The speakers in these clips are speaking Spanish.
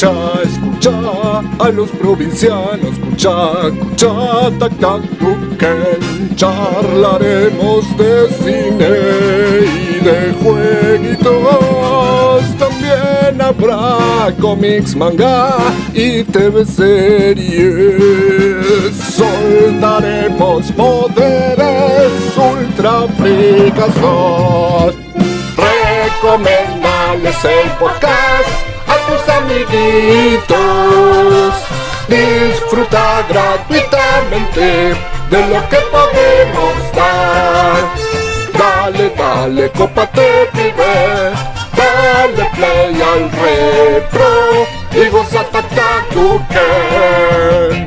escucha a los provincianos, escucha, tac, tac, tuquen. Charlaremos de cine y de jueguitos. También habrá cómics, manga y TV series. Soltaremos poderes ultra fricazos. Recomendales el podcast a tus amiguitos. Disfruta gratuitamente de lo que podemos dar. Dale, cópate, pibe. Dale play al repro y goza Tuken.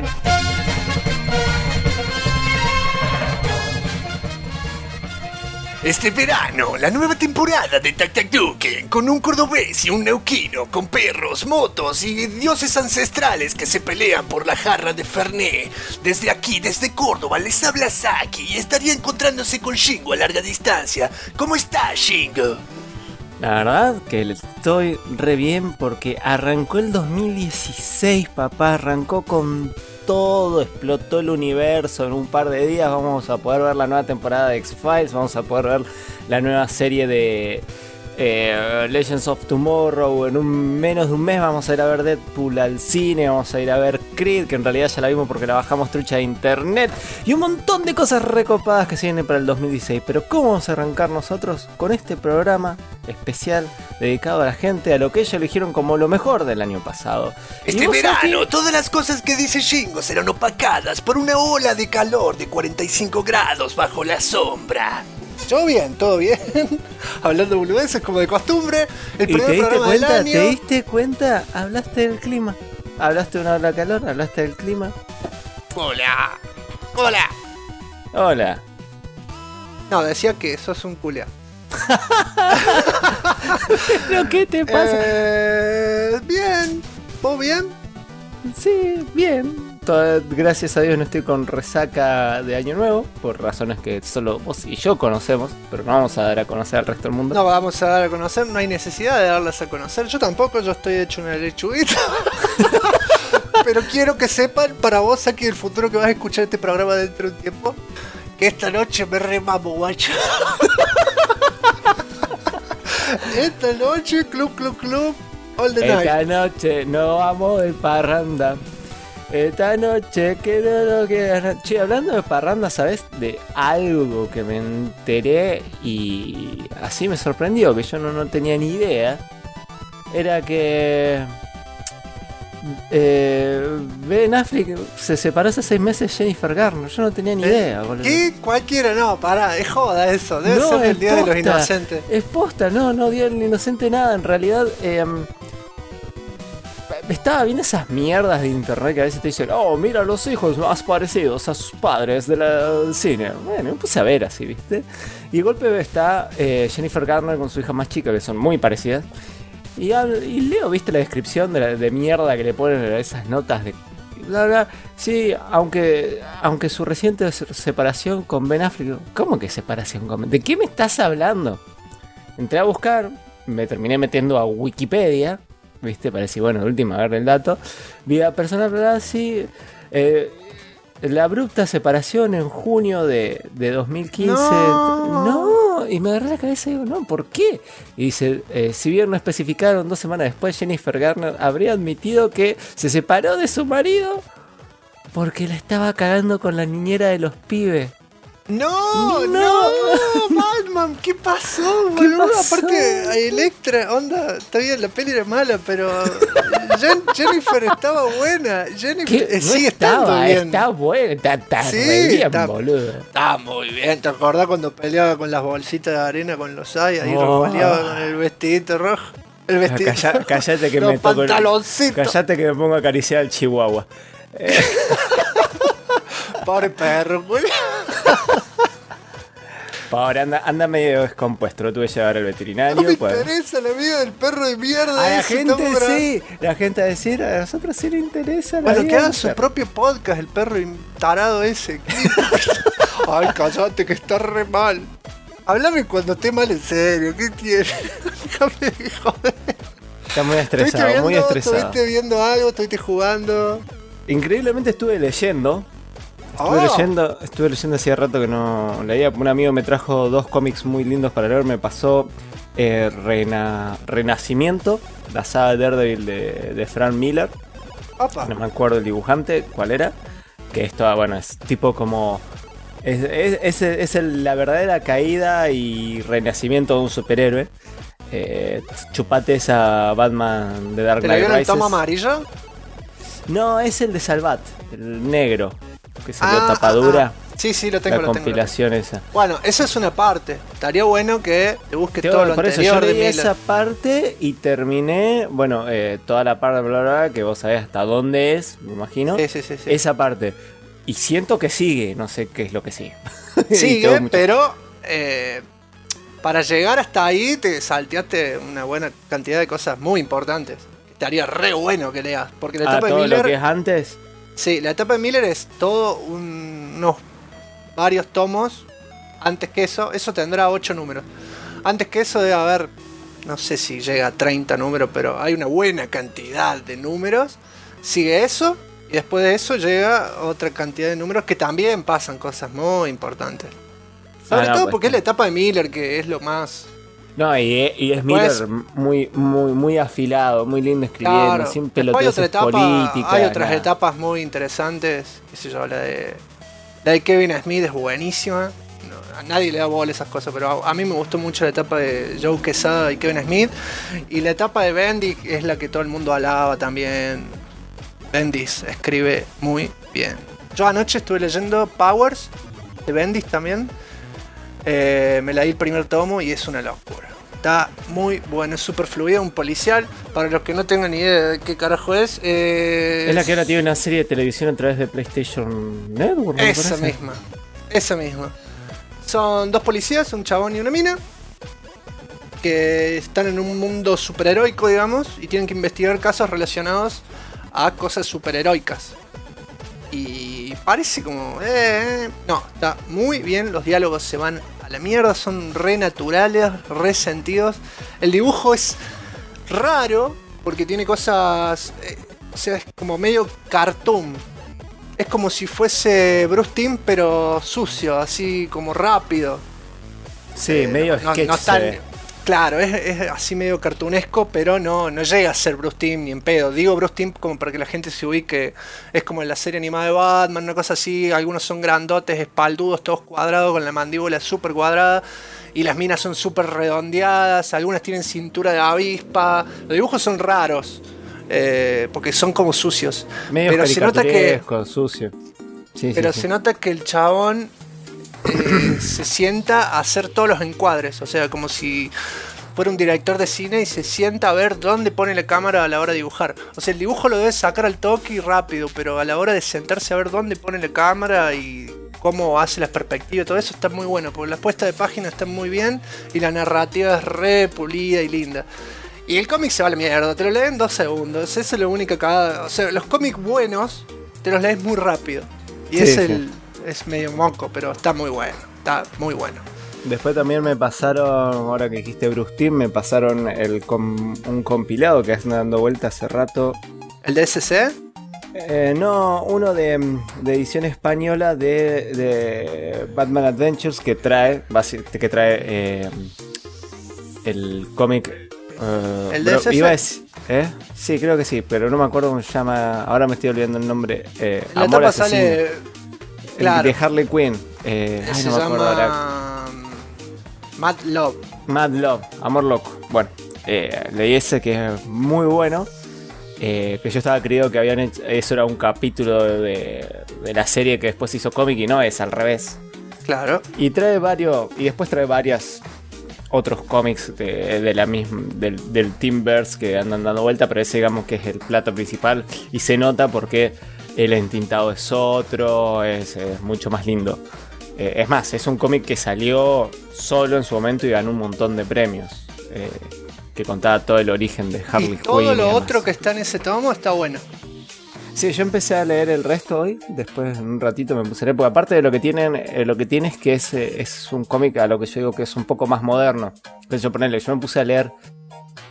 Este verano, la nueva temporada de Tuken, con un cordobés y un neuquino, con perros, motos y dioses ancestrales que se pelean por la jarra de Fernet. Desde aquí, desde Córdoba, les habla Saki y estaría encontrándose con Shingo a larga distancia. ¿Cómo está, Shingo? La verdad que estoy re bien porque arrancó el 2016, papá, arrancó con todo, explotó el universo en un par de días. Vamos a poder ver la nueva temporada de X-Files, vamos a poder ver la nueva serie de Legends of Tomorrow. En menos de un mes vamos a ir a ver Deadpool al cine, vamos a ir a ver Creed, que en realidad ya la vimos porque la bajamos trucha de internet, y un montón de cosas recopadas que se vienen para el 2016. Pero ¿cómo vamos a arrancar nosotros con este programa especial dedicado a la gente, a lo que ellos eligieron como lo mejor del año pasado? Este verano, todas las cosas que dice Shingo serán opacadas por una ola de calor de 45 grados bajo la sombra. Yo bien, todo bien. Hablando de boludeces como de costumbre. El primer programa del año. ¿Te diste cuenta? Hablaste del clima. Hablaste de una ola de calor, hablaste del clima. Hola. No, decía que sos un culiao. ¿Pero qué te pasa? Bien. ¿Vos bien? Sí, bien. Gracias a Dios no estoy con resaca de Año Nuevo, por razones que solo vos y yo conocemos, pero no vamos a dar a conocer al resto del mundo. No vamos a dar a conocer, no hay necesidad de darlas a conocer. Yo tampoco, yo estoy hecho una lechuguita. Pero quiero que sepan, para vos aquí el futuro que vas a escuchar este programa dentro de un tiempo, que esta noche me remamo, guacho. Esta noche, club, all the night. Esta noche no vamos de parranda. Esta noche que no lo queda. Che, hablando de parranda, ¿sabes? De algo que me enteré y así me sorprendió, que yo no tenía ni idea. Era que Ben Affleck se separó hace 6 meses de Jennifer Garner. Yo no tenía ni idea, boludo. ¿Qué? Cualquiera, no, pará, es joda eso. Debe ser el Día de los Inocentes. Es posta, no Día del Inocente nada. En realidad, estaba bien esas mierdas de internet que a veces te dicen: oh, mira los hijos más parecidos a sus padres del cine. Bueno, me puse a ver así, ¿viste? Y de golpe está Jennifer Garner con su hija más chica, que son muy parecidas. Y leo, ¿viste? La descripción de mierda que le ponen a esas notas de bla bla. Sí, aunque su reciente separación con Ben Affleck. ¿Cómo que separación con Ben? ¿De qué me estás hablando? Entré a buscar, me terminé metiendo a Wikipedia, ¿viste? Para decir, bueno, de última, a ver el dato. Vida personal, ¿verdad? Sí. La abrupta separación en junio de 2015. No, y me agarré la cabeza y digo, no, ¿por qué? Y dice, si bien no especificaron, 2 semanas después, Jennifer Garner habría admitido que se separó de su marido porque la estaba cagando con la niñera de los pibes. No, Batman, ¿qué pasó, boludo? Aparte, Electra, onda, está bien, la peli era mala, pero Jennifer estaba buena. Jennifer sigue estando bien. Está buena, está sí, re bien, boludo. Está muy bien, ¿te acordás cuando peleaba con las bolsitas de arena con los Ai? Ahí revoleaba con el vestidito rojo. El vestido. Cállate que me toco. Cállate que me pongo a acariciar al chihuahua. Pobre perro, güey. Pobre, anda medio descompuesto. Lo tuve que llevar al veterinario. No me interesa la vida del perro de mierda. A la gente sí. La gente a decir, a nosotros sí le interesa la vida. Bueno, que haga su propio podcast, el perro tarado ese. Ay, cállate que está re mal. Háblame cuando esté mal en serio. ¿Qué tiene? Déjame de joder. Está muy ¿Estuviste estresado, viendo, muy estresado. ¿Estuviste viendo algo? ¿Estuviste jugando? Increíblemente estuve leyendo. Oh. Estuve leyendo hacía rato que no leía. Un amigo me trajo 2 cómics muy lindos para leer. Me pasó Renacimiento, la saga de Daredevil de Frank Miller. Opa. No me acuerdo el dibujante, cuál era. Que esto, bueno, es tipo como... la verdadera caída y renacimiento de un superhéroe. Chupate esa Batman de Dark ¿Te la Knight vieron el Rises. tomo amarillo? No, es el de Salvat, el negro. Que salió tapadura. Sí, lo tengo, La lo tengo. compilación esa. Bueno, esa es una parte. Estaría bueno que te busques todo lo Por eso anterior yo de leí Miller. esa parte y terminé, bueno, toda la parte bla, bla, bla, que vos sabés hasta dónde es, me imagino. Sí. Esa parte. Y siento que sigue, no sé qué es lo que sigue. Y Sigue, tengo mucho- pero para llegar hasta ahí te salteaste una buena cantidad de cosas muy importantes. Estaría re bueno que leas. Porque la etapa de todo Miller. lo que es antes. Sí, la etapa de Miller es todo unos varios tomos. Antes que eso tendrá 8 números. Antes que eso debe haber, no sé si llega a 30 números, pero hay una buena cantidad de números. Sigue eso, y después de eso llega otra cantidad de números que también pasan cosas muy importantes. Sobre todo pues, porque es la etapa de Miller, que es lo más... No, y es Después- Miller muy afilado, muy lindo escribiendo, Claro. sin Después hay pelotudeces otra etapa, políticas. hay otras nada. etapas muy interesantes. Qué sé yo, la de Kevin Smith es buenísima. No, a nadie le da bola a esas cosas, pero a mí me gustó mucho la etapa de Joe Quesada y Kevin Smith. Y la etapa de Bendis es la que todo el mundo alaba también. Bendis escribe muy bien. Yo anoche estuve leyendo Powers de Bendis también. Me leí el primer tomo y es una locura. Está muy bueno, es súper fluido, un policial. Para los que no tengan ni idea de qué carajo es. Es la que ahora tiene una serie de televisión a través de PlayStation Network. me Esa parece. misma. Son 2 policías, un chabón y una mina, que están en un mundo superheroico, digamos, y tienen que investigar casos relacionados a cosas superheroicas. Y parece como... No, está muy bien, los diálogos se van a la mierda, son re naturales, re sentidos. El dibujo es raro, porque tiene cosas... o sea, es como medio cartoon. Es como si fuese Bruce Timm, pero sucio, así como rápido. Sí, medio No- sketch. no se tan- ve. Claro, es así medio cartunesco, pero no llega a ser Bruce Timm ni en pedo. Digo Bruce Timm como para que la gente se ubique. Es como en la serie animada de Batman, una cosa así. Algunos son grandotes, espaldudos, todos cuadrados, con la mandíbula súper cuadrada. Y las minas son súper redondeadas. Algunas tienen cintura de avispa. Los dibujos son raros, porque son como sucios. Medio pero se nota que... caricaturesco, sucio. Sí, Pero sí, se nota que el chabón se sienta a hacer todos los encuadres. O sea, como si fuera un director de cine y se sienta a ver dónde pone la cámara a la hora de dibujar. O sea, el dibujo lo debe sacar al toque y rápido, pero a la hora de sentarse a ver dónde pone la cámara y cómo hace las perspectivas, todo eso está muy bueno. Porque la puesta de página está muy bien y la narrativa es re pulida y linda. Y el cómic se va a la mierda, te lo lees en 2 segundos. Esa es lo único que... O sea, los cómics buenos te los lees muy rápido. Y Sí, es medio moco, pero está muy bueno. Está muy bueno. Después también me pasaron, ahora que dijiste Bruce Timm, me pasaron un compilado que anda dando vuelta hace rato. ¿El de SC? No, uno de edición española de Batman Adventures que trae el cómic. ¿El de SS? Sí, creo que sí, pero no me acuerdo cómo se llama. Ahora me estoy olvidando el nombre. En la Amor tapa Asesino. sale... El Claro, de Harley Quinn. se no me acuerdo ahora. llama... Mad Love. Mad Love, Amor Loco. Bueno, leí ese que es muy bueno. Que yo estaba creído que habían hecho. Eso era un capítulo de la serie que después hizo cómic y no, es al revés. Claro. Y trae varios. Y después trae varias otros cómics de la misma. Del Teamverse que andan dando vuelta. Pero ese digamos que es el plato principal. Y se nota porque el entintado es otro. Es mucho más lindo. Es más, es un cómic que salió solo en su momento y ganó un montón de premios. Que contaba todo el origen de Harley Y Quinn. todo y lo demás. otro que está en ese tomo está bueno. Sí, yo empecé a leer el resto hoy. Después en un ratito me puse a leer. Porque aparte de lo que tienen, lo que tiene es que es un cómic a lo que yo digo que es un poco más moderno. Entonces yo me puse a leer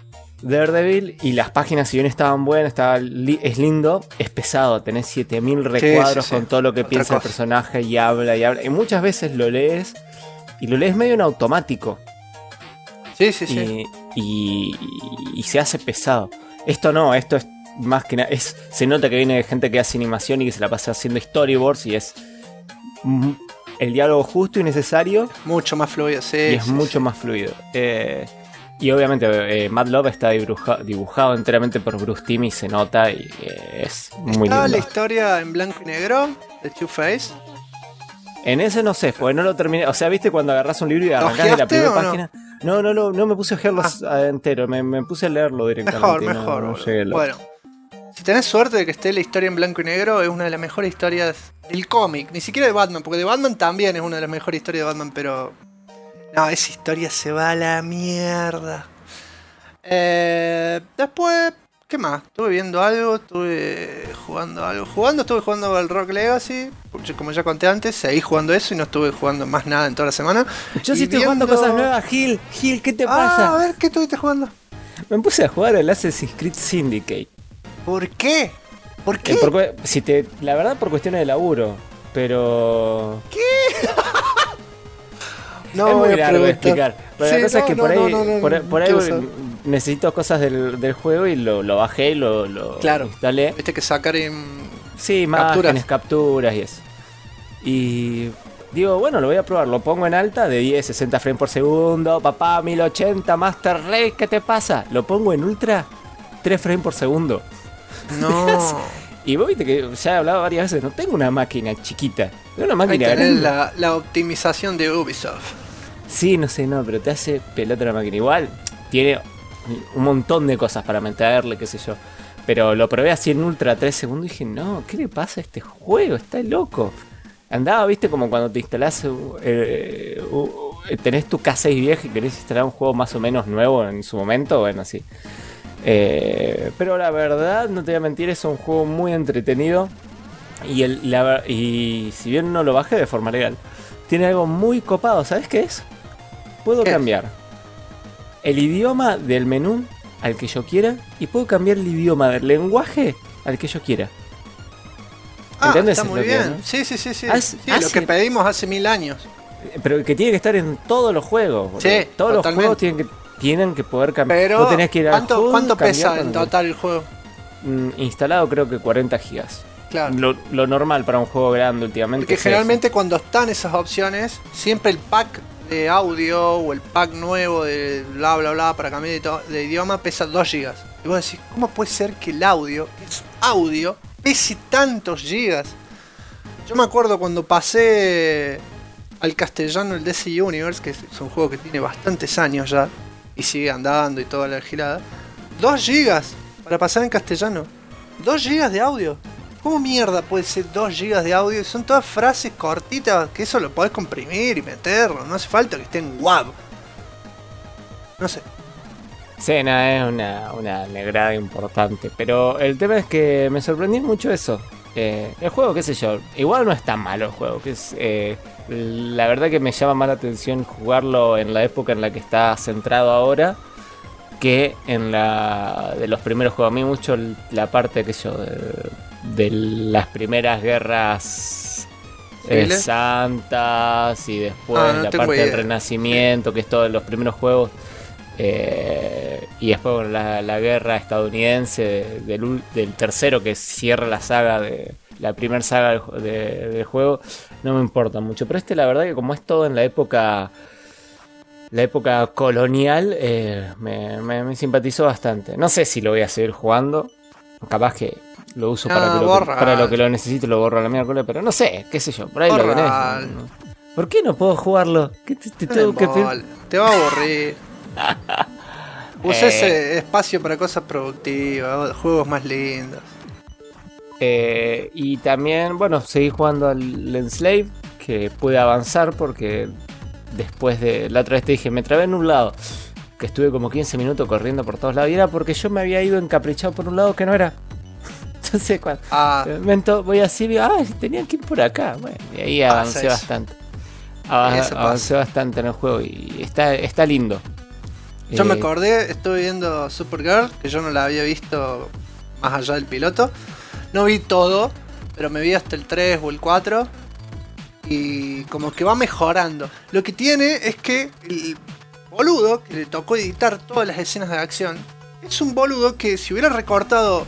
Daredevil, y las páginas, si bien estaban buenas, es lindo, es pesado. Tenés 7000 recuadros con todo lo que piensa el personaje y habla. Y muchas veces lo lees y lo lees medio en automático. Sí, sí, sí. Y se hace pesado. Esto no, esto es más que nada. Se nota que viene de gente que hace animación y que se la pasa haciendo storyboards, y es el diálogo justo y necesario. Mucho más fluido, sí. Y es mucho más fluido. Y obviamente Mad Love está dibujado enteramente por Bruce Timm y se nota, y es muy lindo. ¿Está la historia en blanco y negro de Two-Face? En ese no sé, porque no lo terminé. O sea, ¿viste cuando agarrás un libro y arrancás de la primera página? No me puse a ojearlo entero, me puse a leerlo directamente. Mejor. Bueno, si tenés suerte de que esté la historia en blanco y negro, es una de las mejores historias del cómic. Ni siquiera de Batman, porque de Batman también es una de las mejores historias de Batman, pero... No, esa historia se va a la mierda. Después, ¿qué más? Estuve viendo algo, estuve jugando al Rock Legacy. Como ya conté antes, seguí jugando eso y no estuve jugando más nada en toda la semana. Yo sí estoy jugando cosas nuevas, Gil, ¿qué te pasa? A ver, ¿qué estuviste jugando? Me puse a jugar al Assassin's Creed Syndicate. ¿Por qué? ¿Por qué? La verdad, por cuestiones de laburo, pero... ¿Qué? No, es muy largo de explicar. Pero sí, la cosa es que por ahí necesito cosas del juego y lo bajé y lo instalé. Viste que sacar imágenes, capturas y eso. Y digo, bueno, lo voy a probar. Lo pongo en alta de 10, 60 frames por segundo. Papá, 1080 Master Race, ¿qué te pasa? Lo pongo en ultra, 3 frames por segundo. No. Y vos viste que ya he hablado varias veces, no tengo una máquina chiquita, tengo una máquina grande. La optimización de Ubisoft. Sí, no sé, pero te hace pelota la máquina. Igual tiene un montón de cosas para meterle, qué sé yo. Pero lo probé así en ultra 3 segundos y dije, no, ¿qué le pasa a este juego? Está loco. Andaba, viste, como cuando te instalás, tenés tu K6 vieja y querés instalar un juego más o menos nuevo en su momento, bueno, así. Pero la verdad, no te voy a mentir, es un juego muy entretenido. Y si bien no lo bajé de forma legal, tiene algo muy copado. ¿Sabes qué es? Puedo cambiar el idioma del menú al que yo quiera y puedo cambiar el idioma del lenguaje al que yo quiera. ¿Entendés? Está muy bien, ¿no? Sí, lo que pedimos hace 1000 años. Pero que tiene que estar en todos los juegos. Sí, todos totalmente. Los juegos tienen que poder cambiar. Pero vos tenés que ir ¿cuánto pesa en total el juego? Instalado creo que 40 gigas. Claro. Lo normal para un juego grande últimamente. Porque generalmente cuando están esas opciones, siempre el pack de audio o el pack nuevo de bla bla bla para cambiar de idioma pesa 2 GB. Y vos decís, ¿cómo puede ser que el audio, pese tantos gigas? Yo me acuerdo cuando pasé al castellano el DC Universe, que es un juego que tiene bastantes años ya y sigue andando y toda la girada. 2 GB para pasar en castellano. 2 GB de audio. ¿Cómo mierda puede ser 2 GB de audio? Son todas frases cortitas que eso lo podés comprimir y meterlo. No hace falta que esté en WAV. No sé. Sí, no, es una negrada importante. Pero el tema es que me sorprendió mucho eso. El juego, qué sé yo, igual no es tan malo el juego. La verdad que me llama más la atención jugarlo en la época en la que está centrado ahora que en de los primeros juegos. A mí mucho la parte, qué sé yo, de las primeras guerras santas y después la parte del Renacimiento, que es todo en los primeros juegos. Y después la guerra estadounidense del tercero, que cierra la saga la primera saga del juego, no me importa mucho. Pero la verdad que como es todo en la época colonial, me simpatizó bastante. No sé si lo voy a seguir jugando, capaz que lo uso para lo que lo necesito, lo borro a la miércoles, pero no sé, qué sé yo, por ahí lo tenés. ¿Por qué no puedo jugarlo? Te va a aburrir. Usa ese espacio para cosas productivas, juegos más lindos. Y también, bueno, seguí jugando al Enslave, que pude avanzar porque después de la otra vez te dije, me trabé en un lado, que estuve como 15 minutos corriendo por todos lados y era porque yo me había ido encaprichado por un lado que no era. Entonces cuando voy así y digo, tenía que ir por acá. Bueno, y ahí avancé bastante. Avancé bastante en el juego y está lindo. Yo me acordé, estuve viendo Supergirl, que yo no la había visto más allá del piloto. No vi todo, pero me vi hasta el 3 o el 4. Y como que va mejorando. Lo que tiene es que el boludo que le tocó editar todas las escenas de acción es un boludo que si hubiera recortado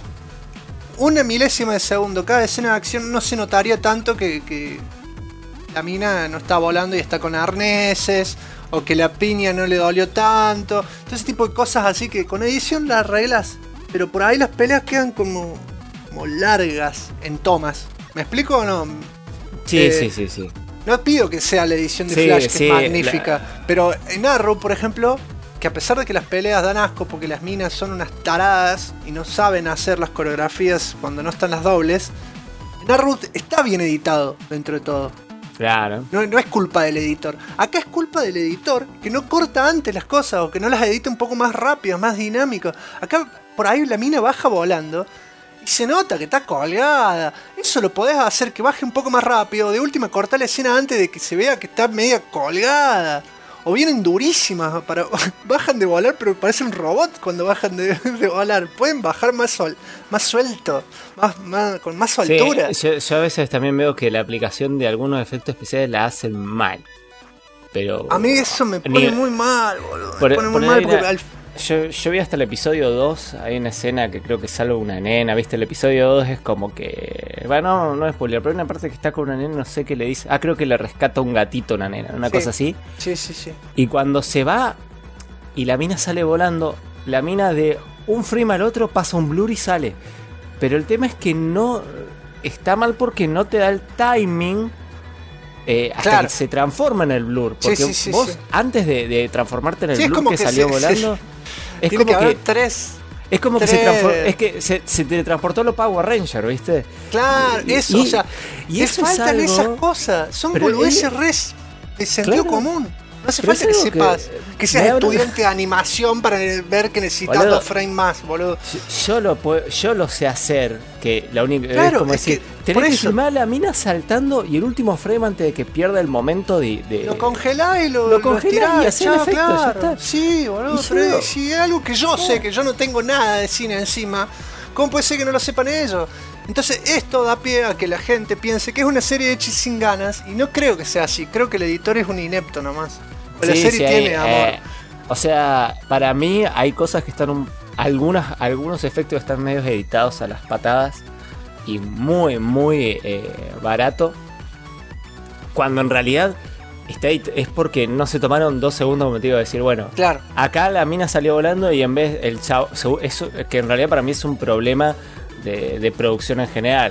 una milésima de segundo cada escena de acción no se notaría tanto que la mina no está volando y está con arneses, o que la piña no le dolió tanto. Todo ese tipo de cosas así que con edición las arreglas, pero por ahí las peleas quedan como largas en tomas. ¿Me explico o no? Sí, sí. No pido que sea la edición de Sí, Flash, que sí, es magnífica, pero en Arrow, por ejemplo, que a pesar de que las peleas dan asco porque las minas son unas taradas y no saben hacer las coreografías cuando no están las dobles, en Arrow está bien editado dentro de todo. Claro. No es culpa del editor. Acá es culpa del editor que no corta antes las cosas o que no las edita un poco más rápidas, más dinámicas. Acá por ahí la mina baja volando y se nota que está colgada. Eso lo podés hacer que baje un poco más rápido. De última, cortar la escena antes de que se vea que está media colgada. O vienen durísimas. Bajan de volar, pero parecen un robot cuando bajan de volar. Pueden bajar más suelto, con más altura. Sí, yo a veces también veo que la aplicación de algunos efectos especiales la hacen mal. Pero a mí eso me pone muy mal, boludo. Me pone muy mal porque yo vi hasta el episodio 2, hay una escena que creo que sale una nena, ¿viste? El episodio 2 es como que... Bueno, no es spoiler, pero hay una parte que está con una nena, no sé qué le dice. Creo que le rescata un gatito a una nena, una cosa así. Sí. Y cuando se va y la mina sale volando, la mina de un frame al otro pasa un blur y sale. Pero el tema es que no... Está mal porque no te da el timing... hasta que se transforma en el blur. Porque vos, antes de transformarte en el blur que salió volando... Es tiene como que haber tres. Es como que se transformó. Es que se teletransportó los Power Rangers, ¿viste? Claro, eso, o sea. Y eso faltan es algo, esas cosas. Son boludeces de sentido común. No hace falta que sepas que seas estudiante de animación para ver que necesitas 2 frames más, boludo. Yo lo sé hacer. Que la única. Claro, es como decir, tenés que filmar a la mina saltando y el último frame antes de que pierda el momento de. Lo congelás y lo congelás y haces el efecto, claro. ya está. Sí, boludo, pero si es algo que yo sé, que yo no tengo nada de cine encima, ¿cómo puede ser que no lo sepan ellos? Entonces esto da pie a que la gente piense que es una serie hecha sin ganas, y no creo que sea así. Creo que el editor es un inepto nomás. La serie tiene amor. O sea, para mí hay cosas que están algunos efectos están medios editados a las patadas y muy barato, cuando en realidad es porque no se tomaron 2 segundos como te iba a decir, bueno, claro. Acá la mina salió volando y en vez el chavo, eso que en realidad para mí es un problema de producción en general.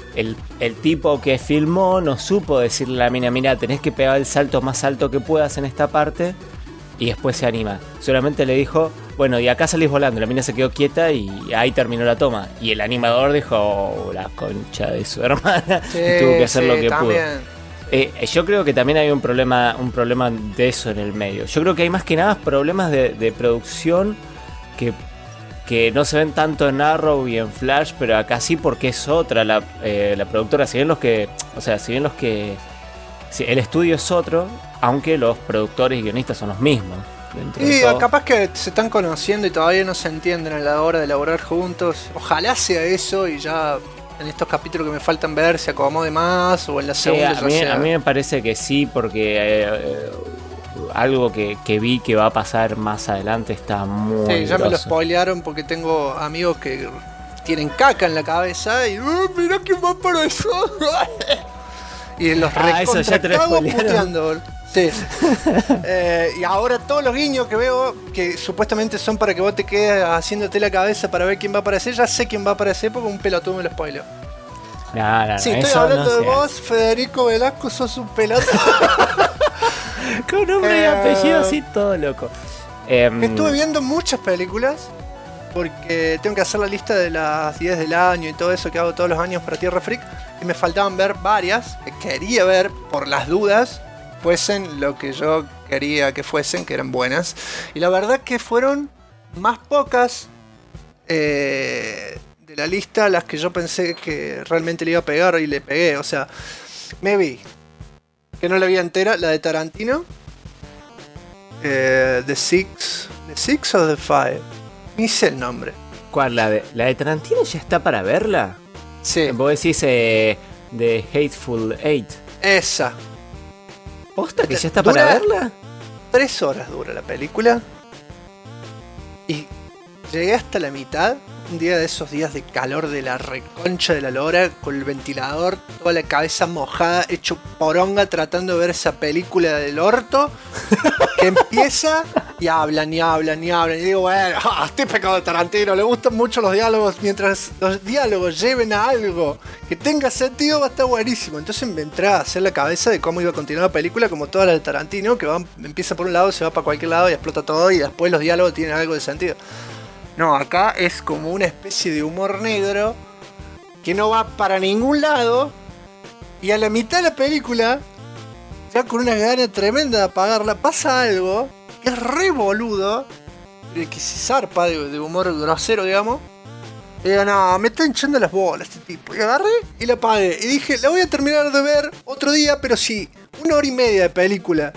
El tipo que filmó no supo decirle a la mina, mira, tenés que pegar el salto más alto que puedas en esta parte y después se anima. Solamente le dijo, bueno, y acá salís volando. La mina se quedó quieta y ahí terminó la toma. Y el animador dijo, oh, la concha de su hermana. Sí, y tuvo que hacer lo que también pudo. Yo creo que también hay un problema de eso en el medio. Yo creo que hay más que nada problemas de producción que no se ven tanto en Arrow y en Flash, pero acá sí, porque es otra la productora. Si bien el estudio es otro, aunque los productores y guionistas son los mismos. Y capaz que se están conociendo y todavía no se entienden a la hora de elaborar juntos. Ojalá sea eso y ya en estos capítulos que me faltan ver se acomode más, o en la segunda. A mí me parece que sí, porque algo que vi que va a pasar más adelante está muy Sí, ya grosso. me lo spoilearon porque tengo amigos que tienen caca en la cabeza y mira quién va para eso. Y los eso ya te lo recontractagos spoilearon. puteando. Sí. Y ahora todos los guiños que veo, que supuestamente son para que vos te quedes haciéndote la cabeza para ver quién va a aparecer, ya sé quién va a aparecer porque un pelotudo me lo spoileó. No, Sí, estoy hablando de vos, Federico Velasco, sos un pelotudo. Con nombre y apellido así, todo loco. Estuve viendo muchas películas porque tengo que hacer la lista de las 10 del año y todo eso que hago todos los años para Tierra Freak, y me faltaban ver varias que quería ver por las dudas fuesen lo que yo quería que fuesen, que eran buenas, y la verdad que fueron más pocas de la lista las que yo pensé que realmente le iba a pegar, y le pegué. O sea, me vi, que no la vi entera, la de Tarantino, The Six ¿The Six o The Five? Ni sé el nombre. ¿Cuál? ¿La de Tarantino ya está para verla? Sí, Vos decís The Hateful Eight. esa. ¿Posta que ya está ¿Dura? para verla? 3 horas dura la película. Y llegué hasta la mitad. Un día de esos días de calor de la reconcha de la lora, con el ventilador, toda la cabeza mojada, hecho poronga, tratando de ver esa película del orto, que empieza y hablan y hablan y hablan. Y digo, bueno, típico de Tarantino, le gustan mucho los diálogos. Mientras los diálogos lleven a algo que tenga sentido, va a estar buenísimo. Entonces me entré a hacer la cabeza de cómo iba a continuar la película, como toda la de Tarantino, que empieza por un lado, se va para cualquier lado y explota todo, y después los diálogos tienen algo de sentido. No, acá es como una especie de humor negro que no va para ningún lado, y a la mitad de la película, ya con una gana tremenda de apagarla, pasa algo que es re boludo, que se zarpa de humor grosero, digamos. Y digo, no, me está hinchando las bolas este tipo. Y agarré y la apagué. Y dije, la voy a terminar de ver otro día, pero si 1 hora y media de película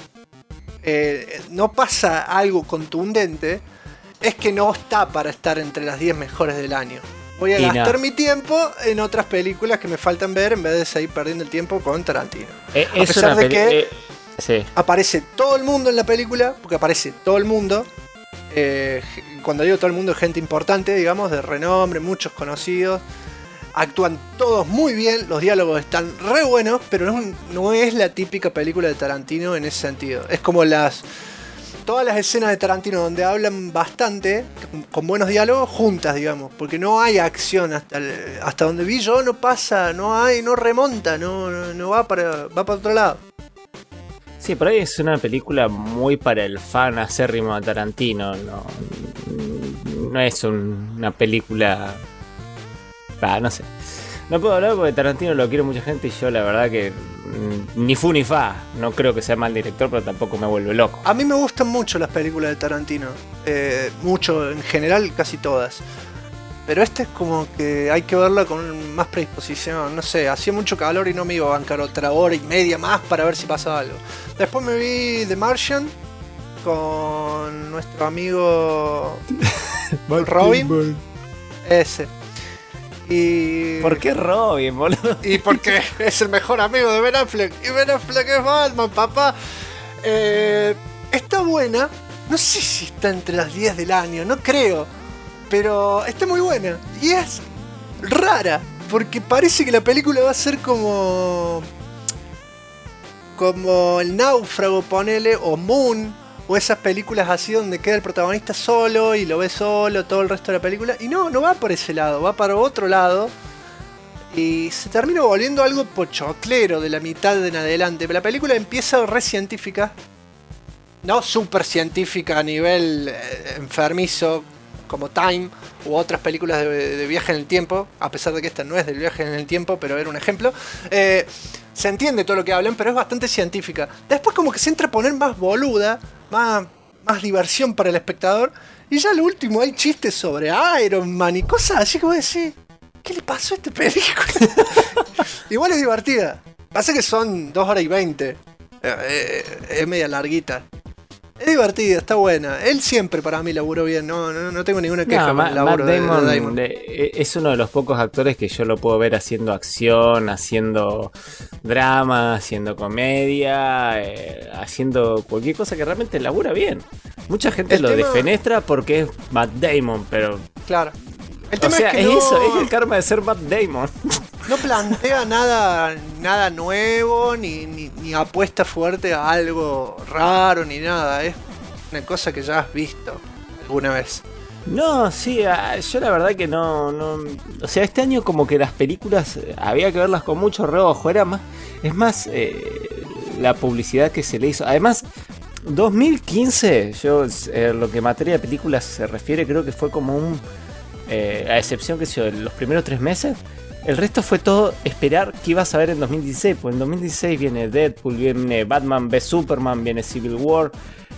no pasa algo contundente, es que no está para estar entre las 10 mejores del año. Voy a gastar mi tiempo en otras películas que me faltan ver en vez de seguir perdiendo el tiempo con Tarantino. A pesar de que sí, aparece todo el mundo en la película, porque aparece todo el mundo. Cuando digo todo el mundo, gente importante, digamos, de renombre, muchos conocidos. Actúan todos muy bien, los diálogos están re buenos, pero no es la típica película de Tarantino en ese sentido. Es como todas las escenas de Tarantino donde hablan bastante, con buenos diálogos, juntas, digamos, porque no hay acción hasta donde vi yo, no pasa, no remonta, no va para otro lado. sí, por ahí es una película muy para el fan acérrimo de Tarantino, no es una película... no sé. No puedo hablar porque Tarantino lo quiere mucha gente y yo la verdad que ni fu ni fa. No creo que sea mal director, pero tampoco me vuelve loco. A mí me gustan mucho las películas de Tarantino. Mucho, en general, casi todas. Pero esta es como que hay que verla con más predisposición. No sé, hacía mucho calor y no me iba a bancar otra hora y media más para ver si pasaba algo. Después me vi The Martian con nuestro amigo Robin. Ese. Y... ¿Por qué Robin, boludo? Y porque es el mejor amigo de Ben Affleck. Y Ben Affleck es Batman, papá. Está buena. No sé si está entre las 10 del año, no creo. Pero está muy buena. Y es rara. Porque parece que la película va a ser como El Náufrago, ponele, o Moon. O esas películas así donde queda el protagonista solo y lo ve solo todo el resto de la película. Y no va por ese lado, va para otro lado. Y se termina volviendo algo pochoclero de la mitad en adelante. La película empieza re científica. No súper científica a nivel enfermizo como Time u otras películas de viaje en el tiempo. A pesar de que esta no es del viaje en el tiempo, pero era un ejemplo. Se entiende todo lo que hablan, pero es bastante científica. Después como que se entra a poner más boluda, más diversión para el espectador. Y ya al último hay chistes sobre Iron Man y cosas así que voy a decir, ¿qué le pasó a esta película? Igual es divertida. Pasa que son 2 horas y 20. Es media larguita. Es divertida, está buena. Él siempre para mí laburó bien. No tengo ninguna queja con el laburo de Damon. Es uno de los pocos actores que yo lo puedo ver haciendo acción, haciendo drama, haciendo comedia, haciendo cualquier cosa que realmente labura bien. Mucha gente lo defenestra porque es Matt Damon, pero... Claro. El O tema sea, es que es no, eso, es el karma de ser Matt Damon. no plantea nada nuevo, ni apuesta fuerte a algo raro, ni nada. Es una cosa que ya has visto alguna vez. No, sí, yo la verdad que no. O sea, este año como que las películas había que verlas con mucho reojo. Es más la publicidad que se le hizo. Además, 2015, yo lo que en materia de películas se refiere, creo que fue como a excepción que se los primeros 3 meses. El resto fue todo esperar qué ibas a ver en 2016. Pues en 2016 viene Deadpool, viene Batman v Superman, viene Civil War.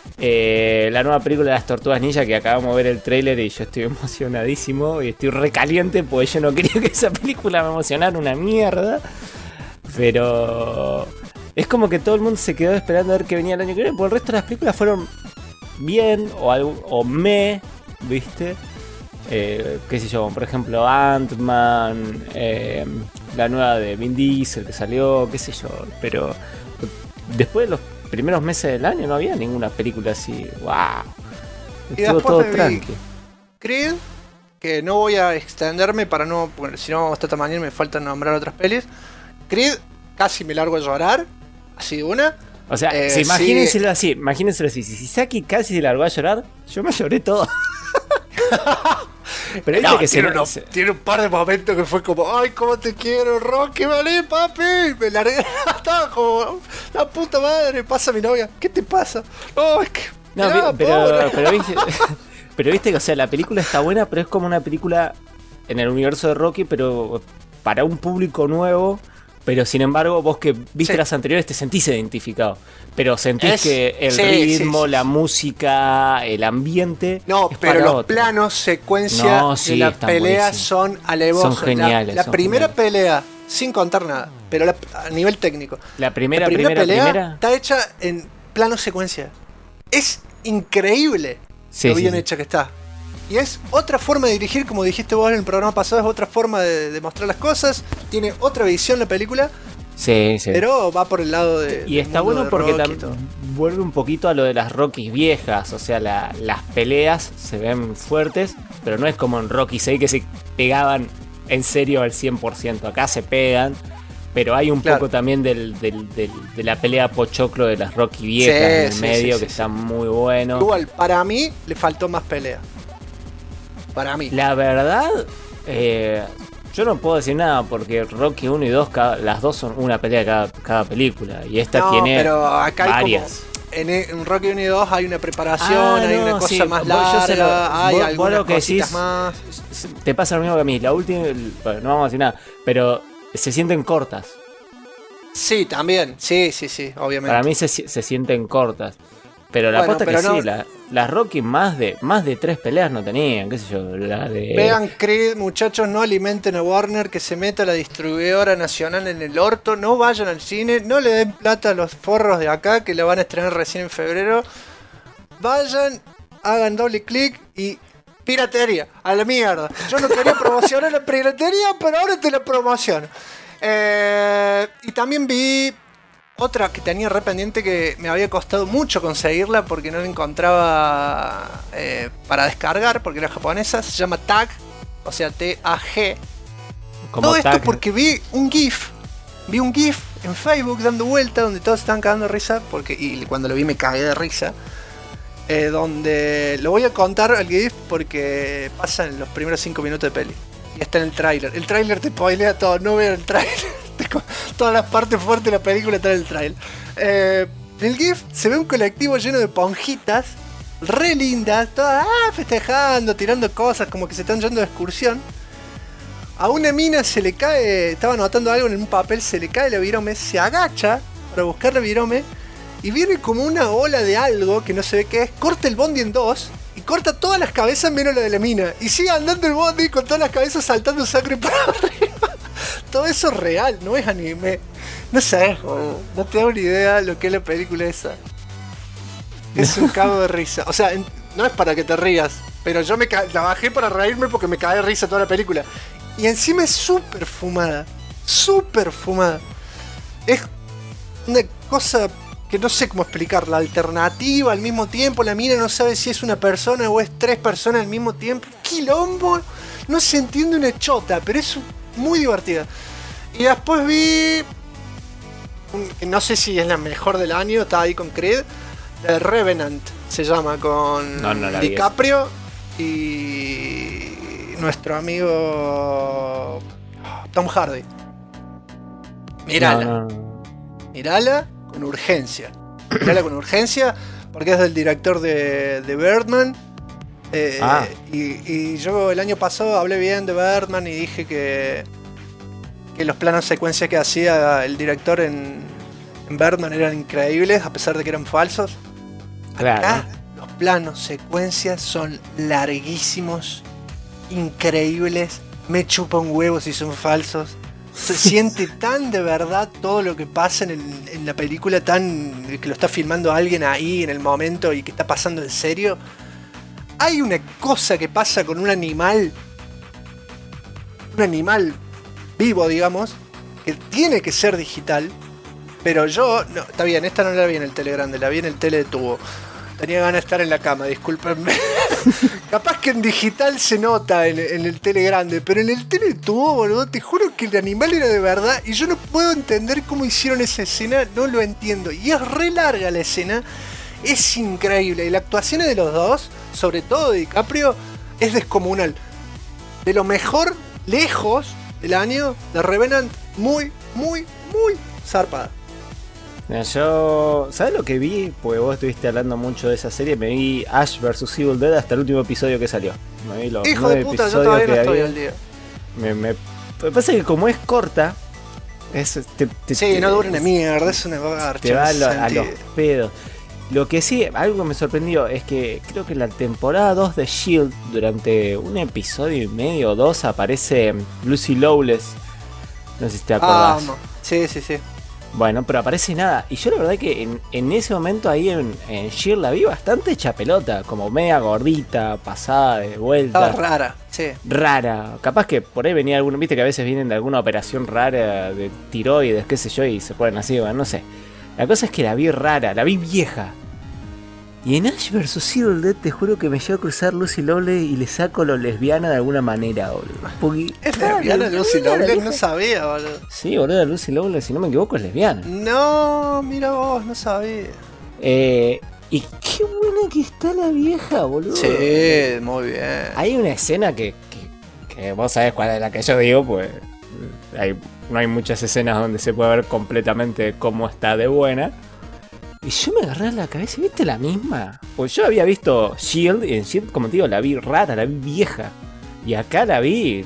La nueva película de las Tortugas Ninja, que acabamos de ver el tráiler y yo estoy emocionadísimo y estoy recaliente porque yo no quería que esa película me emocionara una mierda. Pero es como que todo el mundo se quedó esperando a ver qué venía el año que viene, porque el resto de las películas fueron bien o me, ¿viste? Qué sé yo, por ejemplo, Ant-Man, la nueva de Vin Diesel que salió, qué sé yo, pero después de los primeros meses del año no había ninguna película así, wow. Y Estuvo después todo me vi tranqui. Creed, que no voy a extenderme para no, porque si no hasta mañana me falta nombrar otras pelis. Creed, casi me largo a llorar, así de una. O sea, Sí. imagínenselo así, si Saki casi se largó a llorar, yo me lloré todo. Pero viste No, que tiene un par de momentos que fue como, ay, cómo te quiero, Rocky, vale, papi. Me largué, estaba como, la puta madre, pasa mi novia, ¿qué te pasa? No, es que, No, mirá, pobre. pero viste que, o sea, la película está buena, pero es como una película en el universo de Rocky, pero para un público nuevo. Pero sin embargo, vos que viste Sí. las anteriores te sentís identificado. Pero sentís que el sí, ritmo, sí. la música, el ambiente. No, es pero para los otro. planos, secuencia No, de sí, la están pelea buenísimos. son alevosos. Son geniales, La son primera geniales. pelea, sin contar nada, pero a nivel técnico. La primera pelea primera. está hecha en plano secuencia. Es increíble Sí, lo sí, bien sí. hecha que está. Y es otra forma de dirigir, como dijiste vos en el programa pasado, es otra forma de mostrar las cosas. Tiene otra visión la película, Sí, sí. pero va por el lado de. Y del está mundo bueno de porque Rocky y todo. vuelve un poquito a lo de las Rockies viejas. O sea, las peleas se ven fuertes, pero no es como en Rocky 6 que se pegaban en serio al 100%. Acá se pegan, pero hay un Claro. poco también de la pelea pochoclo de las Rocky viejas Sí, en el sí, medio, sí, que sí, está muy bueno. Igual, para mí le faltó más pelea. Para mí. La verdad, yo no puedo decir nada porque Rocky 1 y 2, las dos son una pelea cada película. Y esta No, tiene pero acá hay varias. como. En Rocky 1 y 2 hay una preparación, hay una cosa sí, más yo sé larga, hay vos algunas lo que cositas decís, más. te pasa lo mismo que a mí. La última, bueno, no vamos a decir nada, pero se sienten cortas. Sí, también. Sí, obviamente. Para mí se sienten cortas. Pero la Bueno, aposta pero que no- sí, las Rocky más de 3 peleas no tenían, qué sé yo, la de... Vean Creed, muchachos, no alimenten a Warner, que se meta la distribuidora nacional en el orto, no vayan al cine, no le den plata a los forros de acá, que la van a estrenar recién en febrero. Vayan, hagan doble clic y piratería, a la mierda. Yo no quería promocionar la piratería, pero ahora te la promociono. Y también vi otra que tenía re pendiente que me había costado mucho conseguirla porque no la encontraba para descargar, porque era japonesa. Se llama Tag, o sea, T-A-G. como Todo esto tag. porque vi un GIF en Facebook dando vuelta donde todos estaban cagando de risa, y cuando lo vi me cagué de risa. Donde lo voy a contar al GIF porque pasa en los primeros 5 minutos de peli. Y está en el tráiler. El tráiler te spoilea todo, no vean el tráiler. Todas las partes fuertes de la película están en el tráiler. En el GIF se ve un colectivo lleno de ponjitas, re lindas, todas festejando, tirando cosas, como que se están yendo de excursión. A una mina se le cae, estaba anotando algo en un papel, se le cae la virome, se agacha para buscar la virome y viene como una ola de algo que no se ve qué es, corta el bondi en dos y corta todas las cabezas menos la de la mina. Y sigue andando el bondi con todas las cabezas saltando sangre para arriba. Todo eso es real, no es anime. No sabes, no te da una idea lo que es la película esa. Es un cago de risa. O sea, no es para que te rías, pero yo la bajé para reírme porque me caí de risa toda la película. Y encima es súper fumada. Súper fumada. Es una cosa que no sé cómo explicar. La alternativa al mismo tiempo. La mina no sabe si es una persona o es 3 personas al mismo tiempo. Quilombo. No se entiende una chota, pero es muy divertida. Y después vi... no sé si es la mejor del año. Está ahí con Creed. The Revenant se llama, con No la vi DiCaprio y nuestro amigo Tom Hardy. Mírala. No. Mirala con urgencia. Mirala con urgencia porque es del director de Birdman. Y yo el año pasado hablé bien de Birdman y dije que los planos secuencia que hacía el director en Birdman eran increíbles a pesar de que eran falsos. Claro. Acá los planos secuencias son larguísimos, increíbles. Me chupa un huevo si son falsos. Se siente tan de verdad todo lo que pasa en la película, tan que lo está filmando alguien ahí en el momento y que está pasando en serio. Hay una cosa que pasa con un animal vivo, digamos, que tiene que ser digital, pero yo, no, está bien, esta no la vi en el tele grande, la vi en el tele de tubo. Tenía ganas de estar en la cama, discúlpenme. Capaz que en digital se nota en el tele grande, pero en el tele tubo, boludo, te juro que el animal era de verdad y yo no puedo entender cómo hicieron esa escena, no lo entiendo. Y es re larga la escena, es increíble. Y la actuación de los dos, sobre todo de DiCaprio, es descomunal. De lo mejor, lejos del año, de Revenant, muy zarpada. Mira, yo, ¿sabes lo que vi? Porque vos estuviste hablando mucho de esa serie. Me vi Ash vs Evil Dead hasta el último episodio que salió. Me vi los Hijo de puta, yo todavía no estoy al día. Me pasa que como es corta, sí, no dura una mierda, es una garcha. Te va a los pedos. Lo que sí, algo que me sorprendió es que creo que en la temporada 2 de S.H.I.E.L.D. durante un episodio y medio o dos aparece Lucy Lawless. No sé si te acordás. Sí. Bueno, pero aparece nada. Y yo la verdad que en ese momento ahí en S.H.I.E.L.D. la vi bastante hecha pelota. Como media gordita, pasada de vuelta. Estaba rara, sí. Rara. Capaz que por ahí venía alguno. Viste que a veces vienen de alguna operación rara de tiroides, qué sé yo, y se ponen así, bueno, no sé. La cosa es que la vi rara, la vi vieja. Y en Ash vs Evil Dead te juro que me llevo a cruzar Lucy Lawless y le saco lo lesbiana de alguna manera, boludo. Porque, ¿es lesbiana Lucy Lawless? No sabía, boludo. Sí, boludo, Lucy Lawless, si no me equivoco, es lesbiana. No, mira vos, no sabía. Y qué buena que está la vieja, boludo. Sí, muy bien. Hay una escena que vos sabés cuál es la que yo digo, pues no hay muchas escenas donde se puede ver completamente cómo está de buena. Y yo me agarré la cabeza y ¿viste la misma? Pues yo había visto S.H.I.E.L.D. y en S.H.I.E.L.D., como te digo, la vi rara, la vi vieja. Y acá la vi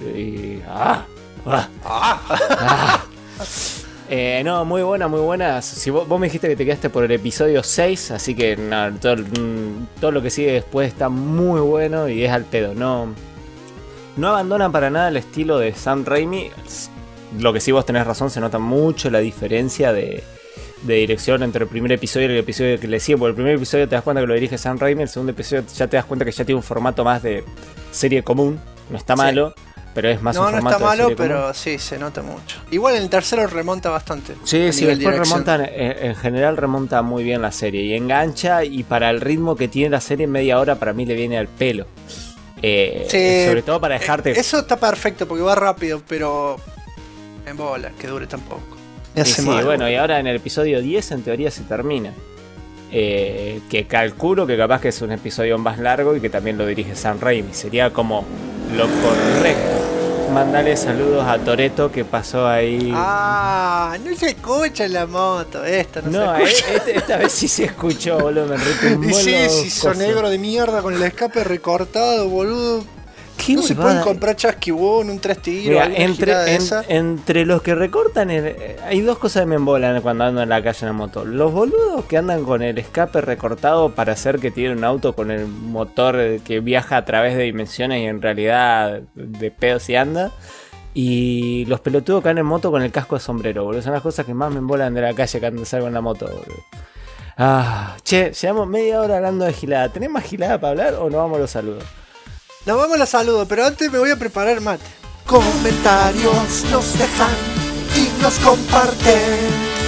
no, muy buena. Si vos me dijiste que te quedaste por el episodio 6, así que no, todo lo que sigue después está muy bueno y es al pedo. No abandonan para nada el estilo de Sam Raimi. Lo que sí vos tenés razón, se nota mucho la diferencia de dirección entre el primer episodio y el episodio que le sigue. Por el primer episodio te das cuenta que lo dirige Sam Raimi, el segundo episodio ya te das cuenta que ya tiene un formato más de serie común. No está malo, pero es más un formato de serie común. No está malo, pero sí, se nota mucho. Igual en el tercero remonta bastante. Sí, después remonta, en general remonta muy bien la serie y engancha, y para el ritmo que tiene la serie, media hora para mí le viene al pelo. Sobre todo para dejarte... Eso está perfecto porque va rápido, pero en bola, que dure tampoco. Sí, bueno, y ahora en el episodio 10 en teoría se termina. Que calculo que capaz que es un episodio más largo y que también lo dirige Sam Raimi. Sería como lo correcto. Mandale saludos a Toretto que pasó ahí. No se escucha en la moto. No se escucha. Esta vez sí se escuchó, boludo. Me retumbó. Y sí, hizo negro de mierda con el escape recortado, boludo. No se pueden comprar chasquibón, un 3 tiros. Entre los que recortan, hay dos cosas que me embolan cuando ando en la calle en la moto. Los boludos que andan con el escape recortado para hacer que tiene un auto con el motor que viaja a través de dimensiones y en realidad de pedos y anda. Y los pelotudos que andan en moto con el casco de sombrero, boludo. Son las cosas que más me embolan de la calle cuando salgo en la moto, boludo. Che, llevamos media hora hablando de gilada. ¿Tenés más gilada para hablar o nos vamos a los saludos? Nos vamos a los saludos, pero antes me voy a preparar mate. Comentarios nos dejan y nos comparten.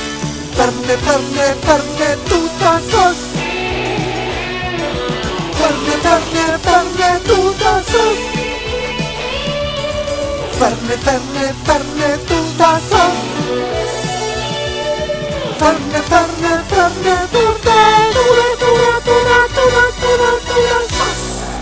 Ferne, tutazos. Ferne, tutazos. Ferne, tutazos. Ferne, tutazos.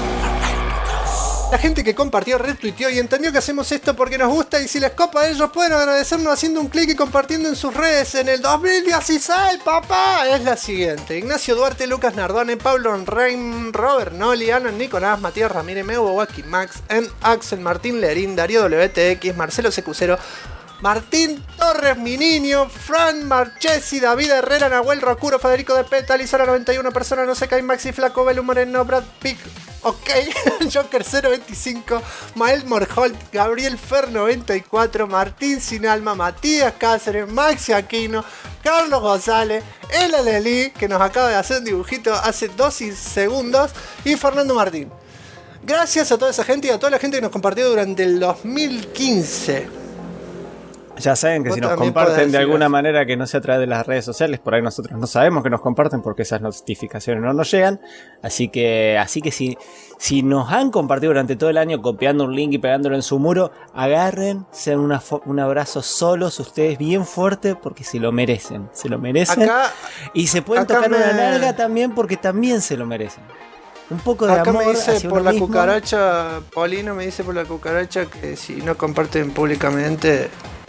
La gente que compartió, retuiteó y entendió que hacemos esto porque nos gusta, y si les copa, ellos pueden agradecernos haciendo un clic y compartiendo en sus redes en el 2016, papá. Es la siguiente: Ignacio Duarte, Lucas Nardone, Pablo Reim, Robert Noli, Ana Nicolás, Matías Ramírez, Meo, Waki Max, Axel Martín Lerín, Darío WTX, Marcelo Secucero, Martín Torres, mi niño, Fran Marchesi, David Herrera, Nahuel Rocuro, Federico de Peta, Lizara 91, Persona No Se Cae, Maxi Flaco, Belu Moreno, Brad Pitt, Ok, Joker 025, Mael Morholt, Gabriel Fer 94, Martín Sinalma, Matías Cáceres, Maxi Aquino, Carlos González, El Alelí, que nos acaba de hacer un dibujito hace 2 segundos, y Fernando Martín. Gracias a toda esa gente y a toda la gente que nos compartió durante el 2015. Ya saben que Vos si nos también comparten podés de decir alguna eso. manera que no sea a través de las redes sociales, por ahí nosotros no sabemos que nos comparten porque esas notificaciones no nos llegan. Así que si nos han compartido durante todo el año copiando un link y pegándolo en su muro, agárrense un abrazo solos ustedes bien fuerte porque se lo merecen. Se lo merecen. Y se pueden acá tocar me- una nalga también porque también se lo merecen. Un poco de Acá amor me dice hacia por uno la mismo. cucaracha, Paulino me dice por la cucaracha que si no comparten públicamente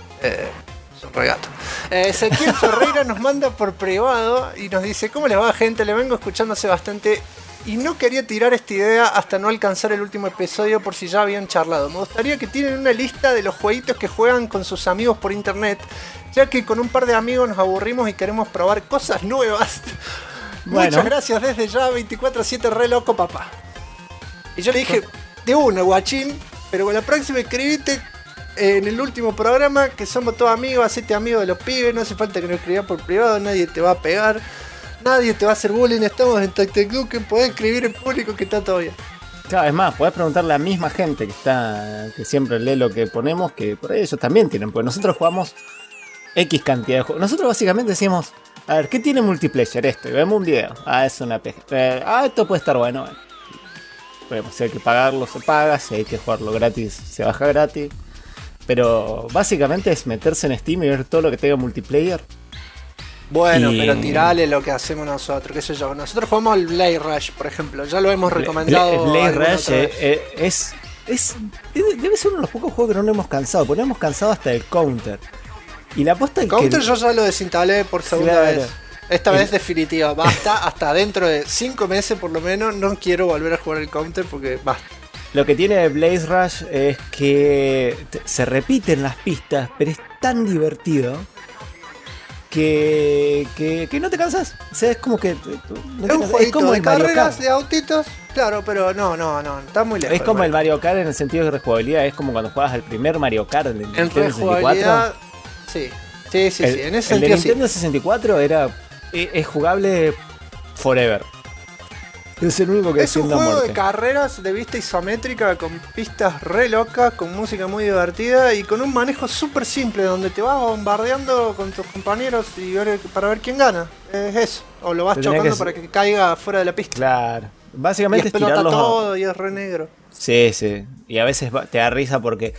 es un regato. Ezequiel Ferreira nos manda por privado y nos dice: ¿cómo les va, gente? Le vengo escuchando hace bastante y no quería tirar esta idea hasta no alcanzar el último episodio por si ya habían charlado. Me gustaría que tienen una lista de los jueguitos que juegan con sus amigos por internet, ya que con un par de amigos nos aburrimos y queremos probar cosas nuevas. Bueno. Muchas gracias desde ya, 24/7, re loco, papá. Y yo le dije, de una, guachín, pero con la próxima escribite en el último programa, que somos todos amigos, hacete amigo de los pibes, no hace falta que nos escribas por privado, nadie te va a pegar, nadie te va a hacer bullying, estamos en TacTacDuken, podés escribir en público que está todo bien. Claro, es más, podés preguntarle a la misma gente que siempre lee lo que ponemos, que por ahí ellos también tienen, pues nosotros jugamos X cantidad de juegos. Nosotros básicamente decimos, a ver, ¿qué tiene multiplayer esto? Y vemos un video. Ah, es una PG. Esto puede estar bueno. Vemos, si hay que pagarlo, se paga. Si hay que jugarlo gratis, se baja gratis. Pero básicamente es meterse en Steam y ver todo lo que tenga multiplayer. Bueno, Y- pero tirale lo que hacemos nosotros, qué sé yo. Nosotros jugamos al Blade Rush, por ejemplo, ya lo hemos recomendado. Blade alguna Rush otra vez. debe ser uno de los pocos juegos que no nos hemos cansado. Porque no hemos cansado hasta el Counter. Y la aposta es que... Counter yo ya lo desinstalé por segunda Claro. vez. Esta vez definitiva, basta, hasta dentro de 5 meses por lo menos, no quiero volver a jugar el Counter porque basta. Lo que tiene Blaze Rush es que se repiten las pistas, pero es tan divertido que no te cansas. O sea, es como que... no te Es un cansas. jueguito como de el Mario carreras, Kart. de autitos, claro, pero no, está muy lejos. Es como el Mario Kart en el sentido de rejugabilidad. Es como cuando juegas el primer Mario Kart del En Nintendo 64. rejugabilidad, sí, en ese El de sentido sí. Nintendo 64 es jugable forever. Es el único que Es un defiende a juego de muerte. carreras de vista isométrica con pistas re locas, con música muy divertida y con un manejo súper simple donde te vas bombardeando con tus compañeros y para ver quién gana. Es eso. O lo vas Te tenés chocando que- para que caiga fuera de la pista. Claro. Y Básicamente es explota tirarlos. todo y es re negro. Sí, sí. Y a veces te da risa porque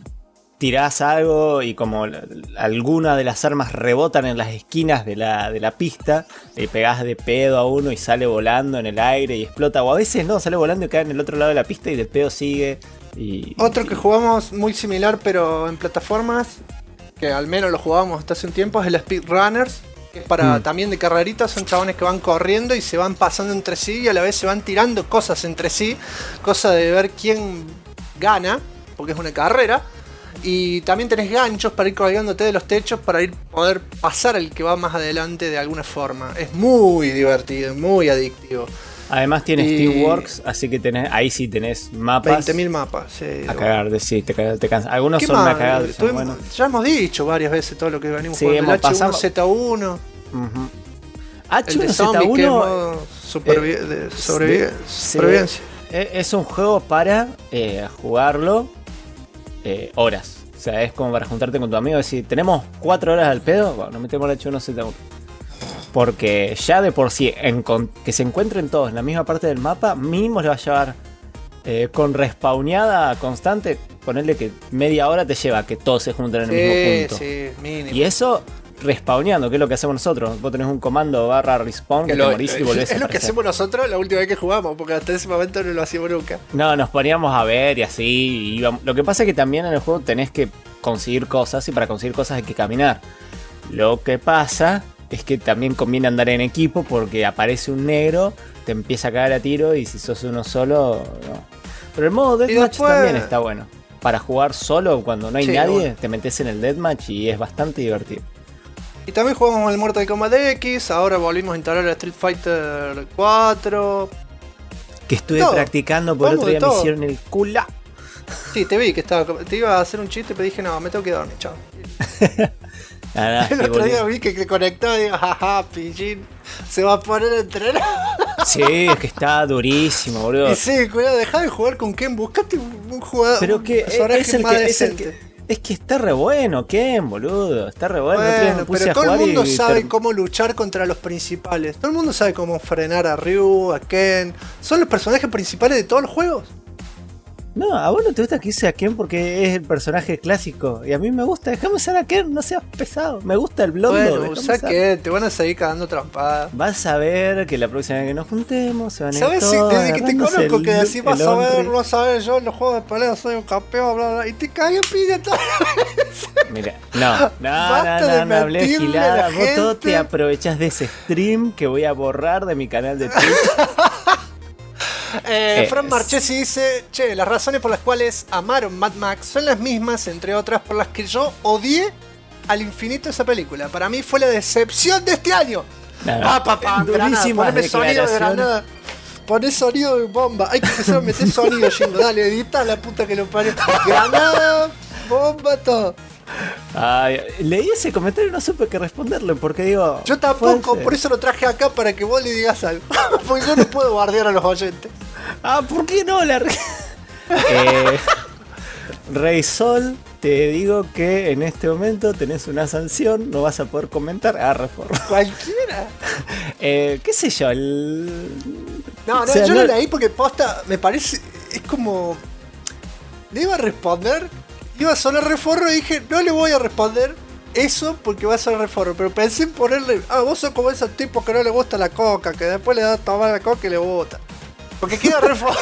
tirás algo y como alguna de las armas rebotan en las esquinas de la pista, le pegás de pedo a uno y sale volando en el aire y explota. O a veces no, sale volando y cae en el otro lado de la pista y de pedo sigue. Otro que jugamos muy similar pero en plataformas, que al menos lo jugábamos hasta hace un tiempo, es el Speedrunners. Que es para también de carreritas, son chabones que van corriendo y se van pasando entre sí y a la vez se van tirando cosas entre sí. Cosa de ver quién gana, porque es una carrera. Y también tenés ganchos para ir colgándote de los techos para poder pasar al que va más adelante de alguna forma. Es muy divertido, muy adictivo. Además tiene Y- Steamworks, así que ahí sí tenés mapas 20.000 mapas. Sí, a cagar, sí, te cansas. Algunos ¿Qué son más? una cagada, otros son Tuvimos- buenos. Ya hemos dicho varias veces todo lo que venimos Sí, jugando. El hemos pasado- H1Z1, Ujú. el de zombie, que es H1Z1 modo de sí, sobrevivencia. es un juego para jugarlo horas. O sea, es como para juntarte con tu amigo y decir, tenemos 4 horas al pedo, bueno, nos metemos el H1Z1. Porque ya de por sí, que se encuentren todos en la misma parte del mapa, mínimo le va a llevar con respawneada constante, ponerle que media hora te lleva a que todos se junten en el mismo punto. Sí, mínimo. Y eso respawneando, que es lo que hacemos nosotros. Vos tenés un comando /respawn que te morís y volvés a es lo que aparecer. hacemos nosotros la última vez que jugamos, porque hasta ese momento no lo hacíamos nunca. No, nos poníamos a ver y así. Y lo que pasa es que también en el juego tenés que conseguir cosas y para conseguir cosas hay que caminar. Lo que pasa es que también conviene andar en equipo porque aparece un negro, te empieza a caer a tiro y si sos uno solo, no. Pero el modo Deathmatch después- también está bueno. Para jugar solo cuando no hay Sí, nadie, bueno. te metes en el Deathmatch y es bastante divertido. Y también jugamos el Mortal Kombat X, ahora volvimos a instalar el Street Fighter 4. Que estuve Todo. practicando por el Vamos otro de día me todo. hicieron el culo. Sí, te vi que te iba a hacer un chiste, pero dije, no, me tengo que dormir, chao. El Qué otro día boludo. vi que te conectaba y digo, jaja, pillín, se va a poner a entrenar. Sí, es que está durísimo, boludo. Y sí, cuidado, dejá de jugar con Ken, buscate un jugador, Pero un que personaje es el más que, decente. es que está re bueno, Ken, boludo. Está re bueno. El otro día me Bueno, puse pero a todo el jugar mundo y sabe cómo luchar contra los principales. Todo el mundo sabe cómo frenar a Ryu, a Ken. Son los personajes principales de todos los juegos. No, a vos no te gusta que use a Ken porque es el personaje clásico. Y a mí me gusta, déjame usar a Ken, no seas pesado. Me gusta el blondo. Bueno, déjame usa usar. Ken, te van a seguir cagando trampadas. Vas a ver que la próxima vez que nos juntemos se van a ir ¿Sabes? todos Desde que te agarrándose conozco que decís, vas a ver, honre. vas a ver, yo en los juegos de pelea soy un campeón, bla, bla, y te cagué pilla todo. Mira, no, Basta de no hablé mentirle a la gilada. Vos todo gente. te aprovechás de ese stream que voy a borrar de mi canal de Twitch. Fran Marchesi dice, che, las razones por las cuales amaron Mad Max son las mismas, entre otras, por las que yo odié al infinito esa película. Para mí fue la decepción de este año. No, no. Granada, Durísimas poneme sonido de declaraciones. granada. Poné sonido de bomba. Hay que empezar a meter sonido, Jingo. Dale, edita la puta que lo parió. Granada, bomba, todo. Ay, leí ese comentario y no supe qué responderle porque digo. Yo tampoco, puede ser. por eso lo traje acá para que vos le digas algo. Porque yo no puedo bardear a los oyentes. Ah, ¿por qué no? Rey Sol, te digo que en este momento tenés una sanción, no vas a poder comentar. Ah, reforma. Cualquiera. ¿Qué sé yo? No, O sea, yo no- lo leí porque posta, me parece, es como... Le iba a responder, iba a sonar reforro y dije, no le voy a responder eso porque va a sonar reforro. Pero pensé en ponerle, vos sos como esos tipos que no le gusta la coca, que después le da a tomar la coca y le bota. Porque queda reforro.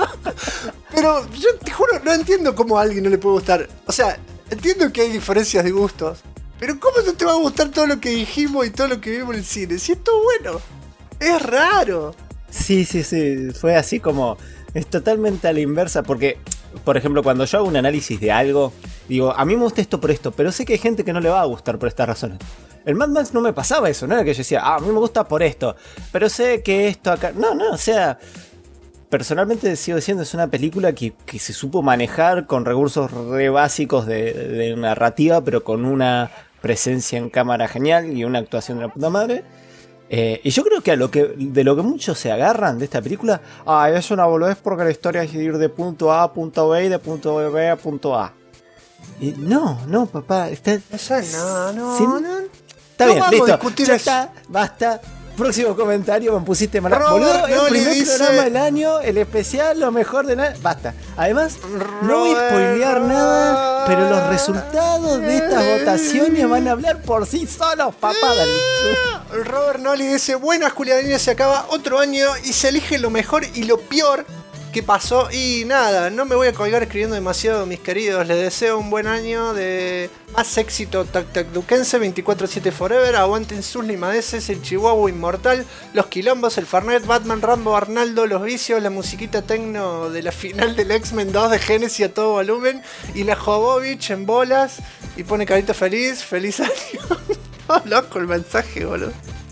Pero yo te juro, no entiendo cómo a alguien no le puede gustar. O sea, entiendo que hay diferencias de gustos. Pero ¿cómo no te va a gustar todo lo que dijimos y todo lo que vimos en el cine? Si esto es bueno. Es raro. Sí, fue así como. Es totalmente a la inversa porque, por ejemplo, cuando yo hago un análisis de algo, digo, a mí me gusta esto por esto, pero sé que hay gente que no le va a gustar por estas razones. El Mad Max no me pasaba eso, no era que yo decía, a mí me gusta por esto, pero sé que esto acá... No, o sea, personalmente sigo diciendo, es una película que se supo manejar con recursos re básicos de narrativa, pero con una presencia en cámara genial y una actuación de la puta madre. Y yo creo que de lo que muchos se agarran de esta película, es una boludez porque la historia es ir de punto A a punto B y de punto B a punto A. Y no, papá, está... No sé, no. Está No bien, vamos a listo. discutir Ya eso. está, basta. Próximo comentario, me pusiste mal. Robert Boludo, el Noli primer dice- programa del año, el especial, lo mejor de nada. Basta. Además, no voy a spoilear nada, pero los resultados de estas votaciones van a hablar por sí solos, papá. Dale. Robert Noli dice, buenas Julianina, se acaba otro año y se elige lo mejor y lo peor que pasó. Y nada, no me voy a colgar escribiendo demasiado, mis queridos. Les deseo un buen año de más éxito tactacduquense, 24/7 forever. Aguanten sus limadeces, el Chihuahua inmortal, los quilombos, el Fernet, Batman, Rambo, Arnaldo, los vicios, la musiquita tecno de la final del X-Men 2 de Genesis a todo volumen y la Jovovich en bolas y pone carita feliz, feliz año. Oh, loco el mensaje, boludo.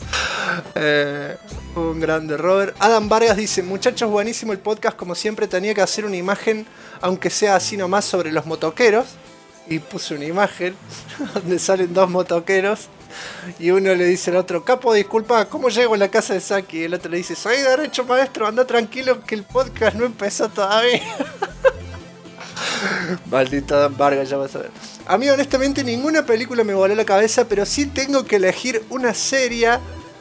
Un grande Robert. Adam Vargas dice, muchachos, buenísimo el podcast, como siempre tenía que hacer una imagen, aunque sea así nomás, sobre los motoqueros. Y puse una imagen donde salen dos motoqueros y uno le dice al otro, capo, disculpa, ¿cómo llego a la casa de Saki? Y el otro le dice, soy derecho maestro, anda tranquilo que el podcast no empezó todavía. Maldito Adam Vargas, ya vas a ver. A mí honestamente ninguna película me voló la cabeza, pero sí tengo que elegir una serie,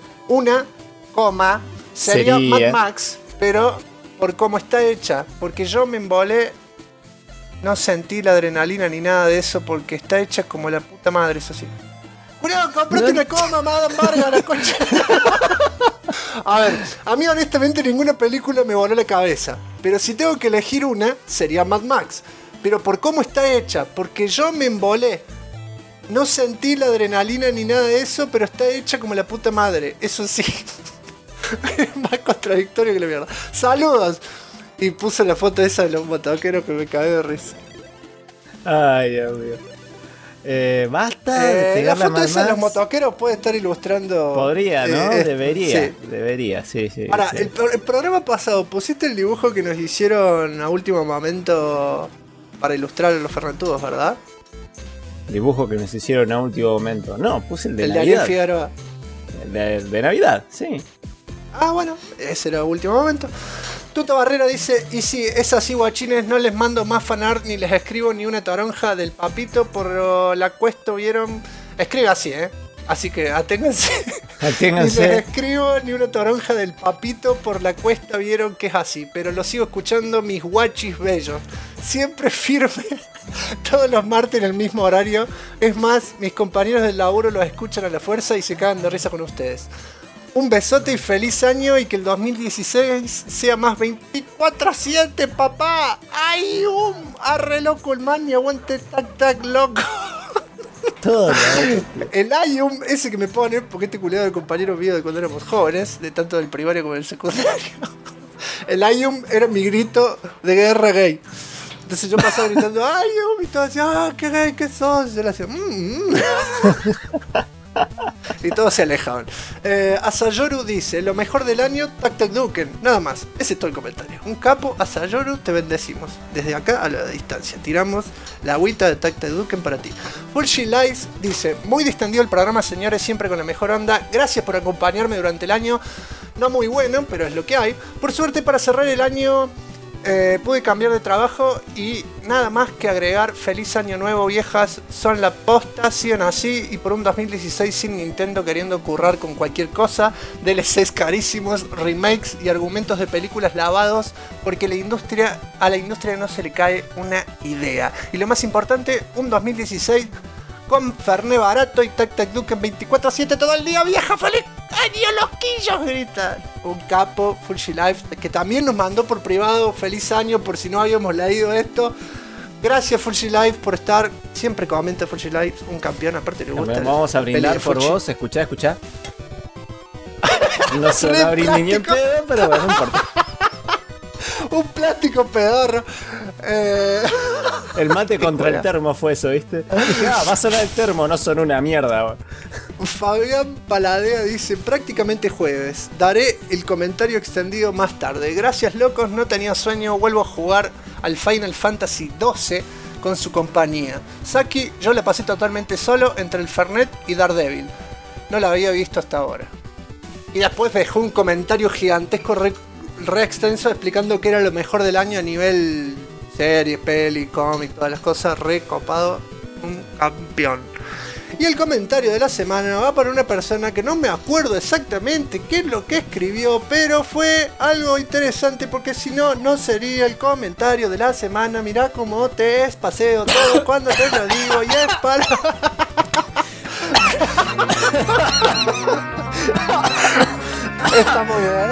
sería Sería. Mad Max, pero por cómo está hecha, porque yo me embolé, no sentí la adrenalina ni nada de eso, porque está hecha como la puta madre, eso sí. Julián, comprate una coma, Adam Vargas, la concha. A ver, a mí honestamente ninguna película me voló la cabeza, pero si tengo que elegir una, sería Mad Max. Pero por cómo está hecha, porque yo me embolé. No sentí la adrenalina ni nada de eso, pero está hecha como la puta madre. Eso sí. Es más contradictorio que la mierda. ¡Saludos! Y puse la foto esa de los motoqueros que me cagué de risa. Ay, Dios mío. Basta de La pegarla foto a esa de los Mad Max. motoqueros puede estar ilustrando. Podría, ¿no? Sí. Debería, sí. Ahora, sí. el programa pasado pusiste el dibujo que nos hicieron a último momento para ilustrar a los Ferrantudos, ¿verdad? Dibujo que nos hicieron a último momento. No, puse el de El de Ariel Navidad. Figueroa. El de Navidad, sí. Ah, bueno, ese era el último momento. Tuto Barrera dice, y si es así, guachines, no les mando más fanart ni les escribo ni una toronja del papito por la cuesta, ¿vieron? Escribe así, Así que aténganse. Ni les escribo ni una toronja del papito por la cuesta, vieron que es así. Pero lo sigo escuchando, mis guachis bellos. Siempre firme. Todos los martes en el mismo horario. Es más, mis compañeros del laburo los escuchan a la fuerza y se cagan de risa con ustedes. Un besote y feliz año y que el 2016 sea más 24/7, papá. ¡Ay, arre loco el man y aguante tac loco! Todo. El IUM, ese que me pone, porque este culiado de compañero mío de cuando éramos jóvenes, de tanto del primario como del secundario. El IUM era mi grito de guerra gay. Entonces yo pasaba gritando IUM y todo decía, qué gay que sos. Y yo le hacía, y todos se alejaban. Asayoru dice, lo mejor del año, Tac Tac Duken. Nada más, ese es todo el comentario. Un capo, Asayoru, te bendecimos. Desde acá a la distancia. Tiramos la agüita de Tac Tac Duken para ti. Fulshi Lies dice, muy distendido el programa, señores, siempre con la mejor onda. Gracias por acompañarme durante el año. No muy bueno, pero es lo que hay. Por suerte, para cerrar el año, pude cambiar de trabajo y nada más que agregar feliz año nuevo, viejas, son la posta, sigan así y por un 2016 sin Nintendo queriendo currar con cualquier cosa, DLCs carísimos, remakes y argumentos de películas lavados, porque a la industria no se le cae una idea. Y lo más importante, un 2016 con Fernet barato y Tac Tac Duken 24/7 todo el día, vieja, feliz año, loquillos, gritan. Un capo, Fulshi Life, que también nos mandó por privado feliz año por si no habíamos leído esto. Gracias, Fulshi Life, por estar. Siempre comenta Fulshi Life, un campeón, aparte le gusta. Vamos a brindar por vos, escuchá. No se va a brindar ni en pedo, pero bueno, no importa. Un plástico pedorro. El mate contra el termo fue eso, ¿viste? Dije, va a sonar el termo, no son una mierda. Fabián Paladea dice, prácticamente jueves. Daré el comentario extendido más tarde. Gracias, locos, no tenía sueño. Vuelvo a jugar al Final Fantasy XII con su compañía. Saki, yo la pasé totalmente solo entre el Fernet y Daredevil. No la había visto hasta ahora. Y después dejó un comentario gigantesco re extenso explicando que era lo mejor del año a nivel serie, peli, cómic, todas las cosas, re copado, un campeón. Y el comentario de la semana va para una persona que no me acuerdo exactamente qué es lo que escribió, pero fue algo interesante porque si no, no sería el comentario de la semana. Mirá cómo te espaseo todo cuando te lo digo y es para... Está muy bien.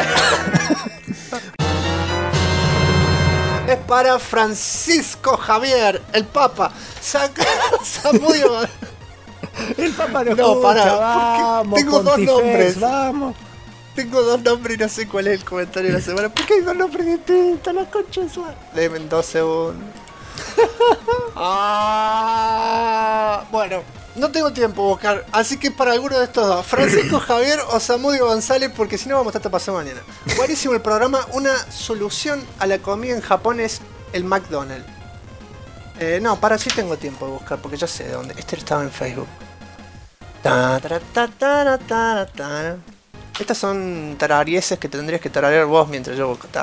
Es para Francisco Javier, el Papa. Samudio. El Papa no No, para. Vamos, Tengo dos nombres. Vamos. Tengo dos nombres y no sé cuál es el comentario de la semana. ¿Por qué hay dos nombres distintos? La concha de su madre. Deme 2 segundos. Bueno, no tengo tiempo a buscar. Así que para alguno de estos dos, Francisco Javier o Samudio González, porque si no vamos a estar pasando mañana. Buenísimo el programa. Una solución a la comida en Japón es el McDonald's. No, para sí tengo tiempo de buscar, porque ya sé de dónde. Este estaba en Facebook. Estas son tararieses que tendrías que tararear vos mientras yo busco.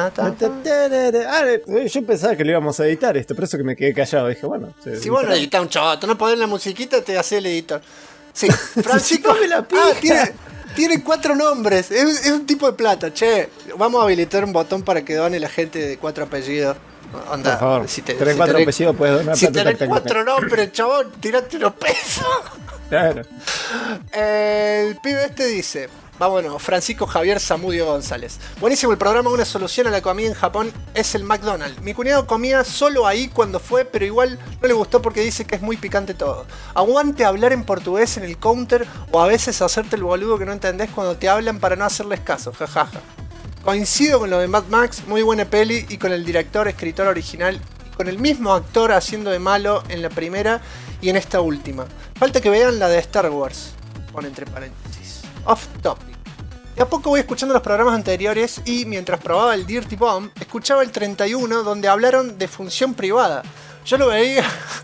Yo pensaba que lo íbamos a editar esto, por eso que me quedé callado. Dije, bueno. Si vos no editás un chavato, no podés la musiquita, te hace el editor. Sí, Francisco. Tiene 4 nombres. Es un tipo de plata, che. Vamos a habilitar un botón para que done la gente de 4 apellidos. Onda, por favor, si tenés 4 apellidos, puedes donar si plata. tenés 4 nombres, chabón, tirate unos pesos. Claro. El pibe este dice... Bueno, Francisco Javier Samudio González. Buenísimo el programa, una solución a la comida en Japón es el McDonald's. Mi cuñado comía solo ahí cuando fue, pero igual no le gustó porque dice que es muy picante todo. Aguante hablar en portugués en el counter o a veces hacerte el boludo que no entendés cuando te hablan para no hacerles caso, jajaja. Coincido con lo de Mad Max, muy buena peli y con el director, escritor original y con el mismo actor haciendo de malo en la primera y en esta última. Falta que vean la de Star Wars, pone entre paréntesis. Off topic. De a poco voy escuchando los programas anteriores y mientras probaba el Dirty Bomb, escuchaba el 31 donde hablaron de función privada. Yo lo veía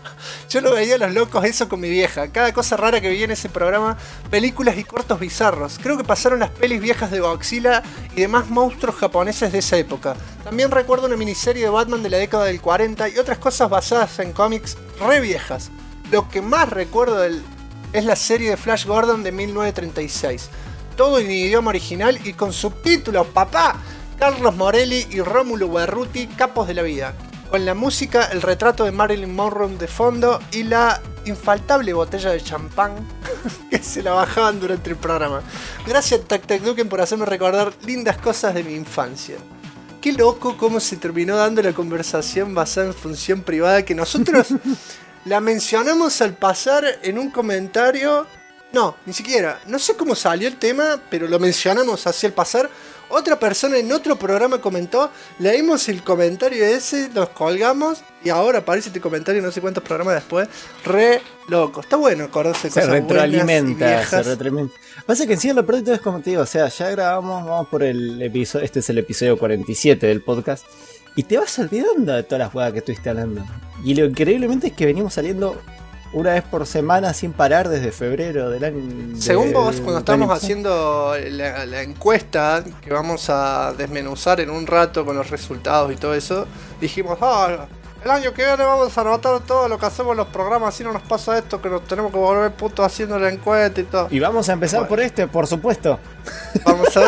a los locos eso con mi vieja. Cada cosa rara que veía en ese programa, películas y cortos bizarros. Creo que pasaron las pelis viejas de Godzilla y demás monstruos japoneses de esa época. También recuerdo una miniserie de Batman de la década del 40 y otras cosas basadas en cómics re viejas. Lo que más recuerdo es la serie de Flash Gordon de 1936. Todo en idioma original y con subtítulos, papá. Carlos Morelli y Rómulo Berruti, capos de la vida. Con la música, el retrato de Marilyn Monroe de fondo y la infaltable botella de champán que se la bajaban durante el programa. Gracias TacTacDuken por hacerme recordar lindas cosas de mi infancia. Qué loco cómo se terminó dando la conversación basada en función privada que nosotros la mencionamos al pasar en un comentario. No, ni siquiera. No sé cómo salió el tema, pero lo mencionamos así al pasar. Otra persona en otro programa comentó, leímos el comentario ese, nos colgamos y ahora aparece este comentario no sé cuántos programas después. Re loco. Está bueno acordarse de cosas retroalimenta, se retroalimenta. Pasa que en sí lo peor de todo es como te digo, o sea, ya grabamos, vamos por el episodio, este es el episodio 47 del podcast y te vas olvidando de todas las jugadas que estuviste hablando. Y lo increíblemente es que venimos saliendo una vez por semana sin parar desde febrero del año. Según vos, cuando estábamos haciendo la encuesta que vamos a desmenuzar en un rato con los resultados y todo eso, dijimos, el año que viene vamos a anotar todo lo que hacemos en los programas, así no nos pasa esto, que nos tenemos que volver putos haciendo la encuesta y todo. Y vamos a empezar por este, por supuesto. Vamos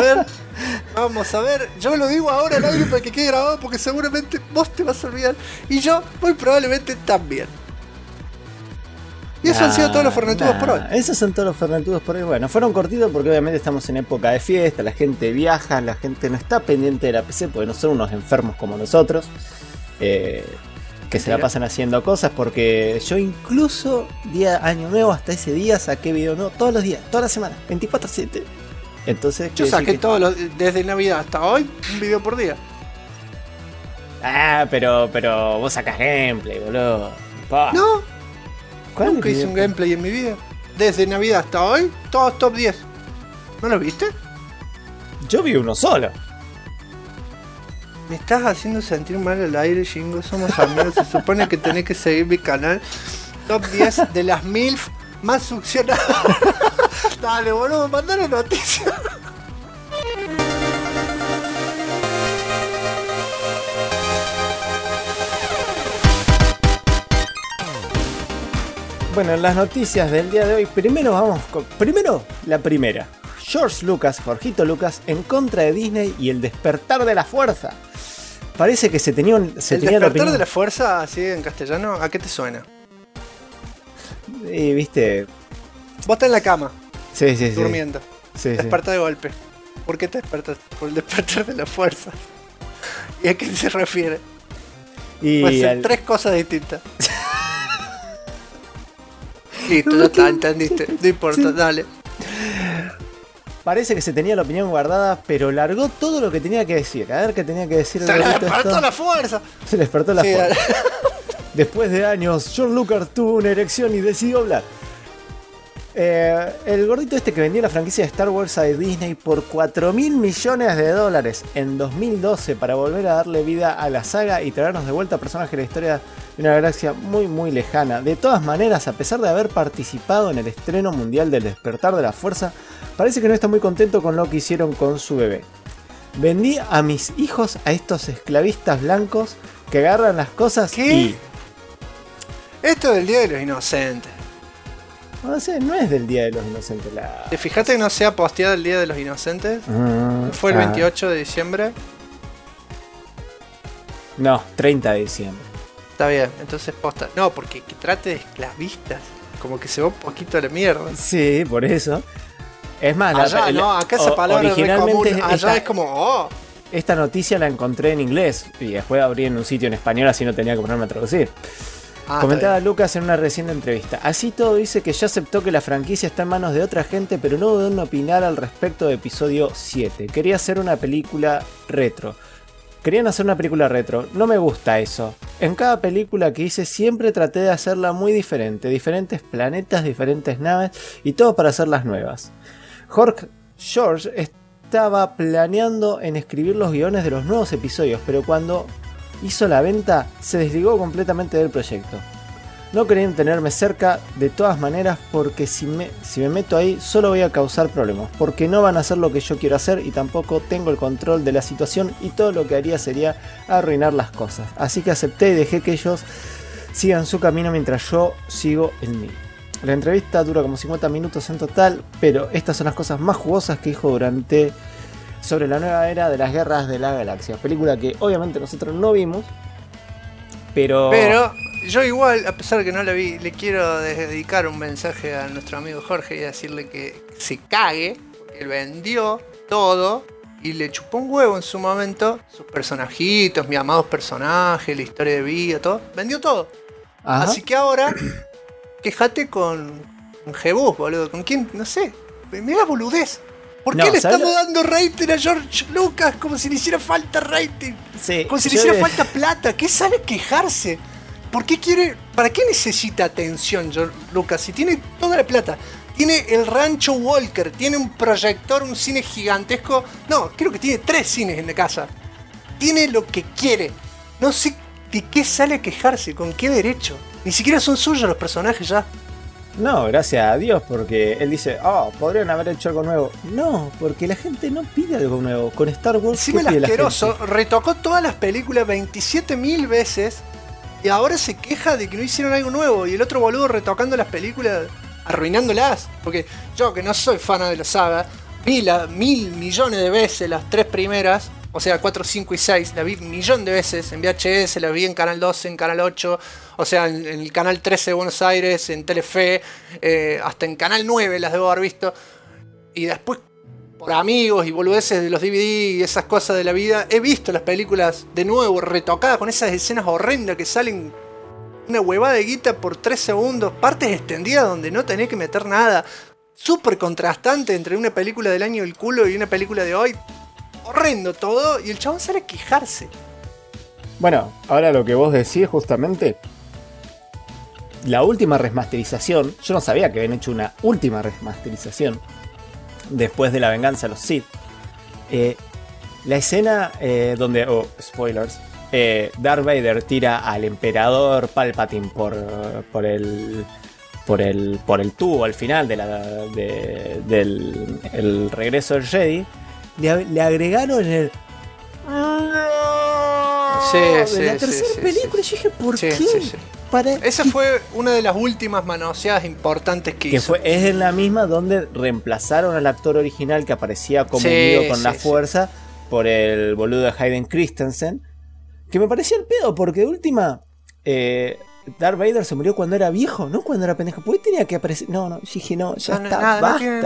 a ver, yo lo digo ahora al aire para que quede grabado porque seguramente vos te vas a olvidar y yo muy probablemente también. Y eso han sido todos los Fernetudos por hoy. Esos son todos los Fernetudos por hoy. Bueno, fueron cortitos porque obviamente estamos en época de fiesta, la gente viaja, la gente no está pendiente de la PC porque no son unos enfermos como nosotros, que se la pasan haciendo cosas, porque yo incluso día año nuevo hasta ese día saqué video nuevo todos los días, toda la semana, 24/7. Entonces yo saqué desde Navidad hasta hoy, un video por día. Pero vos sacás gameplay, boludo. No. Nunca hice un gameplay en mi vida. Desde Navidad hasta hoy, todos top 10. ¿No lo viste? Yo vi uno solo. Me estás haciendo sentir mal al aire, Shingo. Somos amigos. Se supone que tenés que seguir mi canal. Top 10 de las MILF más succionadas. Dale, boludo, mandale noticias. Bueno, en las noticias del día de hoy, primero la primera. George Lucas, Jorgito Lucas, en contra de Disney y el despertar de la fuerza. Parece que se tenía ¿El despertar de la fuerza, así en castellano, a qué te suena? Viste. Vos estás en la cama. Sí. Durmiendo. Sí. Desperta de golpe. ¿Por qué te despertas? Por el despertar de la fuerza. ¿Y a qué se refiere? Puede ser 3 cosas distintas. Listo, ya está, entendiste. No importa, dale. Parece que se tenía la opinión guardada, pero largó todo lo que tenía que decir. A ver qué tenía que decir. Se le despertó la fuerza. Se le despertó la fuerza. Después de años, George Lucas tuvo una erección y decidió hablar. El gordito este que vendió la franquicia de Star Wars a Disney por $4.000 millones en 2012 para volver a darle vida a la saga y traernos de vuelta a personajes de la historia de una galaxia muy muy lejana. De todas maneras, a pesar de haber participado en el estreno mundial del Despertar de la Fuerza, parece que no está muy contento con lo que hicieron con su bebé. Vendí a mis hijos a estos esclavistas blancos que agarran las cosas. ¿Qué? Y... Esto es del Día de los Inocentes. No sé, no es del Día de los Inocentes. ¿Te fijaste que no sea posteado el Día de los Inocentes? ¿Fue el 28 de diciembre? No, 30 de diciembre. Está bien, entonces posta. No, porque que trate de esclavistas. Como que se va un poquito a la mierda. Sí, por eso. Es más, allá, no, acá esa palabra originalmente es común. Allá es como, Esta noticia la encontré en inglés y después abrí en un sitio en español, así no tenía que ponerme a traducir. Comentaba Lucas en una reciente entrevista. Así todo dice que ya aceptó que la franquicia está en manos de otra gente, pero no dudó en opinar al respecto de episodio 7. Quería hacer una película retro. Querían hacer una película retro. No me gusta eso. En cada película que hice siempre traté de hacerla muy diferente. Diferentes planetas, diferentes naves y todo para hacerlas nuevas. George estaba planeando en escribir los guiones de los nuevos episodios, pero cuando hizo la venta se desligó completamente del proyecto. No querían tenerme cerca de todas maneras porque si me meto ahí solo voy a causar problemas, porque no van a hacer lo que yo quiero hacer y tampoco tengo el control de la situación y todo lo que haría sería arruinar las cosas. Así que acepté y dejé que ellos sigan su camino mientras yo sigo el mío. La entrevista dura como 50 minutos en total, pero estas son las cosas más jugosas que dijo sobre la nueva era de las guerras de la galaxia. Película que obviamente nosotros no vimos, pero yo igual, a pesar de que no la vi, le quiero dedicar un mensaje a nuestro amigo Jorge y decirle que se cague, porque él vendió todo y le chupó un huevo en su momento, sus personajitos, mis amados personajes, la historia de vida, todo, vendió todo. Ajá. Así que ahora, quejate con Jebus, boludo, con quién, no sé, mira la boludez. ¿Por qué le estamos dando rating a George Lucas como si le hiciera falta rating? Sí, como si le hiciera falta plata. ¿Qué sale quejarse? ¿Por qué quiere? ¿Para qué necesita atención George Lucas? Si tiene toda la plata, tiene el rancho Walker, tiene un proyector, un cine gigantesco. No, creo que tiene 3 cines en la casa. Tiene lo que quiere. No sé de qué sale a quejarse, con qué derecho. Ni siquiera son suyos los personajes ya. No, gracias a Dios, porque él dice, podrían haber hecho algo nuevo. No, porque la gente no pide algo nuevo. Con Star Wars, encima el asqueroso retocó todas las películas 27.000 veces y ahora se queja de que no hicieron algo nuevo. Y el otro boludo retocando las películas, arruinándolas. Porque yo, que no soy fan de la saga, vi 1.000 millones de veces las 3 primeras. O sea, 4, 5 y 6, la vi 1.000.000 de veces en VHS, la vi en Canal 12, en Canal 8, o sea, en el Canal 13 de Buenos Aires, en Telefe, hasta en Canal 9 las debo haber visto. Y después, por amigos y boludeces de los DVD y esas cosas de la vida, he visto las películas de nuevo, retocadas con esas escenas horrendas que salen una huevada de guita por 3 segundos, partes extendidas donde no tenés que meter nada, súper contrastante entre una película del año del culo y una película de hoy. Horrendo todo, y el chabón sale a quejarse. Bueno, ahora lo que vos decís justamente, la última remasterización, yo no sabía que habían hecho una última remasterización después de la venganza de los Sith. La escena donde, spoilers, Darth Vader tira al emperador Palpatine por el tubo al final del regreso del Jedi. Le agregaron el... Sí, la tercera película. Sí. Yo dije, ¿por qué? Sí. Esa fue una de las últimas manoseadas importantes que hizo. Es en la misma donde reemplazaron al actor original que aparecía como unido con la fuerza por el boludo de Hayden Christensen. Que me parecía el pedo, porque de última... Darth Vader se murió cuando era viejo, no cuando era pendejo. ¿Por qué tenía que aparecer? No, dije, no, ya está, basta. No tiene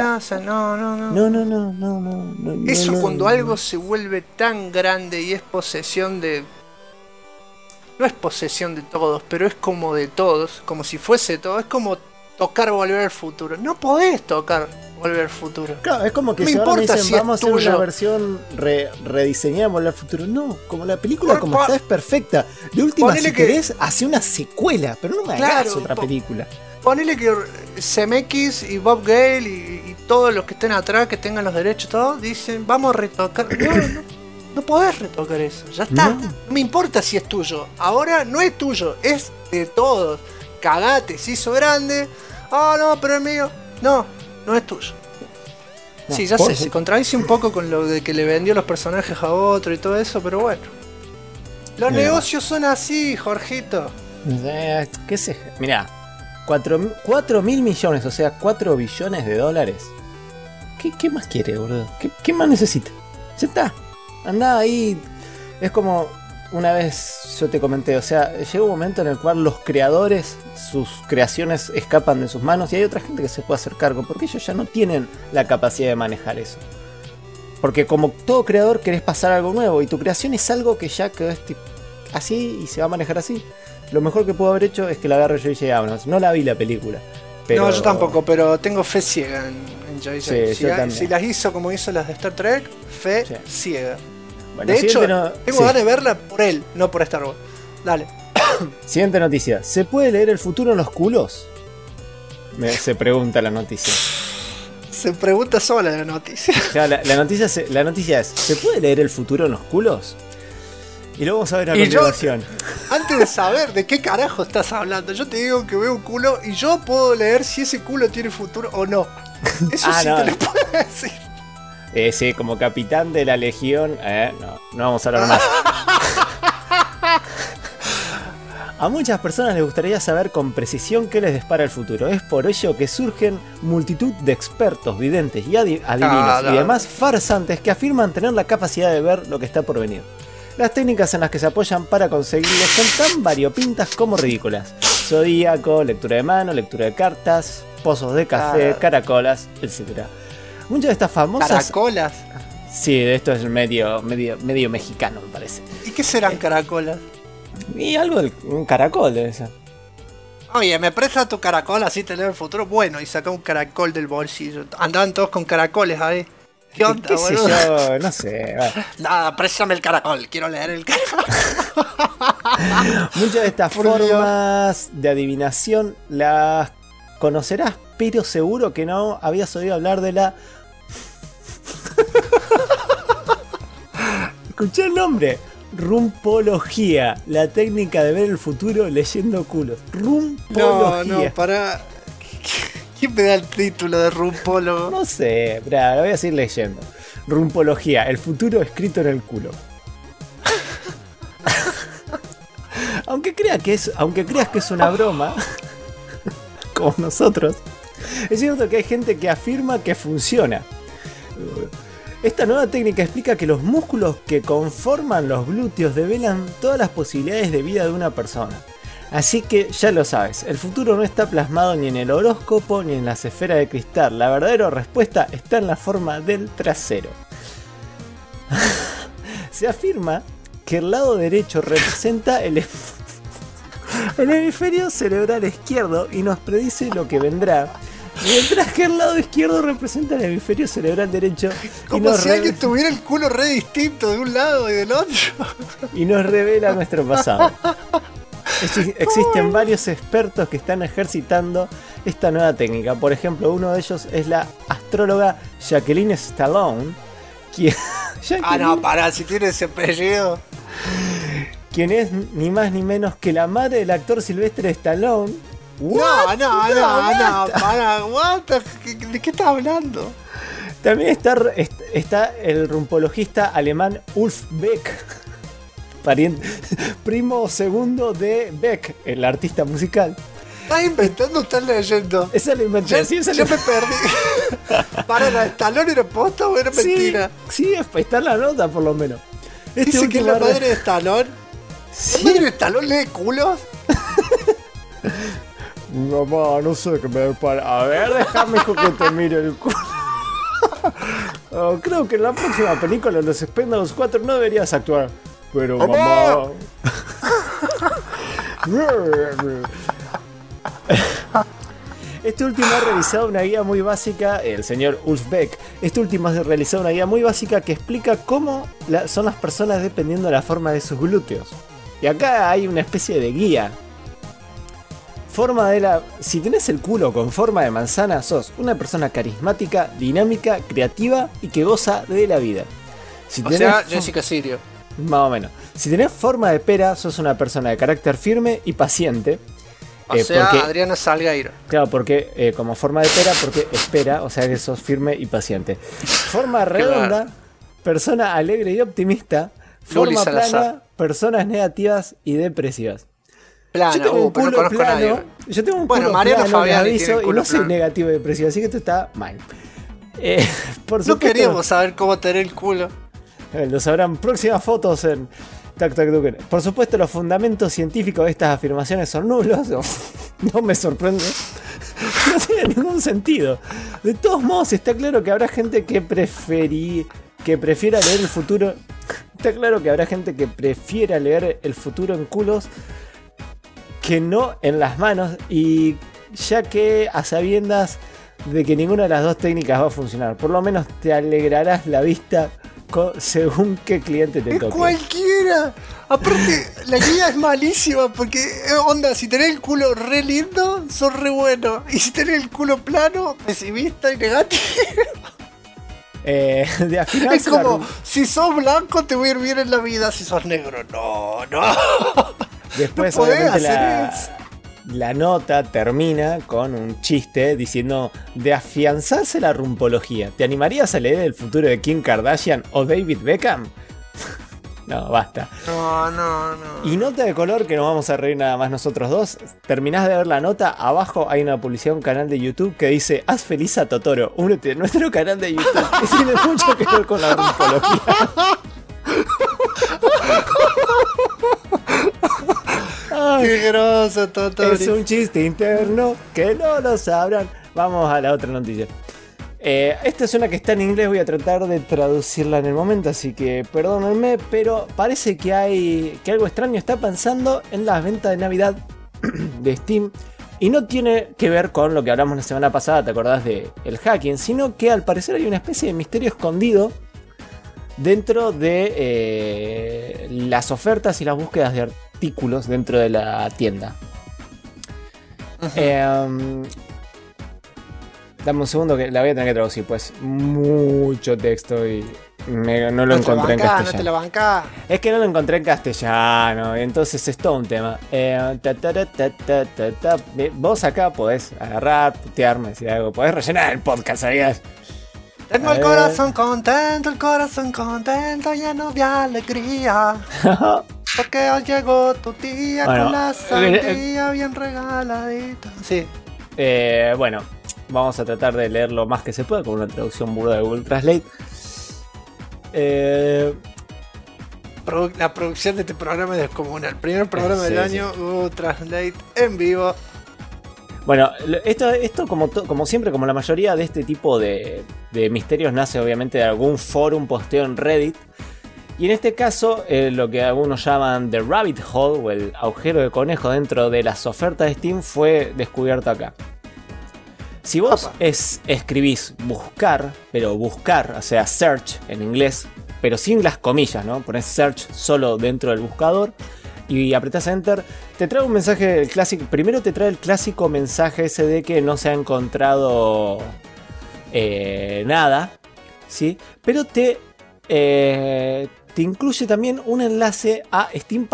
nada, no. Eso cuando algo se vuelve tan grande y es posesión de... No es posesión de todos, pero es como de todos, como si fuese todo. Es como tocar Volver al Futuro. No podés tocar Volver al Futuro. Claro, es como que no si ahora me dicen, si vamos a hacer una versión rediseñada de Volver al Futuro. No, como la película como está es perfecta. De última, si querés, hace una secuela, pero no me hagas otra película. Ponele que CMX y Bob Gale y todos los que estén atrás, que tengan los derechos, todos, dicen, vamos a retocar. No podés retocar eso, ya está. No me importa si es tuyo. Ahora no es tuyo, es de todos. Cagate, se hizo grande. No, pero es mío. No es tuyo. Sí, ya sé, se contradice un poco con lo de que le vendió los personajes a otro y todo eso, pero bueno. Los negocios son así, Jorgito. ¿Qué sé? Mirá, 4.000 millones, o sea, 4 billones de dólares. ¿Qué más quiere, boludo? ¿Qué más necesita? Ya está. Andá ahí. Es como una vez yo te comenté, o sea, llega un momento en el cual los creadores, sus creaciones escapan de sus manos y hay otra gente que se puede hacer cargo, porque ellos ya no tienen la capacidad de manejar eso. Porque como todo creador querés pasar algo nuevo y tu creación es algo que ya quedó así y se va a manejar así. Lo mejor que puedo haber hecho es que la agarre J.J. Abrams. No la vi la película. Pero... No, yo tampoco, pero tengo fe ciega en J.J. Sí, si las hizo como hizo las de Star Trek, fe ciega. Bueno, De hecho, siguiente no- tengo sí. ganas de verla por él, no por Star Wars. Dale. Siguiente noticia. ¿Se puede leer el futuro en los culos? Se pregunta la noticia. Se pregunta sola la noticia. Claro, la noticia es: ¿se puede leer el futuro en los culos? Y lo vamos a ver a Y yo- continuación. Antes de saber de qué carajo estás hablando, yo te digo que veo un culo y yo puedo leer si ese culo tiene futuro o no. Eso Ah, sí no. te lo puedo decir. Sí, como capitán de la legión. No vamos a hablar más. A muchas personas les gustaría saber con precisión qué les depara el futuro. Es por ello que surgen multitud de expertos, videntes y adivinos y demás farsantes que afirman tener la capacidad de ver lo que está por venir. Las técnicas en las que se apoyan para conseguirlo son tan variopintas como ridículas. Zodíaco, lectura de mano, lectura de cartas, pozos de café, caracolas, etc. Muchas de estas famosas... Caracolas. Sí, de esto es medio mexicano, me parece. ¿Y qué serán caracolas? Y algo un caracol debe ser. Oye, me presta tu caracol, así te leo el futuro. Bueno, y saca un caracol del bolsillo. Andaban todos con caracoles ahí. ¿Qué onda, ¿Qué sé boludo? yo? No sé. Bueno. Nada, préstame el caracol, quiero leer el caracol. Muchas de estas Por Dios. formas de adivinación las conocerás, pero seguro que no habías oído hablar de la... Escuché el nombre. Rumpología, la técnica de ver el futuro leyendo culos. Rumpología. No, pará. ¿Quién me da el título de rumpólogo? No sé, espera, lo voy a seguir leyendo. Rumpología, el futuro escrito en el culo. aunque creas que es una broma, como nosotros, es cierto que hay gente que afirma que funciona. Esta nueva técnica explica que los músculos que conforman los glúteos develan todas las posibilidades de vida de una persona. Así que ya lo sabes, el futuro no está plasmado ni en el horóscopo ni en las esferas de cristal. La verdadera respuesta está en la forma del trasero. Se afirma que el lado derecho representa el hemisferio cerebral izquierdo y nos predice lo que vendrá. Mientras que el lado izquierdo representa el hemisferio cerebral derecho y Como nos, si alguien tuviera el culo re distinto de un lado y del otro. y nos revela nuestro pasado. Existen varios expertos que están ejercitando esta nueva técnica. Por ejemplo, uno de ellos es la astróloga Jacqueline Stallone, quien, Ah, no, pará, si tiene ese apellido. quien es ni más ni menos que la madre del actor Sylvester Stallone. No, pará, what? ¿De qué estás hablando? También está el rumpologista alemán Ulf Beck, primo segundo de Beck, el artista musical. ¿Estás inventando o estás leyendo? Esa lo inventé. Ya, Sí, esa ya lo- me perdí. Para, ¿la Stallone era posta o era Sí, mentira? sí, está en la nota por lo menos. Dice que es la madre de Stallone. Sí. ¿La madre de Stallone lee culos? Mamá, no sé qué me depara. A ver, déjame hijo que te mire el culo. Oh, creo que en la próxima película, Los Expendables 4, no deberías actuar. Pero mamá. Este último ha realizado una guía muy básica, el señor Ulf Beck. Este último ha realizado una guía muy básica que explica cómo son las personas dependiendo de la forma de sus glúteos. Y acá hay una especie de guía. Si tenés el culo con forma de manzana, sos una persona carismática, dinámica, creativa y que goza de la vida. Si O tenés sea, Jessica Sirio. más o menos. Si tenés forma de pera, sos una persona de carácter firme y paciente. O sea, porque, Adriana Salgueiro. claro, porque como forma de pera, porque espera, o sea que sos firme y paciente. Forma redonda, persona alegre y optimista. Luli Forma Salazar. plana, personas negativas y depresivas. Plana, Yo tengo un pero no culo conozco a nadie. plano. Yo tengo un Bueno, culo Mariano plano, Fabiani les tiene aviso, el y culo no soy plano. negativo y depresivo, así que esto está mal. Por No supuesto, queríamos saber cómo tener el culo. lo sabrán próximas fotos en Tac Tac Duken. Por supuesto, los fundamentos científicos de estas afirmaciones son nulos. No me sorprende. No tiene ningún sentido. De todos modos, está claro que habrá gente que prefiera leer el futuro. Está claro que habrá gente que prefiera leer el futuro en culos que no en las manos. Y ya que a sabiendas de que ninguna de las dos técnicas va a funcionar, por lo menos te alegrarás la vista según qué cliente te Es toque. cualquiera. Aparte, la guía es malísima porque, onda, si tenés el culo re lindo, sos re bueno. Y si tenés el culo plano, pesimista y negativo. De Es afinarse la como, rum- si sos blanco te voy a ir bien en la vida, si sos negro, no. Después, no podés obviamente, hacer eso. la nota termina con un chiste diciendo: de afianzarse la rumpología, ¿te animarías a leer el futuro de Kim Kardashian o David Beckham? No, basta. No. Y nota de color, que nos vamos a reír nada más nosotros dos. Terminás de ver la nota, abajo hay una publicidad de un canal de YouTube que dice: haz feliz a Totoro, únete a nuestro canal de YouTube, que tiene mucho que ver con la rumpología. Ay, Qué groso, Totori. es un chiste interno que no lo sabrán. Vamos a la otra noticia. Esta es una que está en inglés, voy a tratar de traducirla en el momento, así que perdónenme, pero parece que algo extraño está pasando en las ventas de Navidad de Steam. Y no tiene que ver con lo que hablamos la semana pasada, ¿te acordás del hacking? Sino que al parecer hay una especie de misterio escondido dentro de las ofertas y las búsquedas de artículos dentro de la tienda. Dame un segundo que la voy a tener que traducir, pues mucho texto y no lo encontré en castellano. No te la bancás. Es que no lo encontré en castellano, y entonces es todo un tema. Vos acá podés agarrar, putearme, decir algo, podés rellenar el podcast, ¿sabías? Tengo el corazón contento, lleno de alegría. Porque hoy llegó tu tía Bueno, con la sandía bien regaladita. Sí. Bueno, vamos a tratar de leer lo más que se pueda con una traducción burda de Google Translate. La producción de este programa es descomunal. Primer programa Sí, del sí. año, Google Translate en vivo. Bueno, esto como siempre, como la mayoría de este tipo de misterios, nace obviamente de algún foro, posteo en Reddit. Y en este caso, lo que algunos llaman The Rabbit Hole o el agujero de conejo dentro de las ofertas de Steam fue descubierto acá. Si vos escribís buscar, pero buscar, o sea, search en inglés, pero sin las comillas, ¿no? Ponés search solo dentro del buscador y apretás enter, te trae un mensaje el clásico. Primero te trae el clásico mensaje ese de que no se ha encontrado nada, ¿sí? Pero te incluye también un enlace a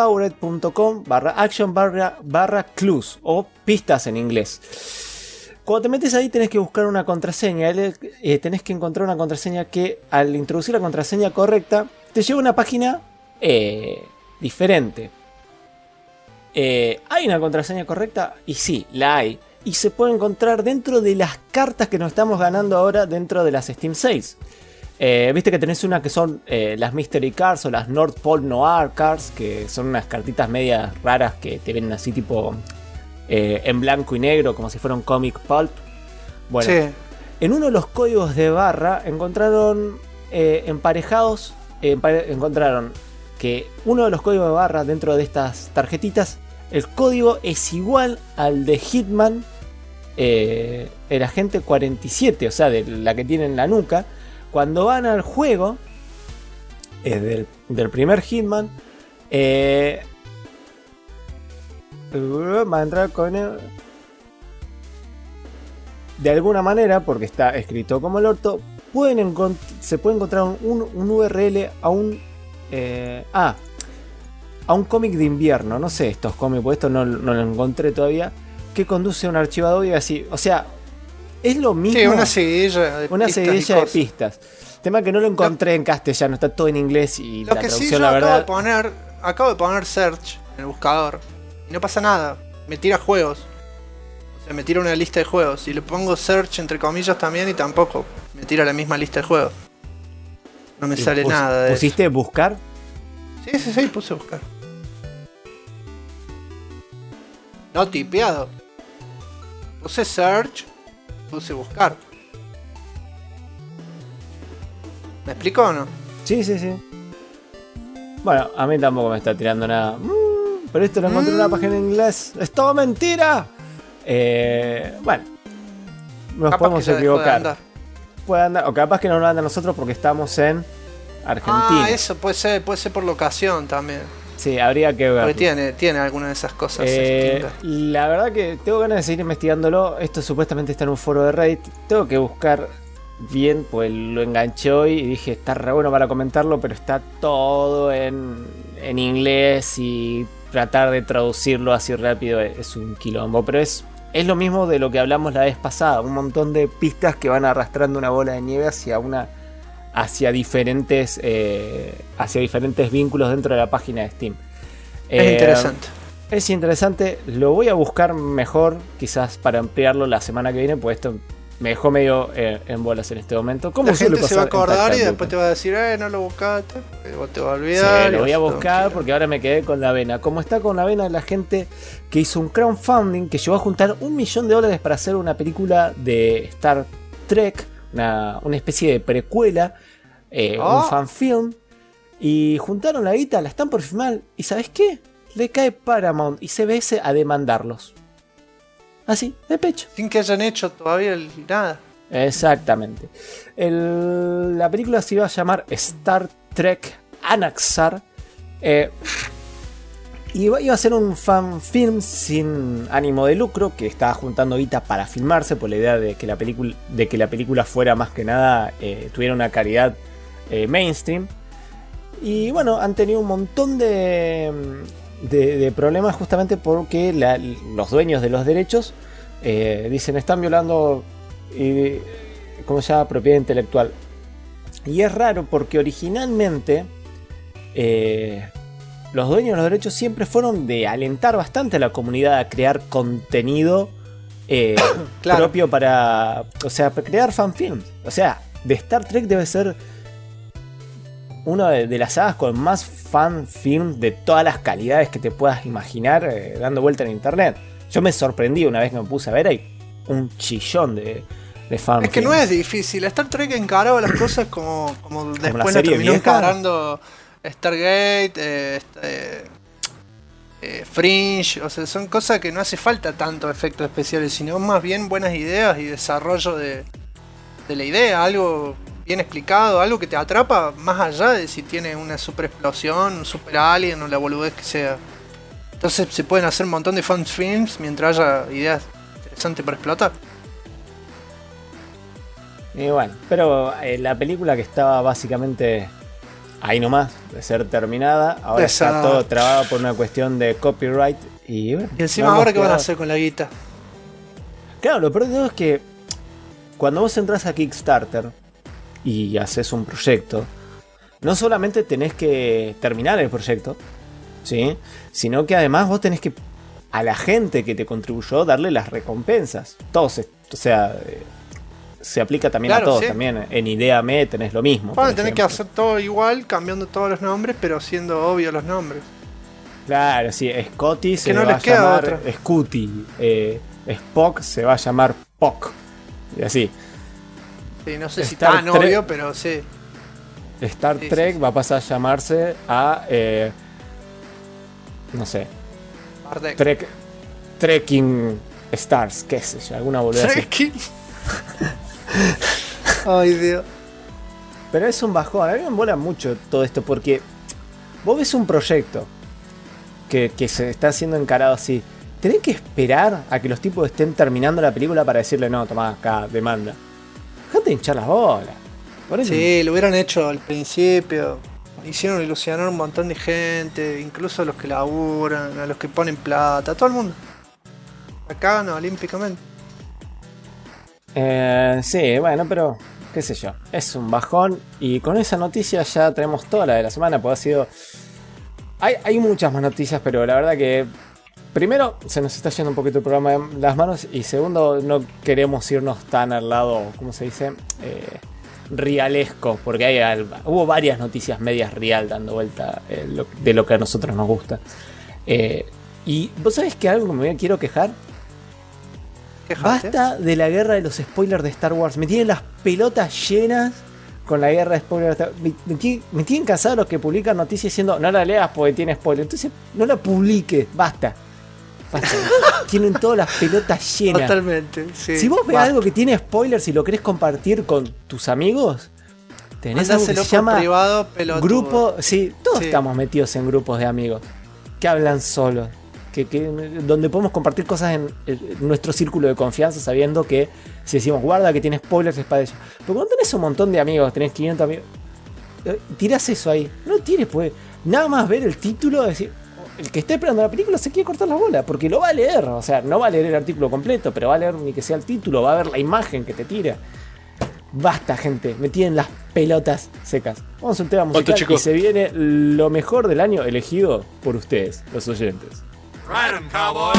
steampowered.com/action/clues o pistas en inglés. Cuando te metes ahí tenés que buscar una contraseña, tenés que encontrar una contraseña que al introducir la contraseña correcta te lleva a una página diferente. ¿Hay una contraseña correcta? Y sí, la hay. Y se puede encontrar dentro de las cartas que nos estamos ganando ahora dentro de las Steam Sales. Viste que tenés una que son las Mystery Cards o las North Pole Noir Cards, que son unas cartitas medias raras que te vienen así tipo en blanco y negro, como si fuera un comic pulp. Bueno, Sí. en uno de los códigos de barra encontraron emparejados, encontraron que uno de los códigos de barra dentro de estas tarjetitas, el código es igual al de Hitman, el agente 47, o sea, de la que tiene en la nuca. Cuando van al juego del primer Hitman, va a entrar con él. De alguna manera, porque está escrito como el orto, se puede encontrar un URL a un cómic de invierno. No sé estos cómics, porque esto no lo encontré todavía, que conduce a un archivador y así. O sea, es lo mismo. Sí, una seguidilla de Una pistas y seguidilla de cosas. pistas. Tema que no lo encontré en castellano, está todo en inglés y Lo la que sí, traducción, yo la verdad. acabo de poner search en el buscador y no pasa nada. Me tira juegos. O sea, me tira una lista de juegos. Y le pongo search entre comillas también y tampoco. Me tira la misma lista de juegos. No me sale nada de ¿Pusiste buscar? eso. Sí, puse buscar. No tipeado. Puse search, puse buscar. ¿Me explico o no? Sí. Bueno, a mí tampoco me está tirando nada. Pero esto lo encontré en una página en inglés. ¡Es todo mentira! Bueno, nos Capaz podemos que ya dejó de equivocar. andar. Puede andar, o capaz que no lo anda nosotros porque estamos en Argentina. Eso puede ser por locación también. Sí, habría que ver. Porque tiene alguna de esas cosas distintas. La verdad que tengo ganas de seguir investigándolo. Esto supuestamente está en un foro de Reddit. Tengo que buscar bien, pues lo enganché hoy y dije, está re bueno para comentarlo, pero está todo en inglés y tratar de traducirlo así rápido es un quilombo. Pero es lo mismo de lo que hablamos la vez pasada. Un montón de pistas que van arrastrando una bola de nieve hacia diferentes vínculos dentro de la página de Steam. Es interesante. Es interesante. Lo voy a buscar mejor, quizás para ampliarlo la semana que viene, pues esto me dejó medio en bolas en este momento. La gente se va a acordar y después te va a decir, no lo buscaste, vos te vas a olvidar. Sí, lo voy a buscar porque ahora me quedé con la vena. Como está con la vena la gente que hizo un crowdfunding que llegó a juntar $1 millón para hacer una película de Star Trek, una especie de precuela, un fanfilm, y juntaron la guita, la están por filmar, y ¿sabes qué? Le cae Paramount y CBS a demandarlos. Así, de pecho. Sin que hayan hecho todavía nada. Exactamente. La película se iba a llamar Star Trek Anaxar. Iba a ser un fanfilm sin ánimo de lucro, que estaba juntando guita para filmarse, por la idea de que la película fuera más que nada, tuviera una calidad mainstream. Y bueno, han tenido un montón de problemas justamente porque los dueños de los derechos dicen están violando ¿cómo se llama? Propiedad intelectual. Y es raro porque originalmente los dueños de los derechos siempre fueron de alentar bastante a la comunidad a crear contenido claro, propio para crear fanfilms. O sea, de Star Trek debe ser una de las sagas con más fanfilms de todas las calidades que te puedas imaginar dando vuelta en internet. Yo me sorprendí una vez que me puse a ver, hay un chillón de fanfilms. Es que no es difícil, Star Trek encaraba las cosas como después lo terminó encarando Stargate, Fringe, o sea, son cosas que no hace falta tanto efectos especiales, sino más bien buenas ideas y desarrollo de la idea, algo bien explicado, algo que te atrapa más allá de si tiene una super explosión, un super alien o la boludez que sea. Entonces se pueden hacer un montón de fanfilms mientras haya ideas interesantes para explotar. Y bueno, pero la película que estaba básicamente ahí nomás de ser terminada, ahora está todo trabado por una cuestión de copyright y bueno, y encima ahora qué van a hacer con la guita. Claro, lo peor de todo es que cuando vos entras a Kickstarter y haces un proyecto, no solamente tenés que terminar el proyecto, ¿sí? Sino que además vos tenés que a la gente que te contribuyó darle las recompensas. Todos, o sea, se aplica también a todos, sí. También en Ideame tenés lo mismo. Bueno, tenés que hacer todo igual, cambiando todos los nombres, pero siendo obvios los nombres. Claro, sí, Scotty se va a llamar Scooty, Spock se va a llamar Pock, y así. Sí, no sé si tan obvio, pero sí. Star Trek va a pasar a llamarse a no sé, Trekking Stars, qué sé yo, alguna boludez así. Trekking. Ay, Dios. Pero es un bajón, a mí me mola mucho todo esto porque vos ves un proyecto que se está siendo encarado así, tenés que esperar a que los tipos estén terminando la película para decirle no, tomá acá, demanda. Dejate de hinchar las bolas. Sí, lo hubieran hecho al principio. Hicieron ilusionar a un montón de gente, incluso a los que laburan, a los que ponen plata, a todo el mundo. La cagan olímpicamente. Sí, bueno, pero qué sé yo, es un bajón. Y con esa noticia ya tenemos toda la de la semana, pues ha sido... Hay muchas más noticias, pero la verdad que... Primero, se nos está yendo un poquito el programa de las manos. Y segundo, no queremos irnos tan al lado, ¿cómo se dice? Rialesco, porque hubo varias noticias medias real dando vuelta de lo que a nosotros nos gusta. Y vos sabés que algo que me quiero quejar. Basta de la guerra de los spoilers de Star Wars. Me tienen las pelotas llenas con la guerra de spoilers de Star Wars. Me tienen cansados los que publican noticias diciendo no la leas porque tiene spoilers. Entonces no la publiques, basta. Tienen todas las pelotas llenas. Totalmente, sí. Si vos ves algo que tiene spoilers y lo querés compartir con tus amigos, Tenés algo que Mándaselo se por llama privado, pelotudo. grupo. Sí, todos Sí. estamos metidos en grupos de amigos que hablan solos. Donde podemos compartir cosas en nuestro círculo de confianza, sabiendo que si decimos guarda que tiene spoilers es para ellos. Pero cuando tenés un montón de amigos, tenés 500 amigos, tirás eso ahí. No tires, pues. Nada más ver el título, decir. El que esté esperando la película se quiere cortar las bolas, porque lo va a leer. O sea, no va a leer el artículo completo, pero va a leer ni que sea el título, va a ver la imagen que te tira. Basta, gente, me tienen las pelotas secas. Vamos a un tema musical y chicos. se viene lo mejor del año elegido por ustedes, los oyentes. Ride 'em, cowboy.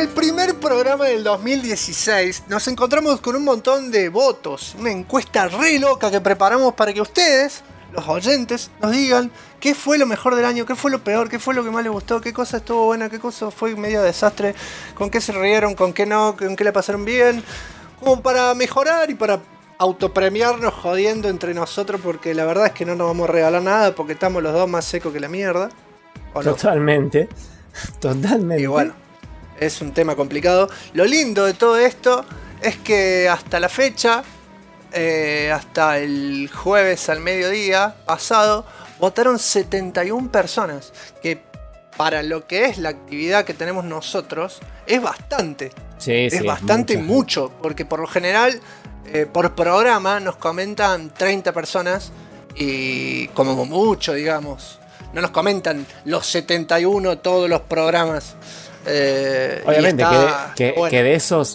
primer programa del 2016 nos encontramos con un montón de votos, una encuesta re loca que preparamos para que ustedes, los oyentes, nos digan qué fue lo mejor del año, qué fue lo peor, qué fue lo que más les gustó, qué cosa estuvo buena, qué cosa fue medio desastre, con qué se rieron, con qué no, con qué la pasaron bien, como para mejorar y para autopremiarnos jodiendo entre nosotros, porque la verdad es que no nos vamos a regalar nada porque estamos los dos más secos que la mierda. ¿O no? Totalmente. Y bueno, es un tema complicado. Lo lindo de todo esto es que hasta la fecha, hasta el jueves al mediodía pasado, votaron 71 personas, que para lo que es la actividad que tenemos nosotros es bastante. Sí, es bastante mucho, porque por lo general por programa nos comentan 30 personas y como mucho, digamos. No nos comentan los 71 todos los programas. Obviamente bueno. que de esos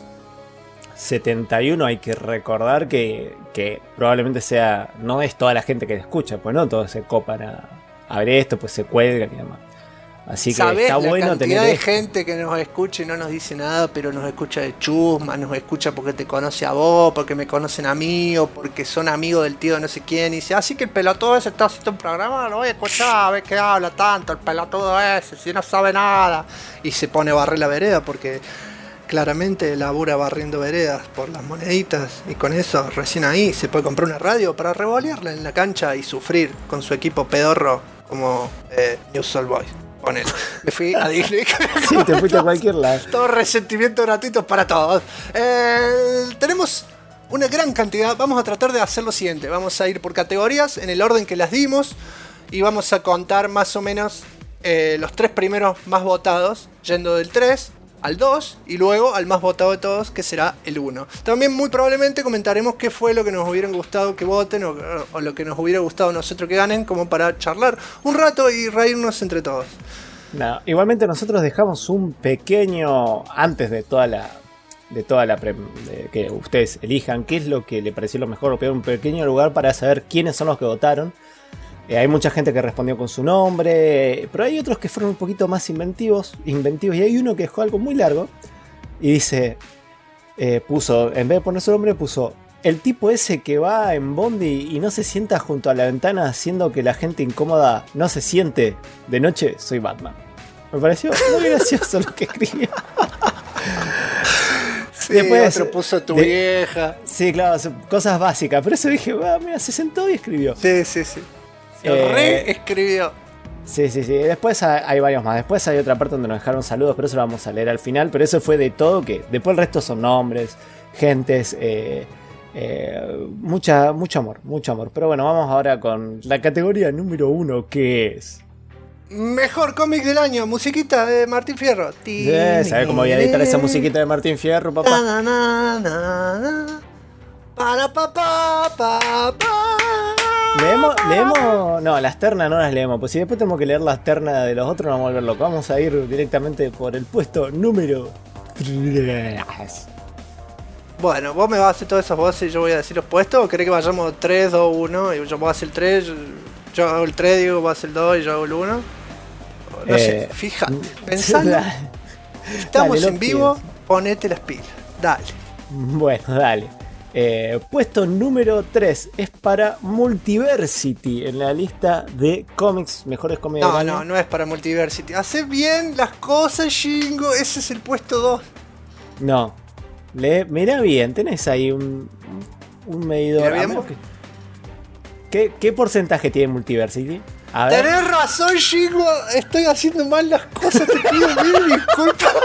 71 hay que recordar que probablemente sea, no es toda la gente que escucha, pues no todos se copan a ver esto, pues se cuelgan y demás. Así que está bueno tener cantidad de gente que nos escucha y no nos dice nada, pero nos escucha de chusma, nos escucha porque te conoce a vos, porque me conocen a mí, o porque son amigos del tío de no sé quién, y dice, así que el pelotudo ese está haciendo un programa, lo voy a escuchar, a ver qué habla tanto, el pelotudo ese, si no sabe nada, y se pone a barrer la vereda, porque claramente labura barriendo veredas por las moneditas, y con eso recién ahí se puede comprar una radio para revolearla en la cancha y sufrir con su equipo pedorro como News All Boys. Ponele. Me fui a Disney. Sí, te fuiste a cualquier lado. Todo resentimiento gratuito para todos. Tenemos una gran cantidad. Vamos a tratar de hacer lo siguiente. Vamos a ir por categorías en el orden que las dimos. Y vamos a contar más o menos los 3 primeros más votados. Yendo del 3 al 2 y luego al más votado de todos, que será el 1. También muy probablemente comentaremos qué fue lo que nos hubiera gustado que voten o lo que nos hubiera gustado a nosotros que ganen, como para charlar un rato y reírnos entre todos. No, igualmente nosotros dejamos un pequeño, antes de que ustedes elijan qué es lo que le pareció lo mejor o peor, un pequeño lugar para saber quiénes son los que votaron. Hay mucha gente que respondió con su nombre, pero hay otros que fueron un poquito más inventivos, y hay uno que dejó algo muy largo y dice, puso, en vez de poner su nombre, puso, el tipo ese que va en bondi y no se sienta junto a la ventana haciendo que la gente incómoda no se siente de noche, soy Batman. Me pareció muy gracioso lo que escribió. Sí, después otro puso tu vieja. Sí, claro, cosas básicas, pero eso dije, mira, se sentó y escribió. Sí. Reescribió. Sí. Después hay varios más. Después hay otra parte donde nos dejaron saludos, pero eso lo vamos a leer al final. Pero eso fue de todo, que después el resto son nombres, gentes, mucho amor. Pero bueno, vamos ahora con la categoría número 1, que es mejor cómic del año, musiquita de Martín Fierro. ¿Sabes cómo voy a editar esa musiquita de Martín Fierro, papá? Para papá. Leemos. No, las ternas no las leemos. Pues si después tenemos que leer las ternas de los otros, nos vamos a volver locos. Vamos a ir directamente por el puesto número 3. Bueno, vos me vas a hacer todas esas voces y yo voy a decir los puestos. ¿O querés que vayamos 3, 2, 1? Y yo voy a hacer el 3, yo hago el 3, Diego, vos haces el 2 y yo hago el 1. No sé, fíjate, pensando. Estamos en vivo, ponete las pilas. Dale. Bueno, dale. Puesto número 3 es para Multiversity en la lista de cómics, mejores cómics del año. No es para Multiversity. Hace bien las cosas, Shingo. Ese es el puesto 2. No. Mirá bien, tenés ahí un medidor. ¿Qué porcentaje tiene Multiversity? A ver. Tenés razón, Shingo. Estoy haciendo mal las cosas. Te pido mil disculpas.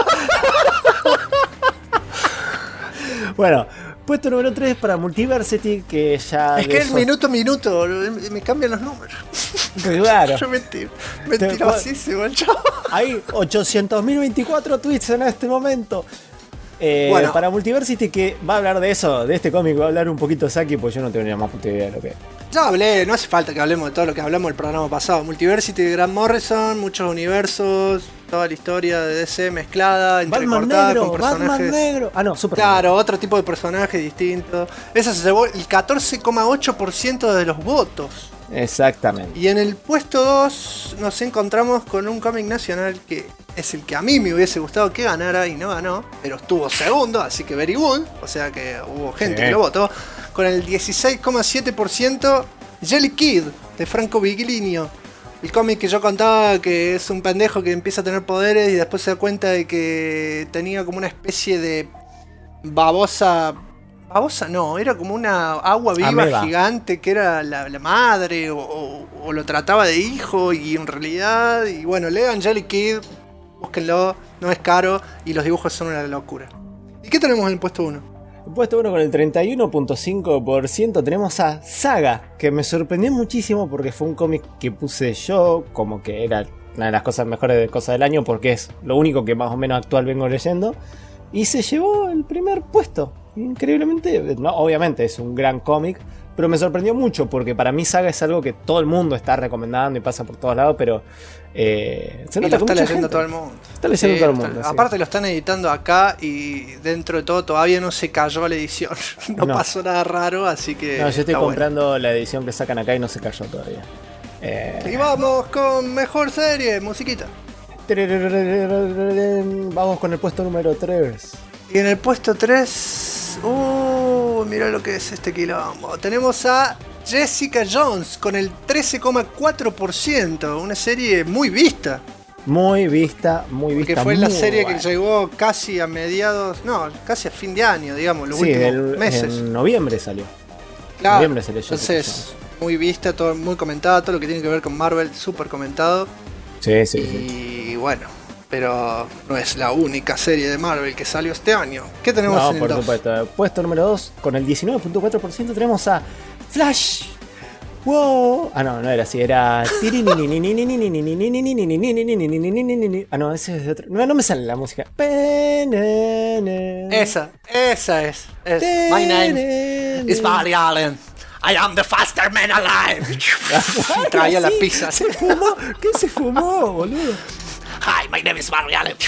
Bueno. Puesto número 3 para Multiversity, que ya... Es que es minuto, me cambian los números. Claro. Yo mentirosísimo, chavo. Hay 800.024 tweets en este momento. Bueno. Para Multiversity, que va a hablar de eso, de este cómic, va a hablar un poquito Saki, pues yo no tengo ni la más puta idea de lo que es. Ya hablé, no hace falta que hablemos de todo lo que hablamos el programa pasado. Multiversity de Grant Morrison, muchos universos, toda la historia de DC mezclada, entrecortada con personajes. Batman negro. Ah, no, Superman. Claro, otro tipo de personajes distintos. Eso se llevó el 14,8% de los votos. Exactamente. Y en el puesto 2 nos encontramos con un cómic nacional que es el que a mí me hubiese gustado que ganara y no ganó, pero estuvo segundo, así que very good, o sea que hubo gente que lo votó, con el 16,7% Jelly Kid de Franco Vigilinio. El cómic que yo contaba que es un pendejo que empieza a tener poderes y después se da cuenta de que tenía como una especie de babosa no, era como una agua viva Ameba. gigante que era la madre o lo trataba de hijo y en realidad, y bueno, lean Jelly Kid, búsquenlo, no es caro y los dibujos son una locura. ¿Y qué tenemos en el puesto 1? En puesto 1 con el 31.5% tenemos a Saga, que me sorprendió muchísimo porque fue un cómic que puse yo como que era una de las cosas mejores cosas del año porque es lo único que más o menos actual vengo leyendo y se llevó el primer puesto. Increíblemente, no, obviamente es un gran cómic, pero me sorprendió mucho porque para mí Saga es algo que todo el mundo está recomendando y pasa por todos lados, pero se Y nota lo que está mucha leyendo gente todo el mundo. está leyendo todo el mundo. Sí. Aparte lo están editando acá y dentro de todo todavía no se cayó la edición. No pasó nada raro, así que... No, yo estoy está comprando la edición que sacan acá y no se cayó todavía. bueno. Y vamos con mejor serie, musiquita. Vamos con el puesto número 3. Y en el puesto 3... mira lo que es este quilombo. Tenemos a Jessica Jones con el 13,4%. Una serie muy vista. Muy vista, muy vista. Que fue la muy serie buena. que llegó casi a mediados... No, casi a fin de año, digamos, los últimos meses. En noviembre salió. Claro, noviembre se leyó entonces, muy vista, todo muy comentada, todo lo que tiene que ver con Marvel, súper comentado. Sí, sí, Y bueno, pero no es la única serie de Marvel que salió este año. ¿Qué tenemos No, en el por 2? supuesto. Puesto número 2, con el 19.4% tenemos a Flash. Wow. Ah, no era así, era... Ah, no, ese es de otro. No me sale la música. Esa es. My name is Barry Allen. I am the fastest man alive. Y traía la pizza. ¿Se fumó? ¿Qué se fumó, boludo? Hi, my name is Barry Allen.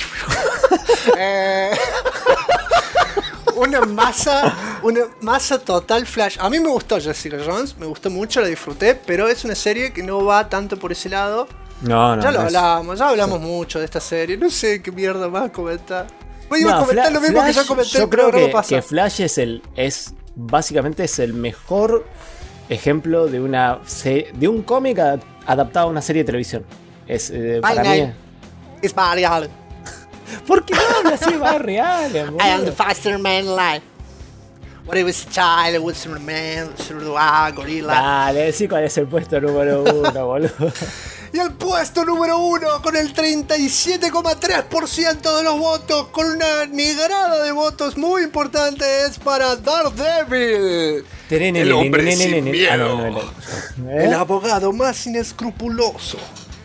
Una masa total Flash. A mí me gustó Jessica Jones, me gustó mucho, la disfruté, pero es una serie que no va tanto por ese lado. No, Ya lo es- hablamos mucho de esta serie. No sé qué mierda más comentar. Voy a No, comentar lo mismo que ya comenté yo el creo programa que pasado. Flash básicamente es el mejor ejemplo de de un cómic adaptado a una serie de televisión. Es para mí. name is Barry Allen. ¿Por qué no habla así Barry Allen, I am the boludo? fastest man alive. When I was a child, I was a man, gorilla. Dale, decí cuál es el puesto número 1, boludo. Y el puesto número 1 con el 37,3% de los votos, con una negrada de votos muy importante, es para Daredevil. El hombre sin miedo. Ah, no. El abogado más inescrupuloso.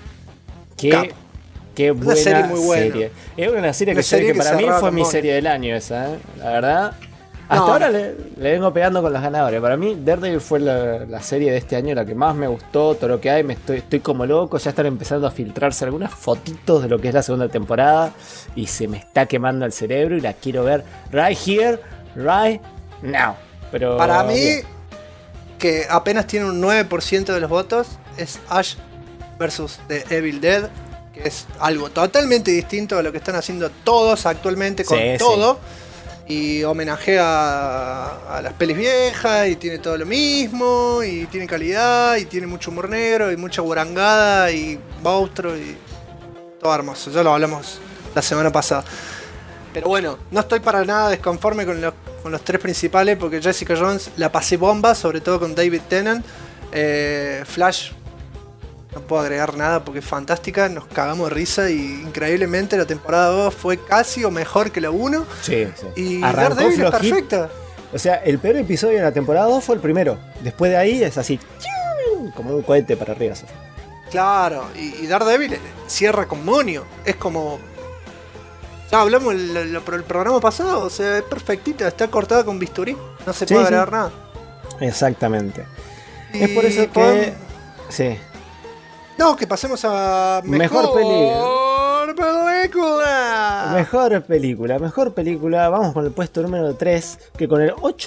Qué buena serie muy buena. serie. Es una serie Una que, serie que para mí cerraba fue con mi Moria. serie del año esa, la verdad. Hasta No, ahora no. le vengo pegando con las ganadores. Para mí Daredevil fue la serie de este año la que más me gustó, todo lo que hay. Estoy como loco, ya están empezando a filtrarse algunas fotitos de lo que es la segunda temporada y se me está quemando el cerebro y la quiero ver right here, right now. Pero Para mí, bien. que apenas tiene un 9% de los votos, es Ash versus The Evil Dead, que es algo totalmente distinto a lo que están haciendo todos actualmente con Sí, todo. Y homenajea a las pelis viejas y tiene todo lo mismo y tiene calidad y tiene mucho humor negro y mucha guarangada y monstruo y todo hermoso. Ya lo hablamos la semana pasada. Pero bueno, no estoy para nada desconforme con los tres principales porque Jessica Jones la pasé bomba, sobre todo con David Tennant. Flash, no puedo agregar nada porque es fantástica, nos cagamos de risa y increíblemente la temporada 2 fue casi o mejor que la 1. Sí. Y Arrancó Daredevil es flojito. perfecta. O sea, el peor episodio de la temporada 2 fue el primero. Después de ahí es así, como un cohete para arriba. se fue. Claro, y Daredevil cierra con Monio. Es como... Ya hablamos el programa pasado, o sea, es perfectita, está cortada con bisturí. No se Sí, puede sí. agregar nada. Exactamente. Y Es por eso que... podemos- Sí. No, que pasemos a Mejor película. Mejor película. Vamos con el puesto número 3, que con el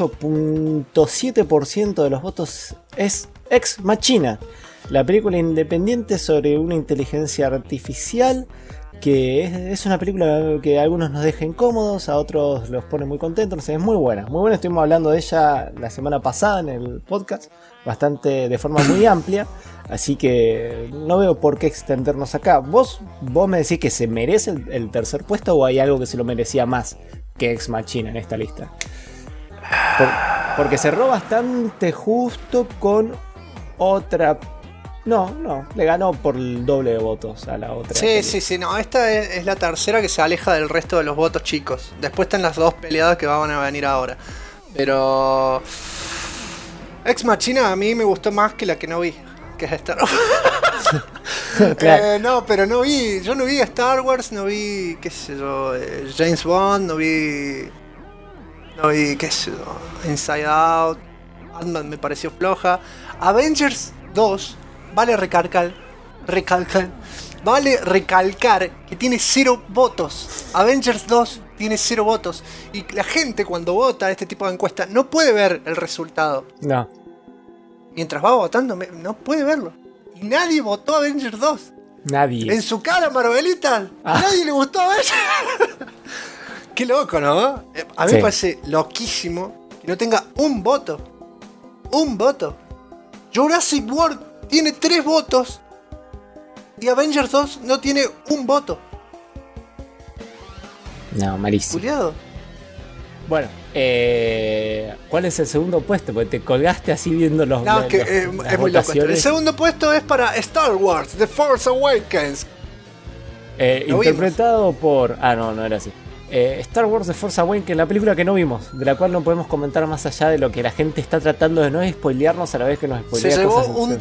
8.7% de los votos es Ex Machina, la película independiente sobre una inteligencia artificial, que es una película que a algunos nos deja incómodos, a otros los pone muy contentos. No sé, es muy buena, estuvimos hablando de ella la semana pasada en el podcast, bastante de forma muy amplia, así que no veo por qué extendernos acá. ¿Vos me decís que se merece el tercer puesto o hay algo que se lo merecía más que Ex Machina en esta lista? Porque cerró bastante justo con otra. No, le ganó por el doble de votos a la otra. Sí, no, esta es la tercera que se aleja del resto de los votos chicos. Después están las dos peleadas que van a venir ahora. Pero Ex Machina a mí me gustó más que la que no vi, que es Star Wars. Claro. Pero yo no vi Star Wars, no vi, qué sé yo, James Bond, no vi, qué sé yo, Inside Out, Ant-Man me pareció floja. Avengers 2, vale recalcar que tiene 0 votos. Avengers 2 tiene 0 votos. Y la gente cuando vota este tipo de encuesta no puede ver el resultado. No. Mientras va votando no puede verlo. Y nadie votó Avengers 2. Nadie. En su cara, Marvelita. Nadie le gustó Avengers. Qué loco, ¿no? A mí me parece loquísimo que no tenga un voto. Un voto. Jurassic World tiene 3 votos y Avengers 2 no tiene un voto. No, malísimo. Juliado. Bueno, ¿cuál es el segundo puesto? Porque te colgaste así viendo los. No, las es muy loco. El segundo puesto es para Star Wars, The Force Awakens. Interpretado por. No era así. Star Wars The Force Awakens, la película que no vimos, de la cual no podemos comentar más allá de lo que la gente está tratando de no spoilearnos a la vez que nos spoilea. Se llevó cosas un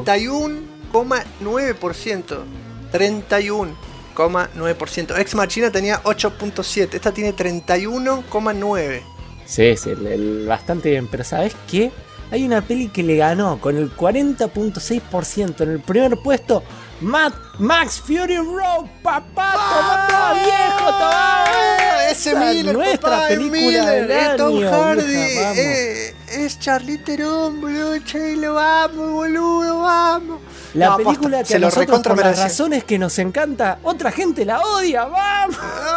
31,9%. 31,9%. Ex Machina tenía 8.7%. Esta tiene 31,9%. Sí, bastante bien. Pero ¿sabes qué? Hay una peli que le ganó con el 40.6% en el primer puesto. Max Fury Road, papá, tomá, viejo, tomá. Ese Miller, nuestra papá, película del año, Tom Hardy, vieja, es Charlize Theron, boludo, che, lo amo, boludo, vamos. La película posta, que a nosotros por las razones que nos encanta, otra gente la odia, vamos.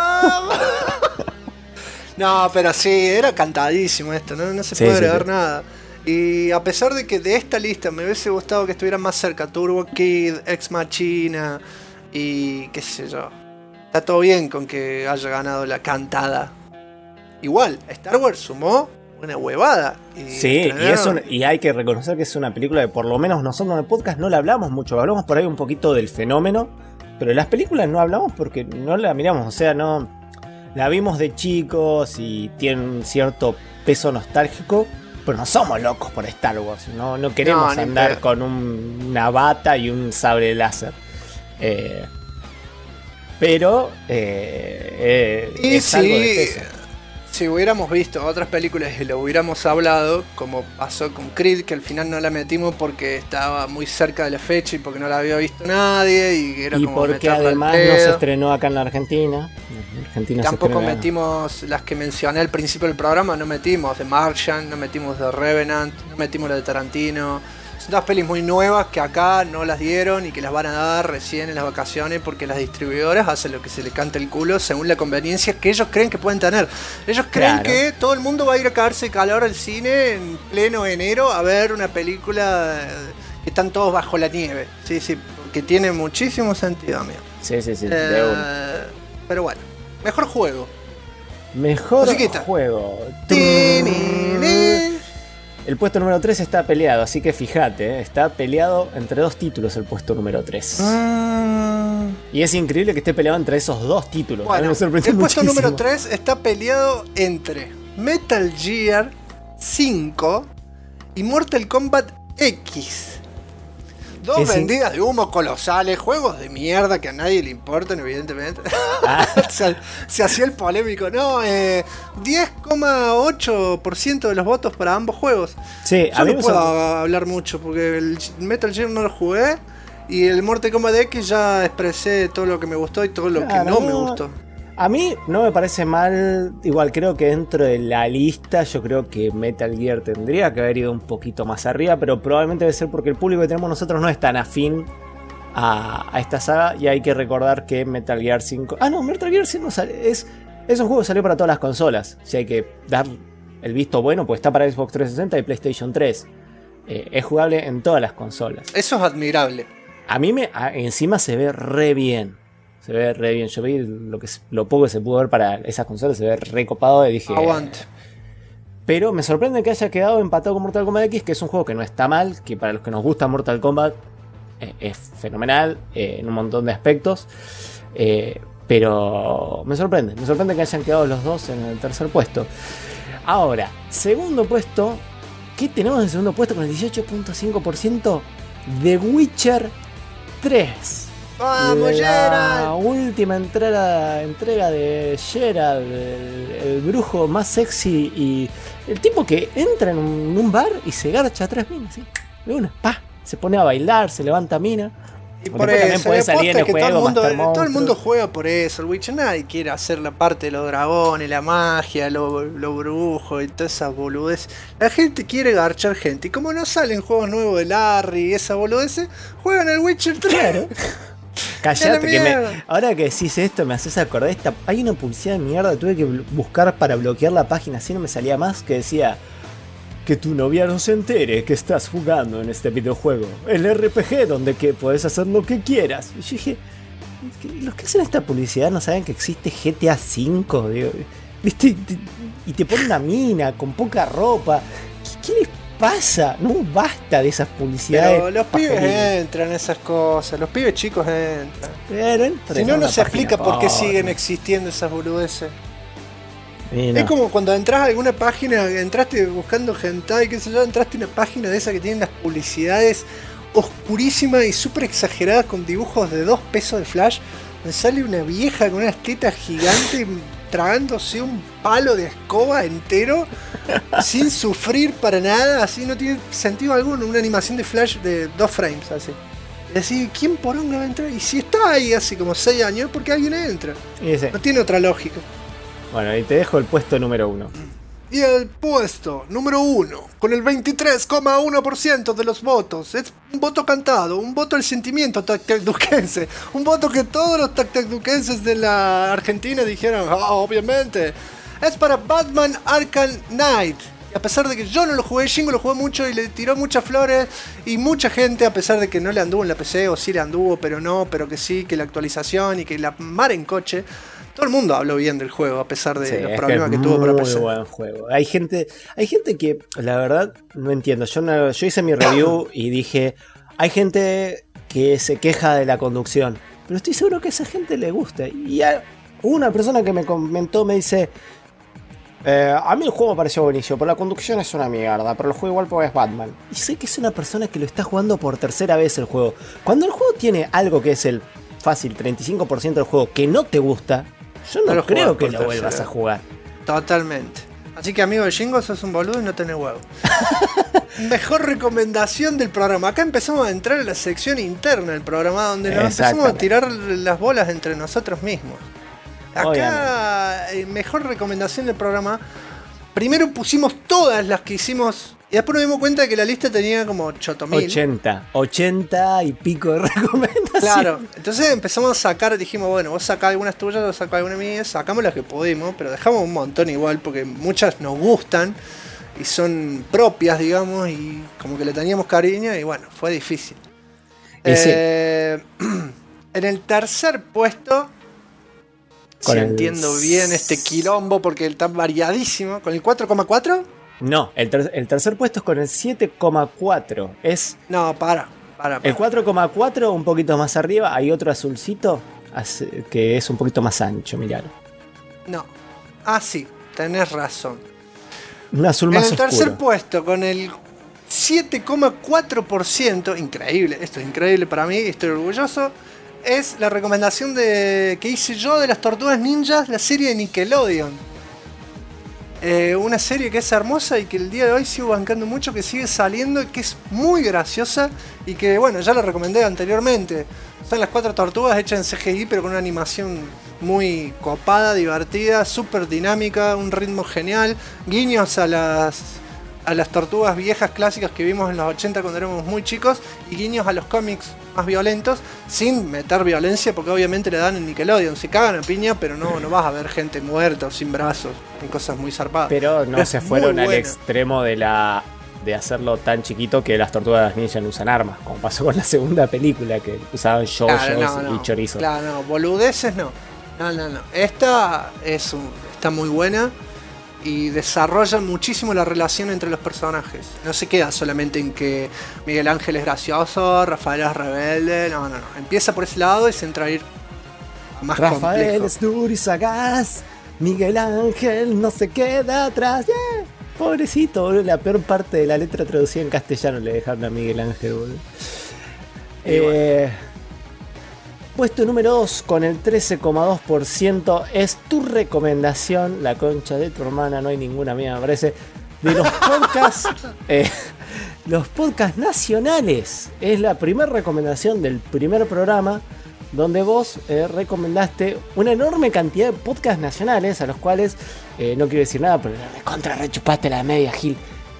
No, pero sí, era cantadísimo esto, no se puede agregar nada. Y a pesar de que de esta lista me hubiese gustado que estuvieran más cerca Turbo Kid, Ex Machina y qué sé yo, está todo bien con que haya ganado la cantada. Igual, Star Wars sumó una huevada. Y hay que reconocer que es una película que por lo menos nosotros en el podcast no la hablamos mucho, hablamos por ahí un poquito del fenómeno, pero las películas no hablamos porque no la miramos, o sea, no la vimos de chicos y tiene un cierto peso nostálgico. Pero no somos locos por Star Wars, no queremos andar con una bata y un sable láser. Pero es algo de peso. Si hubiéramos visto otras películas y lo hubiéramos hablado, como pasó con Creed, que al final no la metimos porque estaba muy cerca de la fecha y porque no la había visto nadie y era como porque además no se estrenó acá en la Argentina. Tampoco metimos las que mencioné al principio del programa, no metimos The Martian, no metimos The Revenant, no metimos la de Tarantino. Son dos pelis muy nuevas que acá no las dieron y que las van a dar recién en las vacaciones porque las distribuidoras hacen lo que se le canta el culo según la conveniencia que ellos creen que pueden tener. Ellos creen que todo el mundo va a ir a cagarse de calor al cine en pleno enero a ver una película que están todos bajo la nieve. Sí, porque tiene muchísimo sentido, amigo. Sí. Pero bueno, mejor juego. Mejor juego. El puesto número 3 está peleado, así que fíjate, está peleado entre dos títulos el puesto número 3. Y es increíble que esté peleado entre esos dos títulos. Bueno, el puesto número 3 está peleado entre Metal Gear 5 y Mortal Kombat X. Dos vendidas de humo colosales, juegos de mierda que a nadie le importan, evidentemente. Se hacía el polémico, ¿no? 10,8% de los votos para ambos juegos. Sí, yo no puedo hablar mucho porque el Metal Gear no lo jugué y el Mortal Kombat X ya expresé todo lo que me gustó y todo lo que no me gustó. A mí no me parece mal, igual creo que dentro de la lista yo creo que Metal Gear tendría que haber ido un poquito más arriba, pero probablemente debe ser porque el público que tenemos nosotros no es tan afín a esta saga y hay que recordar que Metal Gear 5... Ah, no, Metal Gear 5 es un juego que salió para todas las consolas, si hay que dar el visto bueno, pues está para Xbox 360 y PlayStation 3. Es jugable en todas las consolas. Eso es admirable. A mí encima se ve re bien. Se ve re bien. Yo vi lo poco que se pudo ver para esas consolas. Se ve re copado y dije... Aguante. Pero me sorprende que haya quedado empatado con Mortal Kombat X, que es un juego que no está mal, que para los que nos gusta Mortal Kombat es fenomenal en un montón de aspectos. Pero me sorprende que hayan quedado los dos en el tercer puesto. Ahora, segundo puesto. ¿Qué tenemos en segundo puesto con el 18.5%? The Witcher 3. ¡Vamos, La Geralt! última entrega de Geralt, el brujo más sexy y el tipo que entra en un bar y se garcha a 3 minas, ¿sí? De una, pa, se pone a bailar, se levanta mina. Y por eso, también puede salir en el juego, todo el mundo juega por eso. El Witcher, nadie quiere hacer la parte de los dragones, la magia, lo brujo y toda esa boludez. La gente quiere garchar gente. Y como no salen juegos nuevos de Larry y esa boludez, juegan el Witcher 3. Claro. Callate, que ahora que decís esto me haces acordar. Hay una publicidad de mierda, tuve que buscar para bloquear la página, así no me salía más, que decía: que tu novia no se entere que estás jugando en este videojuego. El RPG donde que puedes hacer lo que quieras. Y yo dije, los que hacen esta publicidad no saben que existe GTA V, digo, ¿viste? Y te ponen una mina con poca ropa. ¿Qué les pasa? No basta de esas publicidades. Pero los pibes entran en esas cosas, los pibes chicos entran. Pero entran. Si no, no se explica por qué siguen existiendo esas boludeces. No. Es como cuando entras a alguna página, entraste buscando hentai, qué sé yo, entraste a una página de esa que tienen las publicidades oscurísimas y súper exageradas con dibujos de 2 pesos de flash, donde sale una vieja con unas tetas gigantes tragándose un palo de escoba entero sin sufrir para nada, así no tiene sentido alguno, una animación de flash de 2 frames así. Y decir, ¿quién poronga va a entrar? Y si está ahí hace como 6 años, ¿por qué alguien entra? No tiene otra lógica. Bueno, y te dejo el puesto número 1. Y el puesto número 1, con el 23,1% de los votos, es un voto cantado, un voto al sentimiento tactecduquense, un voto que todos los tactecduquenses de la Argentina dijeron, obviamente, es para Batman Arkham Knight. Y a pesar de que yo no lo jugué, Shingo lo jugó mucho y le tiró muchas flores, y mucha gente, a pesar de que no le anduvo en la PC, o sí le anduvo, pero no, pero que sí, que la actualización y que la mar en coche. Todo el mundo habló bien del juego, a pesar de los problemas que tuvo para PC. Muy buen juego. Hay gente que, la verdad, no entiendo. Yo hice mi review y dije, hay gente que se queja de la conducción, pero estoy seguro que a esa gente le gusta. Y una persona que me comentó me dice, a mí el juego me pareció buenísimo, pero la conducción es una mierda, pero lo juego igual porque es Batman. Y sé que es una persona que lo está jugando por tercera vez el juego. Cuando el juego tiene algo que es el fácil 35% del juego que no te gusta, yo no creo que lo vuelvas a jugar. Totalmente. Así que, amigo de Shingo, sos un boludo y no tenés huevo. Mejor recomendación del programa. Acá empezamos a entrar en la sección interna del programa, donde nos empezamos a tirar las bolas entre nosotros mismos. Acá, mejor recomendación del programa. Primero pusimos todas las que hicimos. Y después nos dimos cuenta de que la lista tenía como 80 y pico de recomendaciones. Claro, entonces empezamos a sacar, dijimos, bueno, vos sacás algunas tuyas, yo saco algunas mías, sacamos las que pudimos, pero dejamos un montón igual, porque muchas nos gustan y son propias, digamos, y como que le teníamos cariño, y bueno, fue difícil. En el tercer puesto, si entiendo bien este quilombo, porque está variadísimo, con el 4,4. No, el tercer puesto es con el 7,4. No, para. El 4,4 un poquito más arriba. Hay otro azulcito que es un poquito más ancho, miralo. No. Sí, tenés razón. Un azul más oscuro. En el tercer puesto con el 7,4%. Increíble, esto es increíble para mí, estoy orgulloso. Es la recomendación que hice yo de las Tortugas Ninjas, la serie de Nickelodeon. Una serie que es hermosa y que el día de hoy sigo bancando mucho, que sigue saliendo y que es muy graciosa y que, bueno, ya lo recomendé anteriormente. Son las 4 tortugas hechas en CGI, pero con una animación muy copada, divertida, súper dinámica, un ritmo genial, guiños a las tortugas viejas clásicas que vimos en los 80 cuando éramos muy chicos, y guiños a los cómics más violentos, sin meter violencia, porque obviamente le dan en Nickelodeon, se cagan a piña, pero no vas a ver gente muerta o sin brazos, en cosas muy zarpadas. Pero no se fueron al buena. extremo de hacerlo tan chiquito que las tortugas ninja no usan armas, como pasó con la segunda película, que usaban yoyos y chorizos. Claro, no, boludeces no. No. Esta está muy buena y desarrolla muchísimo la relación entre los personajes. No se queda solamente en que Miguel Ángel es gracioso, Rafael es rebelde. No. Empieza por ese lado y se entra a ir a más Rafael complejo. es duro y sagaz, Miguel Ángel no se queda atrás. Yeah. Pobrecito, boludo. La peor parte de la letra traducida en castellano le dejaron a Miguel Ángel, boludo. Puesto número 2 con el 13,2% es tu recomendación, la concha de tu hermana, no hay ninguna mía, me parece, de los podcasts, los podcasts nacionales. Es la primera recomendación del primer programa, donde vos recomendaste una enorme cantidad de podcasts nacionales, a los cuales no quiero decir nada, pero recontra rechupaste la media, Gil.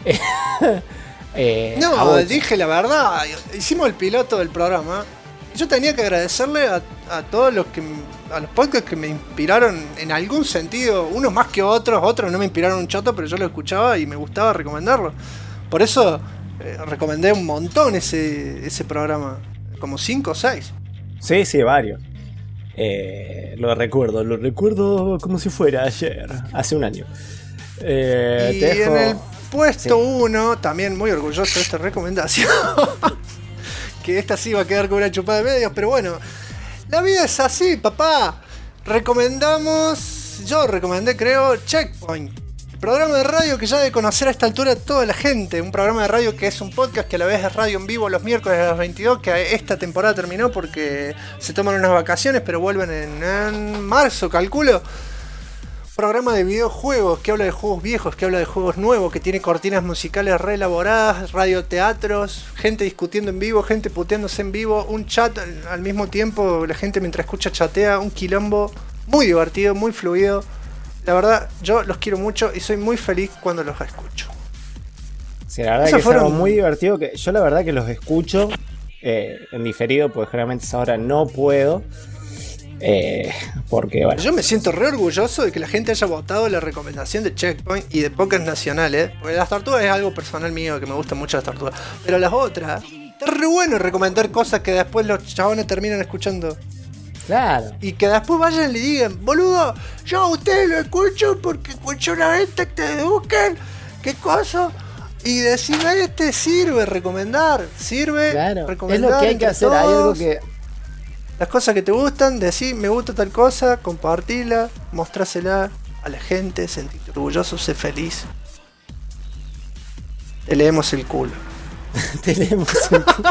No, dije la verdad, hicimos el piloto del programa. Yo tenía que agradecerle a todos a los podcasts que me inspiraron en algún sentido, unos más que otros no me inspiraron un choto, pero yo lo escuchaba y me gustaba recomendarlo. Por eso recomendé un montón ese programa, como 5 o 6. Sí, varios. Lo recuerdo como si fuera ayer, hace un año. Y en el puesto 1, también muy orgulloso de esta recomendación. Que esta sí va a quedar con una chupada de medios, pero bueno, la vida es así, papá. Yo recomendé, creo, Checkpoint, el programa de radio que ya debe conocer a esta altura toda la gente. Un programa de radio que es un podcast que a la vez es radio en vivo los miércoles a las 22, que esta temporada terminó porque se toman unas vacaciones, pero vuelven en marzo, calculo. Programa de videojuegos que habla de juegos viejos, que habla de juegos nuevos, que tiene cortinas musicales reelaboradas, radioteatros, gente discutiendo en vivo, gente puteándose en vivo, un chat al mismo tiempo, la gente mientras escucha chatea, un quilombo muy divertido, muy fluido. La verdad, yo los quiero mucho y soy muy feliz cuando los escucho. Sí, la verdad que es algo muy divertido, que yo la verdad que los escucho en diferido, porque generalmente a esa hora no puedo. Porque bueno. Yo me siento re orgulloso de que la gente haya votado la recomendación de Checkpoint y de podcasts nacionales, porque las tortugas es algo personal mío, que me gustan mucho las tortugas, pero las otras es re bueno recomendar cosas que después los chabones terminan escuchando. Claro. Y que después vayan y le digan, boludo, yo a ustedes lo escucho porque escuché una vez que te eduquen, qué cosa. Y decime, sirve recomendar, claro. recomendar. Es lo que hay que hacer, hay algo que... Las cosas que te gustan, decir me gusta tal cosa, compartirla, mostrásela a la gente, sentirte orgulloso, sé feliz. Te leemos el culo. Te leemos el culo.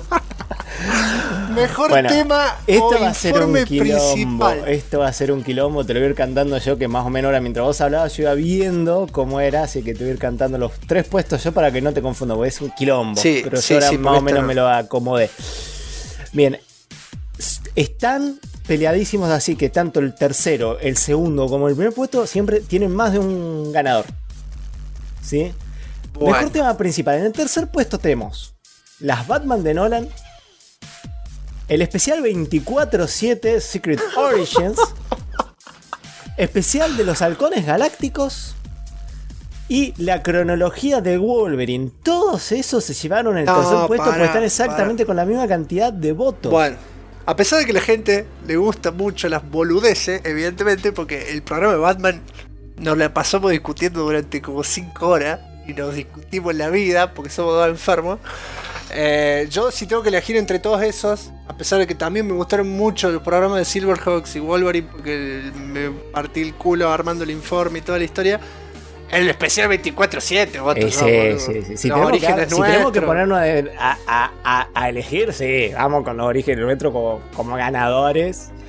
Mejor bueno, tema esto o va a ser informe un quilombo, principal. Esto va a ser un quilombo, te lo voy a ir cantando yo, que más o menos ahora mientras vos hablabas yo iba viendo cómo era, así que te voy a ir cantando los 3 puestos yo para que no te confunda, porque es un quilombo. Sí, pero sí, yo ahora sí, más o menos no. me lo acomodé. Bien, están peleadísimos, así que tanto el tercero, el segundo como el primer puesto siempre tienen más de un ganador. ¿Sí? Bueno. Mejor tema principal. En el tercer puesto tenemos las Batman de Nolan, el especial 24/7 Secret Origins, especial de los Halcones Galácticos y la cronología de Wolverine. Todos esos se llevaron el tercer puesto porque están exactamente con la misma cantidad de votos. Bueno, a pesar de que a la gente le gusta mucho las boludeces, evidentemente, porque el programa de Batman nos la pasamos discutiendo durante como 5 horas y nos discutimos la vida porque somos dos enfermos. Yo si tengo que elegir entre todos esos, a pesar de que también me gustaron mucho los programas de Silverhawks y Wolverine porque me partí el culo armando el informe y toda la historia, el especial 24/7, sí. Si tenemos que ponernos a elegir, sí, vamos con los orígenes nuestros como ganadores.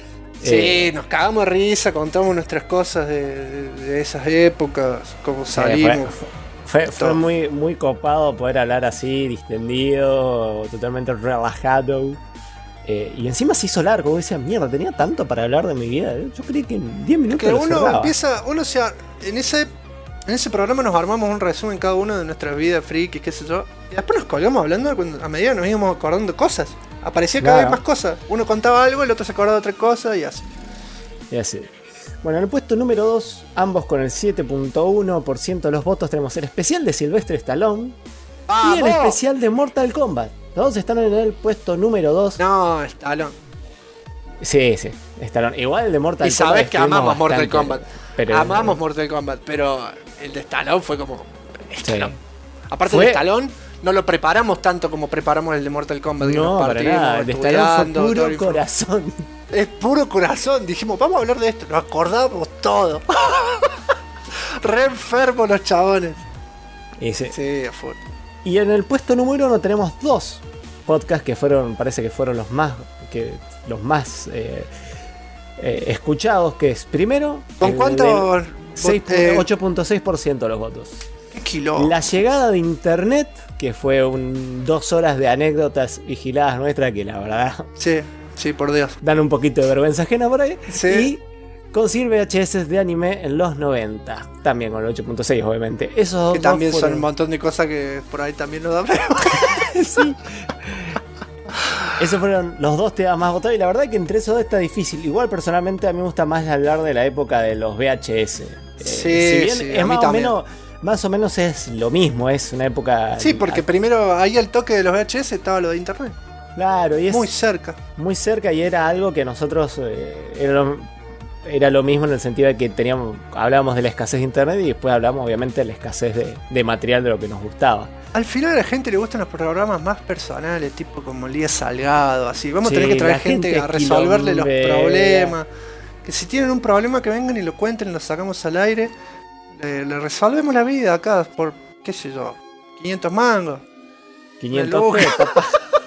Sí, nos cagamos de risa, contamos nuestras cosas de esas épocas, cómo salimos. Fue muy, muy copado poder hablar así, distendido, totalmente relajado. Y encima se hizo largo. Decía, mierda, tenía tanto para hablar de mi vida. Yo creí que en 10 minutos. Que en ese programa nos armamos un resumen cada uno de nuestras vidas frikis, qué sé yo. Y después nos colgamos hablando a medida que nos íbamos acordando de cosas. Aparecía cada vez más cosas. Uno contaba algo, el otro se acordaba de otra cosa y así. Y así. Bueno, en el puesto número 2, ambos con el 7.1% de los votos, tenemos el especial de Sylvester Stallone y el especial de Mortal Kombat. Los dos están en el puesto número 2. No, Stallone. Sí, Stallone. Igual el de Mortal Kombat. Y sabes que amamos Mortal Kombat. Pero, amamos Mortal Kombat, pero el de Stallone fue como Stallone. Sí. Aparte de Stallone, no lo preparamos tanto como preparamos el de Mortal Kombat. No, para nada. El de Stallone fue puro corazón. Es puro corazón. Dijimos, vamos a hablar de esto. Nos acordamos todo. Re enfermos los chabones. Sí, fue. Y en el puesto número 1 tenemos dos podcasts que parece que fueron los más escuchados, que es primero ¿con cuánto? 8.6% de los votos. Qué quilombo. La llegada de internet, que fue 2 horas de anécdotas vigiladas nuestras, que la verdad sí, por Dios, dan un poquito de vergüenza ajena por ahí. Sí. Y conseguir VHS de anime en los 90, también con el 8.6 obviamente. Esos que dos también fueron... son un montón de cosas que por ahí también nos da Sí. Esos fueron los dos temas más votados y la verdad que entre esos dos está difícil. Igual personalmente a mí me gusta más hablar de la época de los VHS. Si bien es más o menos es lo mismo, es una época... Sí, porque primero ahí al toque de los VHS estaba lo de internet. Claro, y es muy cerca. Muy cerca y era algo que nosotros... Era lo mismo en el sentido de que hablábamos de la escasez de internet y después hablábamos obviamente de la escasez de material de lo que nos gustaba. Al final a la gente le gustan los programas más personales, tipo como Lía Salgado, así. Vamos a tener que traer gente a resolverle los problemas. Que si tienen un problema que vengan y lo cuenten, lo sacamos al aire. Le resolvemos la vida acá por, qué sé yo, 500 mangos. 500 pesos, papá.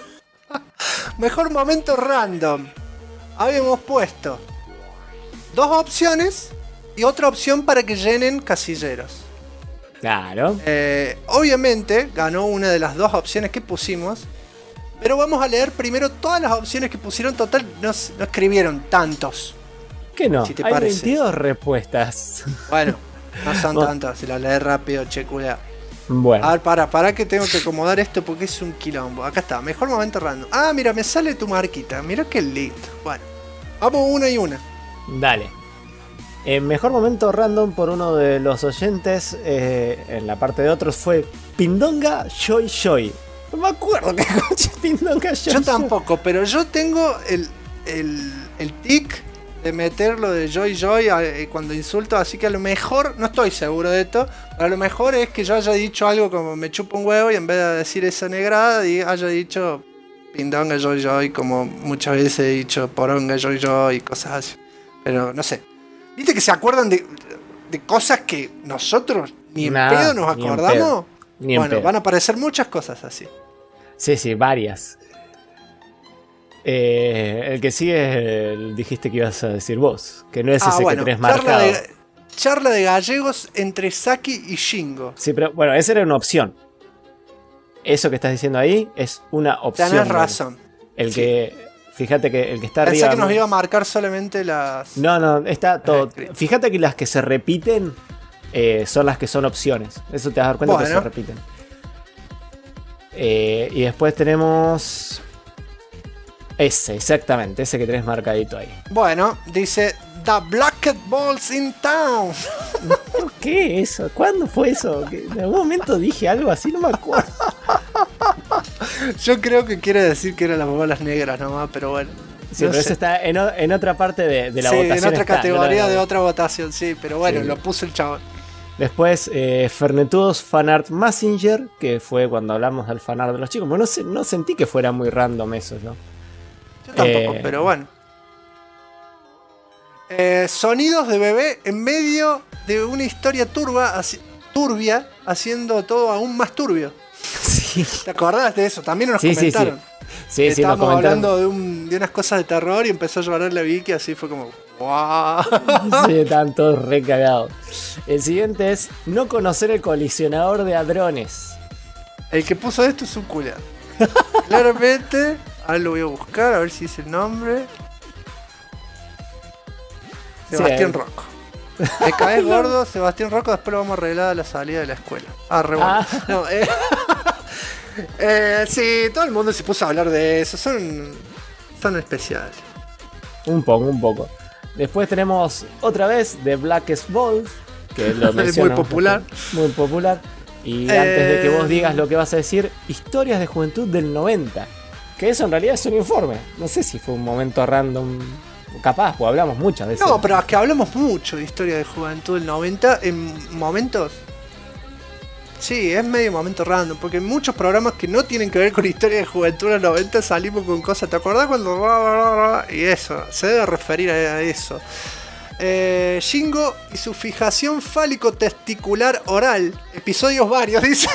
Mejor momento random. Habíamos puesto 2 opciones y otra opción para que llenen casilleros. Claro. Obviamente ganó una de las 2 opciones que pusimos. Pero vamos a leer primero todas las opciones que pusieron. Total, no escribieron tantos. ¿Qué no? Si te hay parece. 22 respuestas. Bueno, no son tantas. Si las lees rápido, che, culea. Bueno. A ver, para que tengo que acomodar esto porque es un quilombo. Acá está, mejor momento random. Ah, mira, me sale tu marquita. Mira qué lindo. Bueno, vamos una y una. Dale. Mejor momento random por uno de los oyentes, en la parte de otros, fue Pindonga Joy Joy. No me acuerdo que escuché Pindonga Joy. Yo tampoco, pero yo tengo el tic de meterlo de Joy Joy cuando insulto, así que a lo mejor, no estoy seguro de esto, pero a lo mejor es que yo haya dicho algo como me chupo un huevo y en vez de decir esa negrada, haya dicho Pindonga Joy Joy, como muchas veces he dicho Poronga Joy Joy y cosas así. Pero no sé. ¿Viste que se acuerdan de cosas que nosotros ni en pedo nos acordamos? Bueno, van a aparecer muchas cosas así. Sí, varias. El que sigue dijiste que ibas a decir vos, que no es ese que tenés marcado. Charla de gallegos entre Saki y Shingo. Sí, pero bueno, esa era una opción. Eso que estás diciendo ahí es una opción. Tenés razón. Fíjate que el que está Pensé arriba... que nos iba a marcar solamente las... No, está todo... Fíjate que las que se repiten son las que son opciones. Eso te vas a dar cuenta que se repiten. Y después tenemos... Exactamente, ese que tenés marcadito ahí. Bueno, dice... The Black Balls in Town. ¿Por qué eso? ¿Cuándo fue eso? En algún momento dije algo así, no me acuerdo. Yo creo que quiere decir que eran las bolas negras nomás, pero bueno. Sí, no pero eso está en otra parte de la votación. Sí, en otra categoría de otra votación, sí, pero bueno, sí. Lo puso el chabón. Después, Fernetudos Fanart Messenger, que fue cuando hablamos del fanart de los chicos. Bueno, no sentí que fuera muy random eso, ¿no? Yo tampoco, pero bueno. Sonidos de bebé en medio de una historia turbia, haciendo todo aún más turbio. Sí. ¿Te acordás de eso? También nos comentaron. Sí, sí, lo Estábamos comentaron. hablando de unas cosas de terror y empezó a llorar la Vicky, así fue como, ¡wow! Sí, están todos re cagados. El siguiente es no conocer el colisionador de hadrones. El que puso esto es un culiado. Claramente, ahora lo voy a buscar, a ver si dice el nombre. Sebastián Sí. Rocco. Me caes gordo, Sebastián Rocco, después lo vamos a arreglar a la salida de la escuela. Ah, re bueno. Ah. No, sí, todo el mundo se puso a hablar de eso, son especiales. Un poco. Después tenemos otra vez The Blackest Wolf, que lo Es muy mencionamos. popular. Muy popular. Y antes de que vos digas lo que vas a decir, historias de juventud del 90. Que eso en realidad es un informe. No sé si fue un momento random. Capaz, pues hablamos muchas veces. No, pero es que hablamos mucho de historia de juventud del 90 en momentos. Sí, es medio momento random, porque en muchos programas que no tienen que ver con historia de juventud del 90 salimos con cosas. ¿Te acordás cuando.? Y eso, se debe referir a eso. Shingo y su fijación fálico-testicular oral. Episodios varios, dice.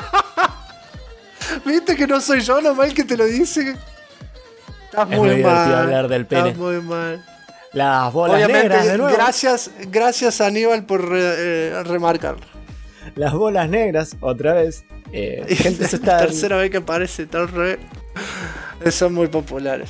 ¿Viste que no soy yo nomás el que te lo dice? Estás Es muy muy divertido mal. hablar del pene. Estás muy mal. Las bolas Obviamente, negras de nuevo. gracias Aníbal por remarcarlo. Las bolas negras, otra vez. Gente se está. Tercera vez que aparece tal re. Son muy populares.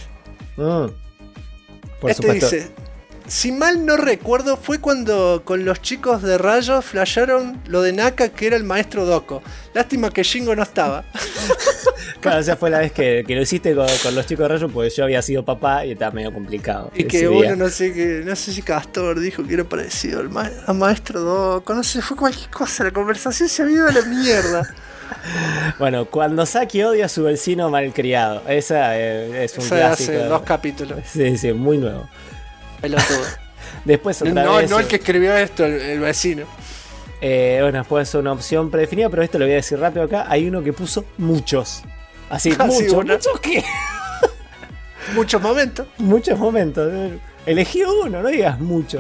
Por supuesto. Dice: si mal no recuerdo, fue cuando con los chicos de Rayo flasharon lo de Naka, que era el maestro Doko. Lástima que Shingo no estaba. Claro, esa fue la vez que lo hiciste con los chicos de Rayo, porque yo había sido papá y estaba medio complicado. Y que ese uno, día. no sé si Castor dijo que era parecido al maestro Doko. No sé, fue cualquier cosa. La conversación se ha ido a la mierda. Bueno, cuando Saki odia a su vecino malcriado. Esa es un Eso clásico. hace 2 capítulos. Sí, muy nuevo. Pelotudo. Después otra No, vez. no el que escribió esto, el vecino. Bueno, después una opción predefinida, pero esto lo voy a decir rápido acá. Hay uno que puso muchos. Así, muchos. una. ¿Muchos qué? Muchos momentos. Muchos momentos. Elegí uno, no digas muchos.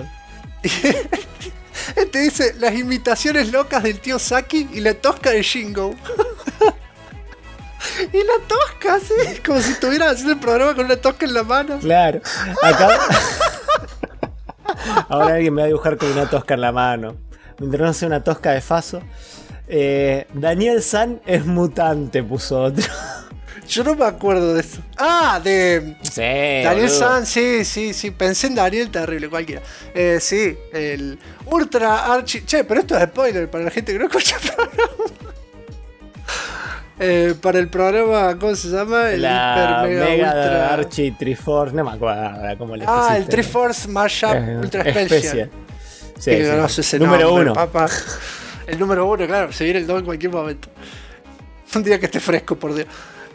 Este dice las imitaciones locas del tío Saki y la tosca de Shingo. Y la tosca, sí, como si estuviera haciendo el programa con una tosca en la mano. Claro. Acá. Ahora alguien me va a dibujar con una tosca en la mano. Mientras no sea una tosca de Faso. Daniel San es mutante, puso otro. Yo no me acuerdo de eso. Ah, de Sí, Daniel boludo. San, sí. Pensé en Daniel terrible, cualquiera. Sí, el Ultra Archie. Che, pero esto es spoiler para la gente que no escucha el programa. Para el programa, ¿cómo se llama? El La Hiper Mega Ultra. Archie Triforce, no me acuerdo cómo le Ah, pusiste. el Triforce Mashup Ultra Special. Sí, Que sí. no sé ese Número nombre, uno. papá. El número 1, claro, se viene el 2 en cualquier momento. Un día que esté fresco, por Dios.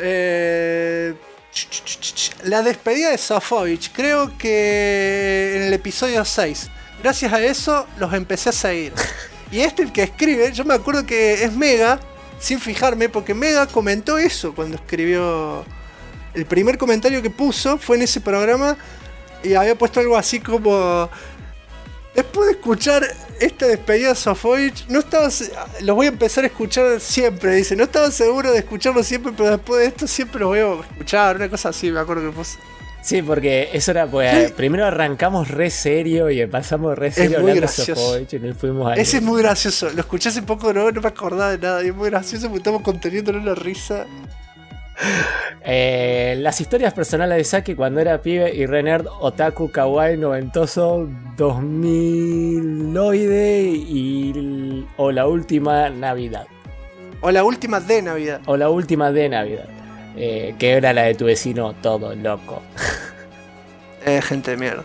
La despedida de Sofovich, creo que en el episodio 6. Gracias a eso los empecé a seguir. Y el que escribe, yo me acuerdo que es Mega, sin fijarme, porque Mega comentó eso cuando escribió. El primer comentario que puso fue en ese programa y había puesto algo así como: después de escuchar esta despedida de Sofovich, no estaba. Los voy a empezar a escuchar siempre. Dice, no estaba seguro de escucharlo siempre, pero después de esto siempre los voy a escuchar. Una cosa así, me acuerdo que puso. Sí, porque eso era, pues, Sí. primero arrancamos re serio y pasamos re serio muy hablando de gracioso. Sofovich y nos fuimos a... Ese es muy gracioso. Lo escuché hace poco, no me acordaba de nada. Y es muy gracioso porque estamos conteniéndole una risa. Las historias personales de Saki cuando era pibe y renerd otaku kawaii noventoso 2000oide o la última Navidad. O la última de Navidad. O la última de Navidad. Que era la de tu vecino todo loco. Gente de mierda.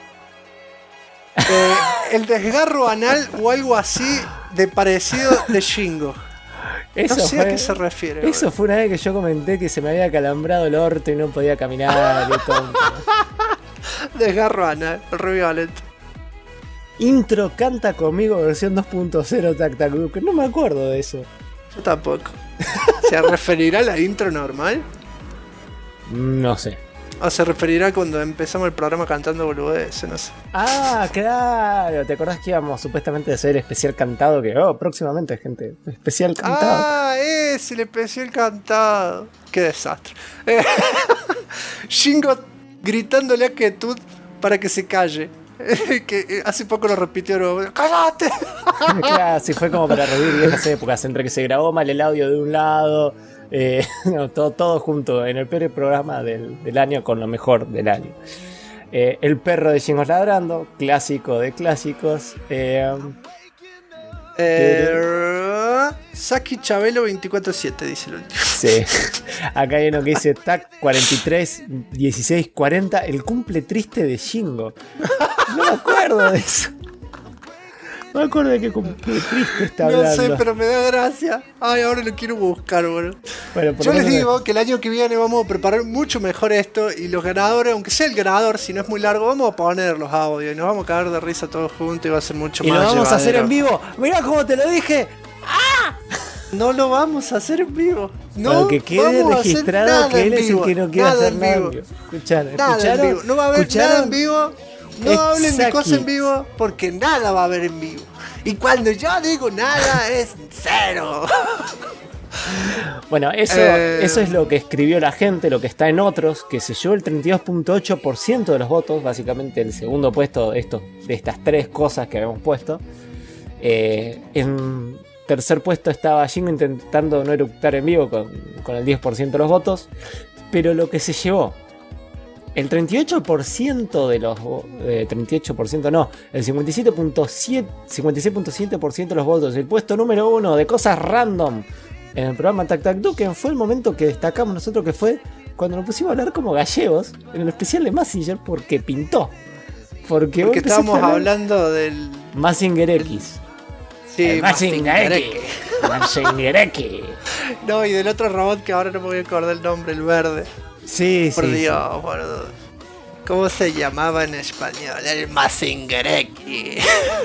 El desgarro anal o algo así de parecido de Shingo. Eso No sé fue, a qué se refiere. eso fue una vez que yo comenté que se me había calambrado el orto y no podía caminar y todo. Desgarro anal, re violento. Intro canta conmigo versión 2.0 Tac Tac Duke. No me acuerdo de eso. Yo tampoco. ¿Se referirá a la intro normal? No sé. O se referirá cuando empezamos el programa cantando boludeces, no sé. Ah, claro. ¿Te acordás que íbamos supuestamente a hacer especial cantado? Que, próximamente, gente. Especial cantado. Ah, es el especial cantado. Qué desastre. Shingo gritándole a Ketut para que se calle. Que hace poco lo repitió. ¡Cállate! Claro, sí, fue como para revivir viejas épocas. Entre que se grabó mal el audio de un lado. No, todo junto en el peor programa del año con lo mejor del año. El perro de Shingo ladrando, clásico de clásicos. Saki Chabelo 24/7 dice el último. Sí. Acá hay uno que dice TAC 43 16 40, el cumple triste de Shingo. No me acuerdo de eso. No me acuerdo de qué cumple triste está hablando. No sé, pero me da gracia. Ay, ahora lo quiero buscar, boludo. Bueno, yo les digo que el año que viene vamos a preparar mucho mejor esto. Y los ganadores, aunque sea el ganador, si no es muy largo, vamos a poner los audios. Y nos vamos a cagar de risa todos juntos y va a ser mucho más llevadero. Y lo vamos a hacer en vivo. Mirá cómo te lo dije. ¡Ah! No lo vamos a hacer en vivo. No, para que quede registrado que él es el que no quiere hacer nada en vivo. Nada en vivo. No va a haber nada en vivo. No hablen de cosas en vivo porque nada va a haber en vivo. Y cuando yo digo nada es cero. Bueno, eso es lo que escribió la gente, lo que está en otros, que se llevó el 32.8% de los votos, básicamente el segundo puesto de estas tres cosas que habíamos puesto. En tercer puesto estaba Shingo intentando no eructar en vivo con el 10% de los votos, pero lo que se llevó el 38% de los... 38% no, el 56.7% de los votos. El puesto número 1 de cosas random en el programa Tac Tac Duken fue el momento que destacamos nosotros, que fue cuando nos pusimos a hablar como gallegos en el especial de Mazinger, porque pintó. Porque estábamos hablando del... Mazinger X. Sí, Mazinger X. Mazinger X. No, y del otro robot que ahora no me voy a acordar el nombre, el verde. Sí, por Dios, boludo. ¿Cómo se llamaba en español? El Mazinger X.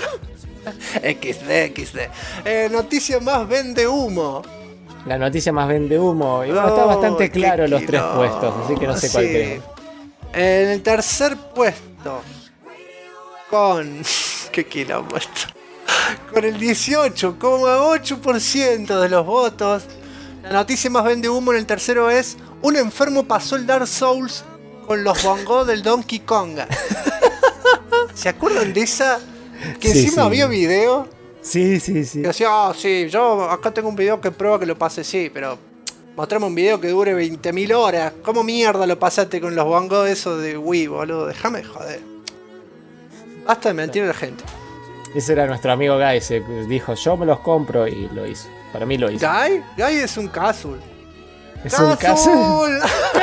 XD. Noticia más vende humo. La noticia más vende humo. Y bueno, está bastante claro los tres puestos, así que no sé cuál creo. En el tercer puesto, con... ¿Qué quilombo esto? Con el 18.8% de los votos. La noticia más vende humo en el tercero es: un enfermo pasó el Dark Souls con los bongos del Donkey Konga. ¿Se acuerdan de esa? Que sí, encima había video. Sí. Que decía, sí, yo acá tengo un video que prueba que lo pasé, sí, pero mostrame un video que dure 20.000 horas. ¿Cómo mierda lo pasaste con los bongos esos de Wii, boludo? Déjame joder. Basta de mentir a la gente. Ese era nuestro amigo Guy, se dijo, yo me los compro, y lo hizo. Para mí lo hizo. Guy es un casual. Es un casual.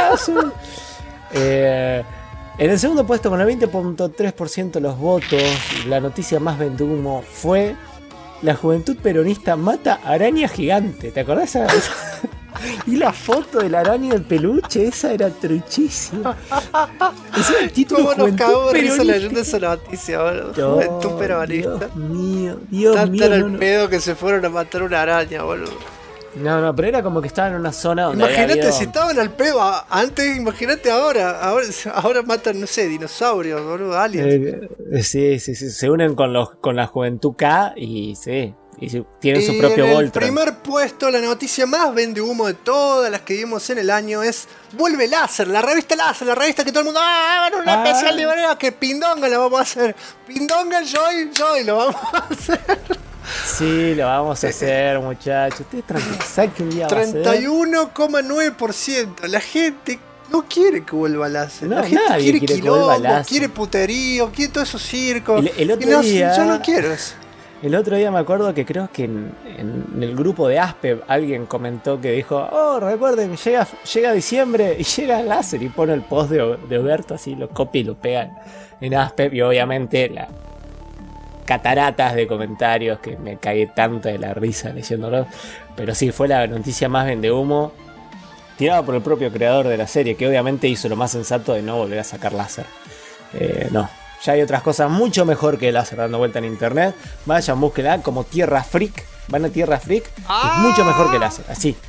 En el segundo puesto, con el 20.3% de los votos, la noticia más vende humo fue: la juventud peronista mata araña gigante. ¿Te acordás? Y la foto de la araña del peluche, esa era truchísima. Ese era el título. ¿Cómo nos cagó de risa leyendo esa noticia, boludo? Juventud peronista. Dios Tanto mío. Era el pedo que se fueron a matar una araña, boludo. No, pero era como que estaban en una zona donde imagínate si estaban al pedo antes, imagínate ahora matan, no sé, dinosaurios, boludo, aliens. Sí, se unen con la juventud K y sí, y tienen su propio Voltron. En el primer puesto, la noticia más vende humo de todas las que vimos en el año es: vuelve Láser, la revista Láser, la revista que todo el mundo, hagan una especial de manera que Pindonga la vamos a hacer. Pindonga, Joy, lo vamos a hacer. Sí, lo vamos a hacer, muchachos. Ustedes tranquilos, que un día 31,9%. La gente no quiere que vuelva Láser. La gente quiere quilombo, quiere puterío, quiere todo esos circos. El otro día, yo no quiero eso. El otro día me acuerdo que creo que en el grupo de Aspe alguien comentó que dijo: recuerden, llega diciembre y llega Láser, y pone el post de Oberto, así lo copia y lo pega en Aspe, y obviamente cataratas de comentarios que me cagué tanto de la risa leyéndolo. Pero sí, fue la noticia más vende humo, tirada por el propio creador de la serie, que obviamente hizo lo más sensato de no volver a sacar Láser. No, ya hay otras cosas mucho mejor que Láser dando vuelta en internet. Vayan, búsquenla como Tierra Freak. Van a Tierra Freak, es mucho mejor que Láser, así.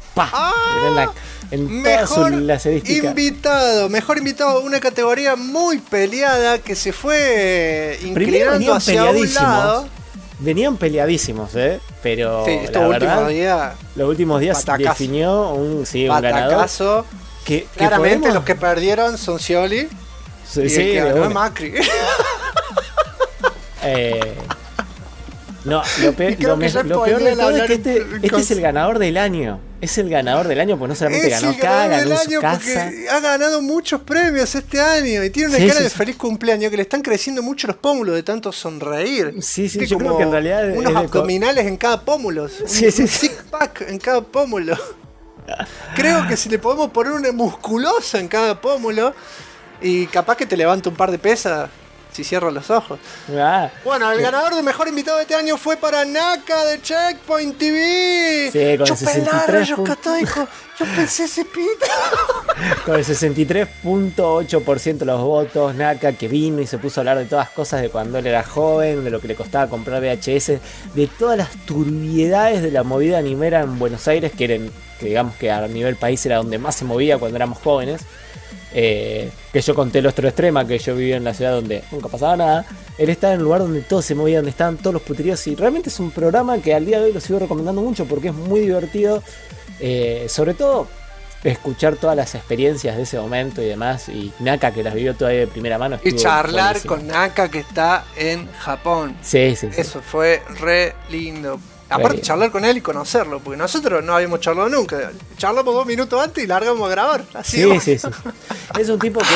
¡Pah! En toda su laserística. Mejor invitado, una categoría muy peleada que se fue inclinando hacia un lado. Venían peleadísimos, pero sí, los últimos días batacazo. Definió un ganador. Que claramente podemos... los que perdieron son Scioli sí, y el que ganó es Macri. No, lo peor de todo es que este es el ganador del año. Es el ganador del año, porque no solamente ganó acá, ganó en su casa. Ha ganado muchos premios este año y tiene una cara de feliz cumpleaños, que le están creciendo mucho los pómulos de tanto sonreír. Sí, yo creo que en realidad unos abdominales en cada pómulo. Un six-pack en cada pómulo. Creo que si le podemos poner una musculosa en cada pómulo y capaz que te levanta un par de pesas. Si cierro los ojos. Bueno, el ganador de mejor invitado de este año fue para Naka de Checkpoint TV. Sí, con yo el 63. Yo pensé ese pito. Con el 63.8% de los votos, Naka, que vino y se puso a hablar de todas cosas de cuando él era joven, de lo que le costaba comprar VHS, de todas las turbiedades de la movida animera en Buenos Aires, que digamos que a nivel país era donde más se movía cuando éramos jóvenes. Que yo conté lo extrema, que yo vivía en la ciudad donde nunca pasaba nada. Él estaba en el lugar donde todo se movía, donde estaban todos los puteríos, y realmente es un programa que al día de hoy lo sigo recomendando mucho porque es muy divertido, sobre todo escuchar todas las experiencias de ese momento y demás, y Naka, que las vivió todavía de primera mano, y charlar buenísimo. Con Naka, que está en Japón. Sí. Eso fue re lindo. Aparte, charlar con él y conocerlo, porque nosotros no habíamos charlado nunca. Charlamos 2 minutos antes y largamos a grabar. Así sí. Es un tipo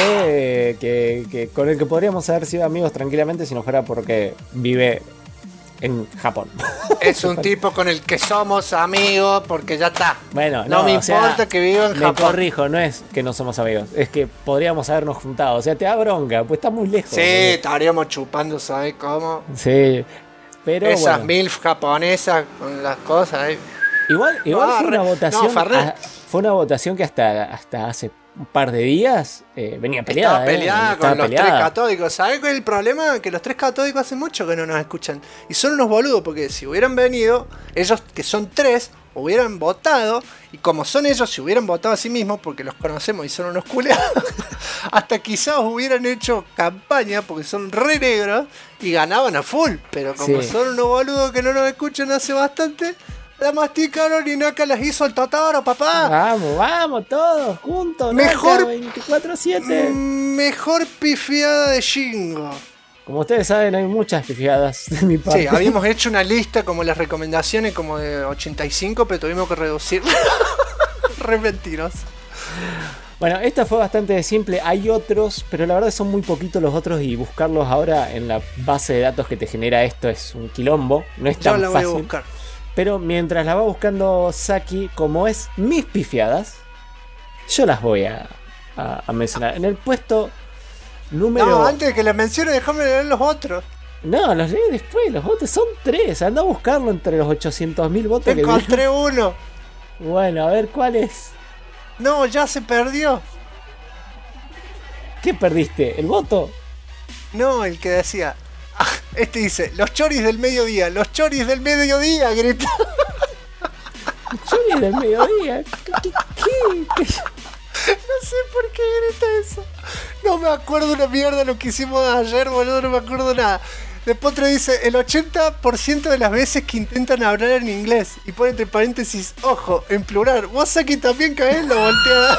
que con el que podríamos haber sido amigos tranquilamente si no fuera porque vive en Japón. Es un tipo con el que somos amigos porque ya está. Bueno, no me importa que viva en Japón. Me corrijo, no es que no somos amigos, es que podríamos habernos juntado. O sea, te da bronca, pues está muy lejos. Sí, estaríamos chupando, ¿sabes cómo? Sí. Pero esas bueno, MILF japonesas con las cosas. Igual fue una votación. Fue una votación que hasta hace un par de días venía peleada. Estaba peleada con los 3 catódicos. ¿Sabes cuál es el problema? Que los 3 catódicos hace mucho que no nos escuchan. Y son unos boludos, porque si hubieran venido, ellos que son 3, hubieran votado. Y como son ellos, si hubieran votado a sí mismos, porque los conocemos y son unos culeados, hasta quizás hubieran hecho campaña, porque son re negros, y ganaban a full. Pero como son unos boludos que no nos escuchan hace bastante, la masticaron y Naka las hizo el Totoro, papá. Vamos todos juntos. Mejor 24/7. Mejor pifiada de Shingo. Como ustedes saben, hay muchas pifiadas de mi parte. Sí, habíamos hecho una lista como las recomendaciones como de 85, pero tuvimos que reducir. Re mentiroso. Bueno, esta fue bastante simple. Hay otros, pero la verdad son muy poquitos los otros, y buscarlos ahora en la base de datos que te genera esto es un quilombo. No es tan fácil. Yo la voy a buscar. Pero mientras la va buscando Saki, como es mis pifiadas, yo las voy a mencionar. En el puesto número... No, antes de que las mencione, déjame leer los otros. No, los leí después. Los votos son 3. Anda a buscarlo entre los 800.000 votos. Te encontré uno. Bueno, a ver, ¿cuál es? No, ya se perdió. ¿Qué perdiste? ¿El voto? No, el que decía... Este dice, los choris del mediodía, grita. ¿Los choris del mediodía? ¿Qué? No sé por qué grita eso. No me acuerdo una mierda lo que hicimos ayer, boludo, no me acuerdo nada. Después otro dice, el 80% de las veces que intentan hablar en inglés. Y pone entre paréntesis, ojo, en plural. Vos aquí también caes la volteada.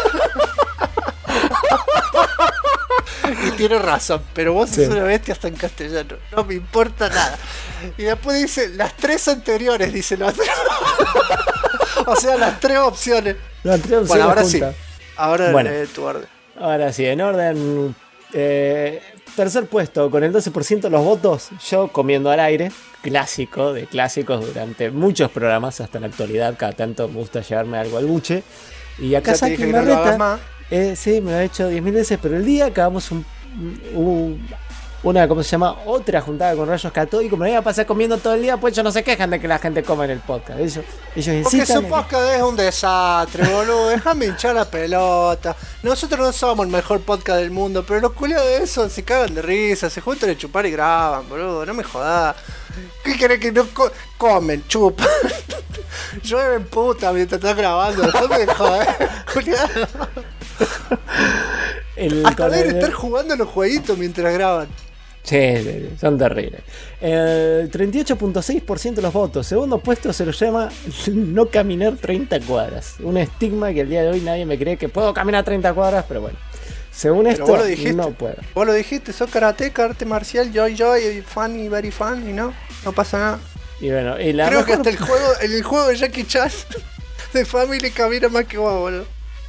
Y tiene razón, pero vos sos una bestia hasta en castellano. No me importa nada. Y después dice, las 3 anteriores, dice el otro. O sea, las 3 opciones. Las 3 opciones. Bueno, ahora juntas. sí. Ahora bueno, tu orden. Ahora sí, en orden. Tercer puesto, con el 12% de los votos, yo comiendo al aire. Clásico de clásicos durante muchos programas hasta la actualidad. Cada tanto me gusta llevarme algo al buche. Y acá Saki me reta. Sí, me lo he hecho 10.000 veces, pero el día acabamos una, ¿cómo se llama? Otra juntada con rayos catódicos. Me lo iba a pasar comiendo todo el día, pues ellos no se quejan de que la gente coma en el podcast. Ellos porque incitan. su podcast es un desastre, boludo. Déjame hinchar la pelota. Nosotros no somos el mejor podcast del mundo, pero los culiados de eso se cagan de risa, se juntan a chupar y graban, boludo. No me jodas. ¿Qué querés que no comen? Chupan. Llueve en puta mientras estás grabando. No me jodas, Julián. Hasta deben estar jugando los jueguitos mientras graban. Sí, son terribles. El 38.6% de los votos. Segundo puesto se lo llama no caminar 30 cuadras. Un estigma que el día de hoy nadie me cree que puedo caminar 30 cuadras, pero bueno. Según esto, vos lo dijiste, no puedo. Vos lo dijiste, sos karateca, arte marcial, joy, fan y very fan, y no pasa nada. Y bueno, y la creo mejor... que hasta el juego de Jackie Chan de Family camina más que vos, boludo.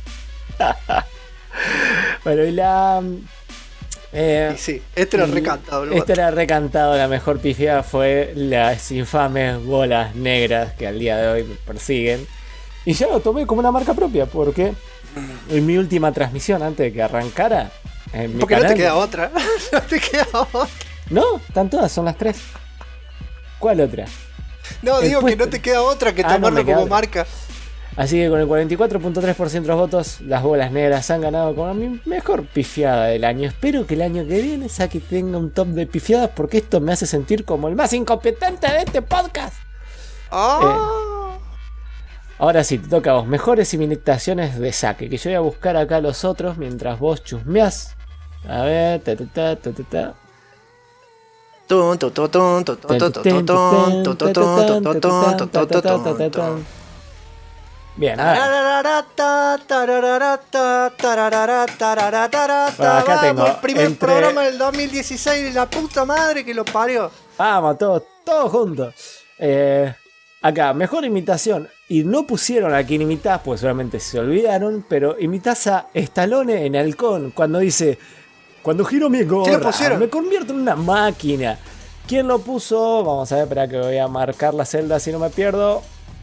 Bueno, y la... y sí, este era recantado. Este era recantado, la mejor pifiada fue las infames bolas negras que al día de hoy me persiguen. Y ya lo tomé como una marca propia, porque en mi última transmisión, antes de que arrancara, en mi porque canal, no te queda otra. No te queda otra. No, están todas, son las 3. ¿Cuál otra? No, digo que no te queda otra que tomarlo como marca. Así que con el 44.3% de los votos, las bolas negras han ganado como mi mejor pifiada del año. Espero que el año que viene Saki tenga un top de pifiadas, porque esto me hace sentir como el más incompetente de este podcast. Ahora sí, te toca a vos. Mejores imitaciones de Saki, que yo voy a buscar acá los otros mientras vos chusmeás. A ver, Bien, acá tengo el primer programa del 2016 de la puta madre que lo parió. Vamos, todos juntos. Acá, mejor imitación. Y no pusieron a quien imitás, pues solamente se olvidaron, pero imitás a Stallone en Halcón cuando dice: cuando giro mi gorra, me convierto en una máquina. ¿Quién lo puso? Vamos a ver, espera que voy a marcar la celda si no me pierdo.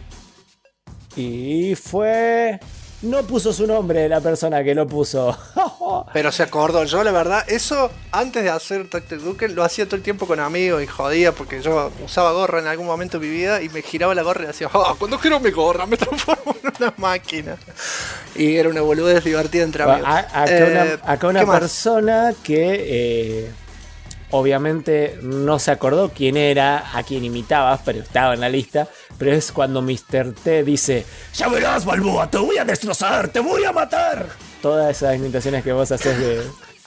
Y fue... No puso su nombre la persona que lo puso. Pero se acordó. Yo la verdad, eso antes de hacer Tactic Duke lo hacía todo el tiempo con amigos y jodía porque yo usaba gorra en algún momento de mi vida y me giraba la gorra y decía: cuando giro mi gorra me transformo en una máquina. Y era una boludez divertida entre amigos. Acá una persona que obviamente no se acordó quién era, a quién imitabas, pero estaba en la lista. Pero es cuando Mr. T dice: ya verás, Balboa, te voy a destrozar, te voy a matar. Todas esas imitaciones que vos haces de...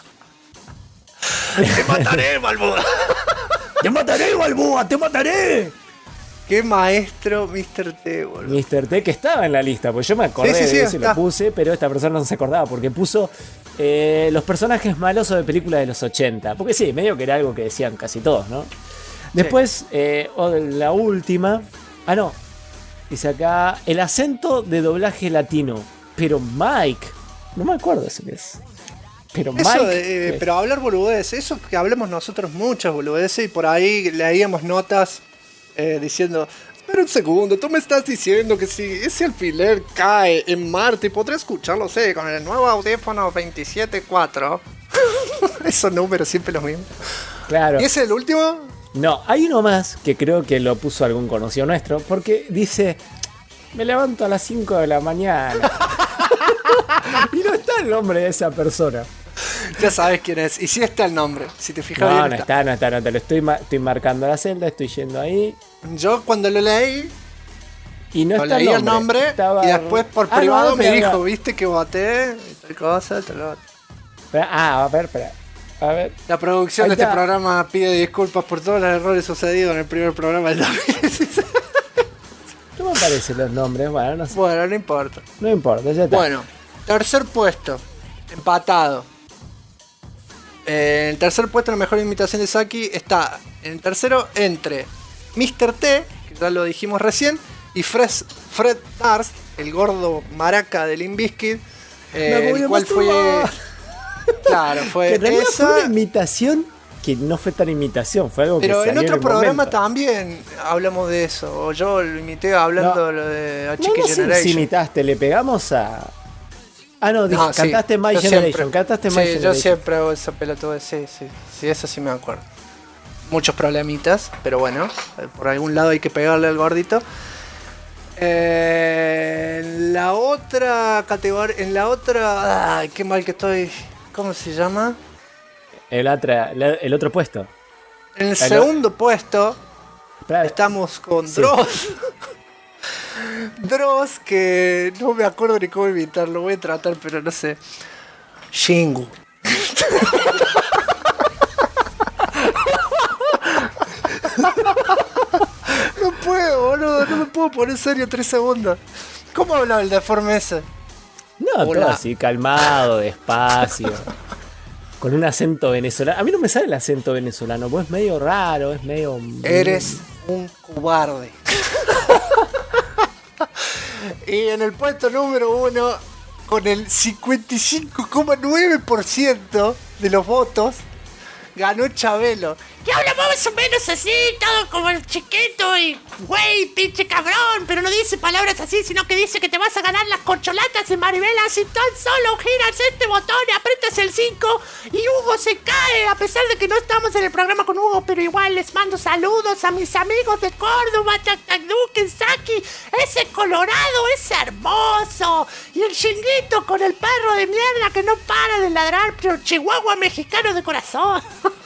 Te mataré, Balboa. Te mataré, Balboa, te mataré. Qué maestro Mr. T, boludo. Mr. T, que estaba en la lista, pues yo me acordé de eso y lo puse, pero esta persona no se acordaba porque puso los personajes malosos de películas de los 80. Porque sí, medio que era algo que decían casi todos, ¿no? Después, la última... Ah, no. Dice acá, el acento de doblaje latino. Pero Mike... No me acuerdo ese que es. Pero eso Mike... pero hablar boludeces, eso que hablemos nosotros muchas boludeces y por ahí leíamos notas diciendo: espera un segundo, tú me estás diciendo que si ese alfiler cae en Marte podré escucharlo, con el nuevo audífono 27.4. Esos números siempre los mismos. Claro. ¿Y ese es el último? No, hay uno más que creo que lo puso algún conocido nuestro, porque dice: me levanto a las 5 de la mañana. Y no está el nombre de esa persona. Ya sabes quién es. Y sí está el nombre, si te fijas bien. No está, te lo estoy marcando la celda, estoy yendo ahí. Yo cuando lo leí, y no está leí el nombre y después por privado me dijo: viste que voté, y tal cosa, tal otra. A ver, espera. A ver. La producción de este programa pide disculpas por todos los errores sucedidos en el primer programa del 2016. No me aparecen los nombres, bueno, no sé. Bueno, no importa. No importa, ya está. Bueno, tercer puesto, empatado. En el tercer puesto, la mejor imitación de Saki está en el tercero entre Mr. T, que ya lo dijimos recién, y Fred Durst, el gordo maraca del Limp Bizkit, el cual fue... Claro, fue que en realidad esa... fue una imitación que no fue tan imitación, fue algo pero que salió en otro programa momento. También hablamos de eso, o yo lo imité hablando lo de A Chiqui Generation. No sé si imitaste, le pegamos a... Ah, no, cantaste sí, My Generation, cantaste My Generation. Yo siempre hago esa pelotuda, sí, eso sí me acuerdo. Muchos problemitas, pero bueno, por algún lado hay que pegarle al gordito. En la otra categoría, ay, qué mal que estoy, ¿cómo se llama? El otro puesto. En el segundo puesto estamos con Dross. Dross, que no me acuerdo ni cómo imitarlo, voy a tratar, pero no sé. Shingu. No puedo, boludo, no me puedo poner serio 3 segundos. ¿Cómo hablaba el deforme ese? No, Hola. todo así, calmado, despacio. Con un acento venezolano. A mí no me sale el acento venezolano, pues es medio raro, es medio... Eres un cobarde. Y en el puesto número 1, con el 55,9% de los votos, ganó Chabelo. Y habla más o menos así, todo como el chiquito y güey, pinche cabrón, pero no dice palabras así, sino que dice que te vas a ganar las corcholatas de Maribela si tan solo giras este botón y aprietas el 5 y Hugo se cae, a pesar de que no estamos en el programa con Hugo, pero igual les mando saludos a mis amigos de Córdoba, Tactaduque, Saki, ese colorado es hermoso, y el chinguito con el perro de mierda que no para de ladrar, pero chihuahua mexicano de corazón.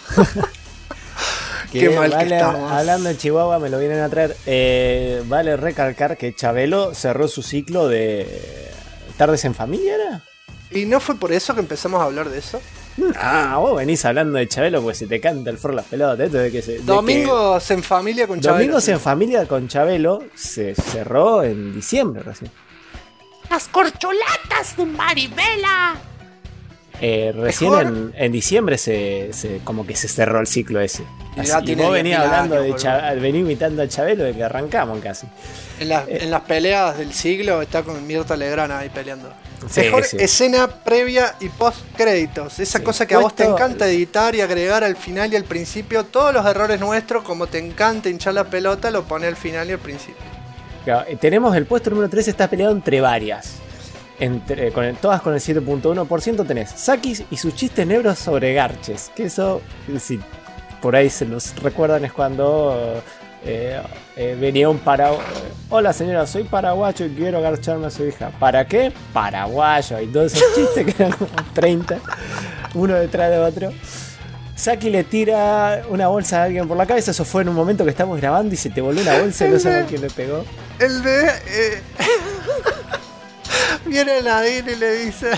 Qué mal que vale, estamos. hablando de Chihuahua, me lo vienen a traer. Vale recalcar que Chabelo cerró su ciclo de Tardes en Familia, ¿era? ¿Y no fue por eso que empezamos a hablar de eso? Ah, vos venís hablando de Chabelo porque se te canta el for las pelotas. Esto de que Domingos en familia con Chabelo. Domingos en Familia con Chabelo se cerró en diciembre recién. Las corcholatas de Maribela. Recién Mejor. en diciembre se como que se cerró el ciclo ese. Y ya Y tiene vos venías 10.000 hablando años, de boludo. venís imitando a Chabelo de que arrancamos casi. En las peleas del siglo está con Mirta Legrand ahí peleando. Sí, Mejor sí. escena previa y post créditos. Esa Sí. cosa que a vos te Puesto- encanta editar y agregar al final y al principio. Todos los errores nuestros, como te encanta hinchar la pelota, lo pone al final y al principio. Claro, tenemos el puesto número 3, está peleado entre varias. Todas con el 7.1% tenés Sakis y sus chistes negros sobre garches. Que eso, si por ahí se los recuerdan, es cuando venía un hola señora, soy paraguayo y quiero garcharme a su hija. ¿Para qué? Paraguayo. Y todos esos chistes que eran como 30, uno detrás de otro. Saki le tira una bolsa a alguien por la cabeza. Eso fue en un momento que estamos grabando y se te voló una bolsa y no sabemos quién le pegó. El de... viene Nadine y le dice...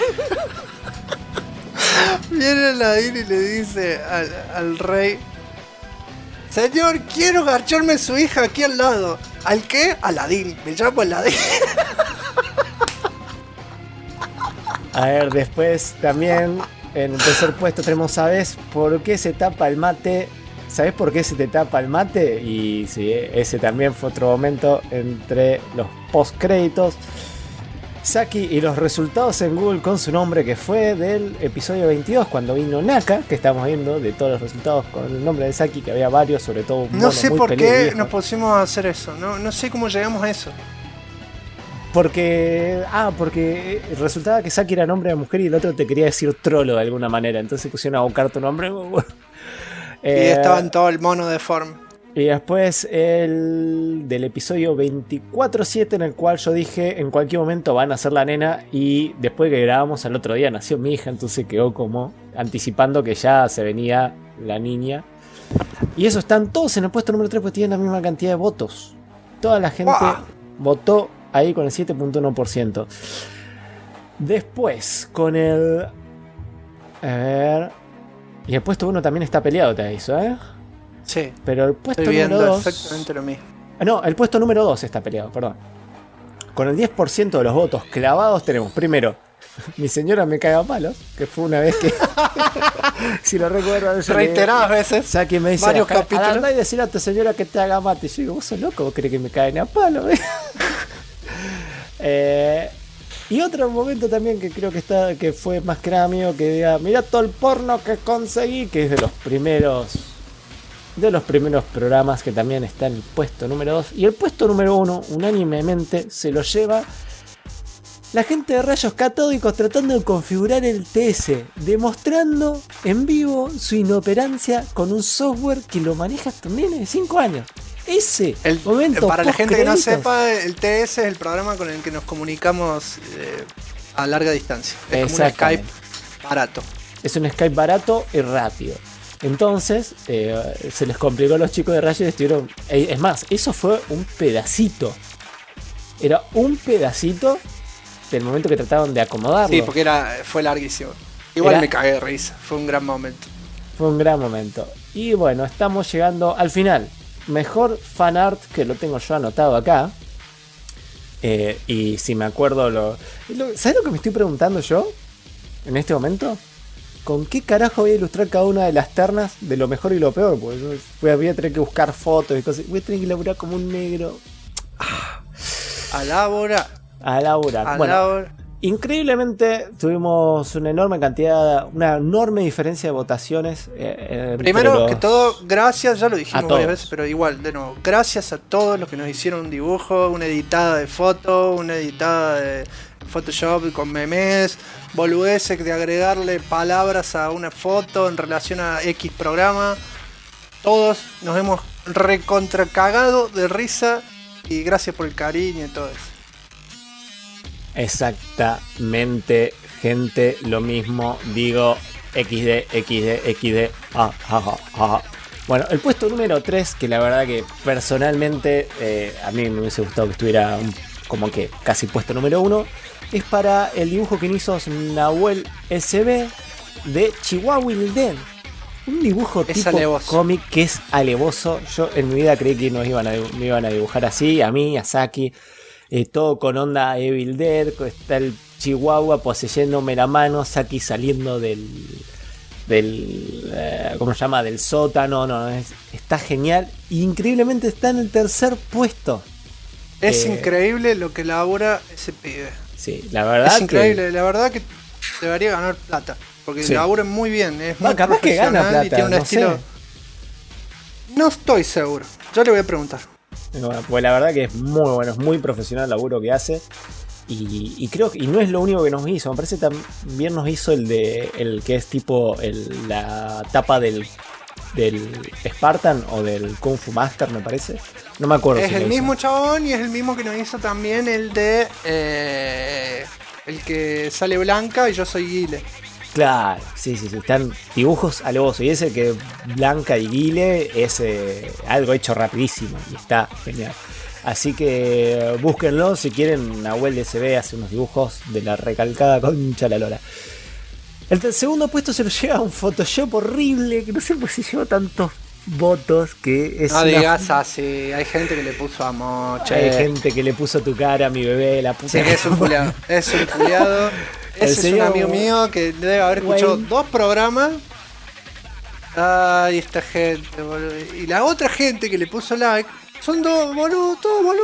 viene Nadine y le dice al rey... Señor, quiero garcharme a su hija aquí al lado. ¿Al qué? Aladín. Me llamo Aladín. A ver, después también en el tercer puesto tenemos, ¿sabes por qué se tapa el mate? ¿Sabes por qué se te tapa el mate? Y sí, ese también fue otro momento entre los post créditos. Saki y los resultados en Google con su nombre, que fue del episodio 22, cuando vino Naka, que estamos viendo de todos los resultados con el nombre de Saki, que había varios, sobre todo un No mono sé muy por peludo qué viejo. nos pusimos a hacer eso. No sé cómo llegamos a eso. Porque resultaba que Saki era nombre de mujer y el otro te quería decir trolo de alguna manera, entonces pusieron a buscar tu nombre. Y estaban todo el mono deforme. Y después el del episodio 24/7, en el cual yo dije en cualquier momento van a ser la nena, y después que grabamos al otro día nació mi hija, entonces quedó como anticipando que ya se venía la niña. Y eso, están todos en el puesto número 3 porque tienen la misma cantidad de votos. Toda la gente ¡Wow! votó ahí con el 7.1%. Después con el... A ver... Y el puesto 1 también está peleado, te aviso, ¿eh? Sí, Pero el puesto estoy número viendo 2... exactamente lo mismo. No, el puesto número 2 está peleado, perdón. Con el 10% de los votos clavados tenemos primero Mi señora me caga a palos, que fue una vez que... si lo recuerdan... Reiteradas veces. Saki me dice, varios capítulos. anda y decirle a tu señora que te haga mate. Y yo digo, vos sos loco, vos crees que me caen a palo. Y otro momento también que creo que fue más que nada mío, que diga, mirá todo el porno que conseguí, que es de los primeros programas, que también está en el puesto número 2. Y el puesto número 1, unánimemente, se lo lleva la gente de Rayos Catódicos, tratando de configurar el TS, demostrando en vivo su inoperancia con un software que lo maneja hasta un nene de 5 años. Ese momento para la gente que no post-créditos. sepa, el TS es el programa con el que nos comunicamos a larga distancia. Es como un Exactamente. Skype barato. Es un Skype barato y rápido. Entonces, se les complicó a los chicos de Rayos y estuvieron... Es más, eso fue un pedacito era un pedacito del momento que trataban de acomodarlo. Sí, porque fue larguísimo. Igual Era- me cagué de risa, fue un gran momento. Fue un gran momento. Y bueno, estamos llegando al final. Mejor fanart, que lo tengo yo anotado acá. Y si me acuerdo ¿sabes lo que me estoy preguntando yo? En este momento. ¿Con qué carajo voy a ilustrar cada una de las ternas de lo mejor y lo peor? Porque voy a tener que buscar fotos y cosas. Voy a tener que elaborar como un negro. A Laura. A elaborar. Bueno, increíblemente tuvimos una enorme diferencia de votaciones. Primero que todo, gracias, ya lo A dijimos todos. varias veces, pero igual, de nuevo, gracias a todos los que nos hicieron un dibujo, una editada de foto, una editada de Photoshop con memes, boludeces de agregarle palabras a una foto en relación a X programa. Todos nos hemos recontracagado de risa y gracias por el cariño y todo eso. Exactamente, gente, lo mismo. Digo, XD. Bueno, el puesto número 3, que la verdad que personalmente a mí me hubiese gustado que estuviera como que casi puesto número 1, es para el dibujo que hizo Nahuel SB de Chihuahua Dead. Un dibujo Es tipo alevoso. cómic que es alevoso. Yo en mi vida creí que me iban a dibujar así, a mí, a Saki. Todo con onda Evil Dead. Está el Chihuahua poseyéndome la mano, Saki saliendo del ¿cómo se llama? Del sótano. Está genial. Increíblemente está en el tercer puesto. Es increíble lo que labura ese pibe. Sí, la verdad. Es increíble, la verdad que debería ganar plata. Porque Sí. labura muy bien, es muy Capaz que gana profesional y plata, tiene un no estilo. sé. No estoy seguro. Yo le voy a preguntar. Bueno, pues la verdad que es muy bueno, es muy profesional el laburo que hace. Y creo que no es lo único que nos hizo. Me parece también nos hizo el que es tipo la tapa del Spartan o del Kung Fu Master, me parece. No me acuerdo. Es si el lo hizo. mismo chabón y es el mismo que nos hizo también el de. El que sale Blanca y yo soy Guile. Claro, sí. Están dibujos alevosos. Y ese que Blanca y Guile es algo hecho rapidísimo. Y está genial. Así que búsquenlo si quieren. Nahuel DSB hace unos dibujos de la recalcada concha la lora. El segundo puesto se lo lleva un Photoshop horrible. Que no sé por qué se llevó tantos votos. Que es No una- digas así, hay gente que le puso amor, che. Hay gente que le puso tu cara a mi bebé, la puta. Sí, que es un culiado. Es un culiado. El Ese es un señor amigo mío que debe haber escuchado Wayne. 2 programas. Ay, esta gente, boludo. Y la otra gente que le puso like son todos boludos.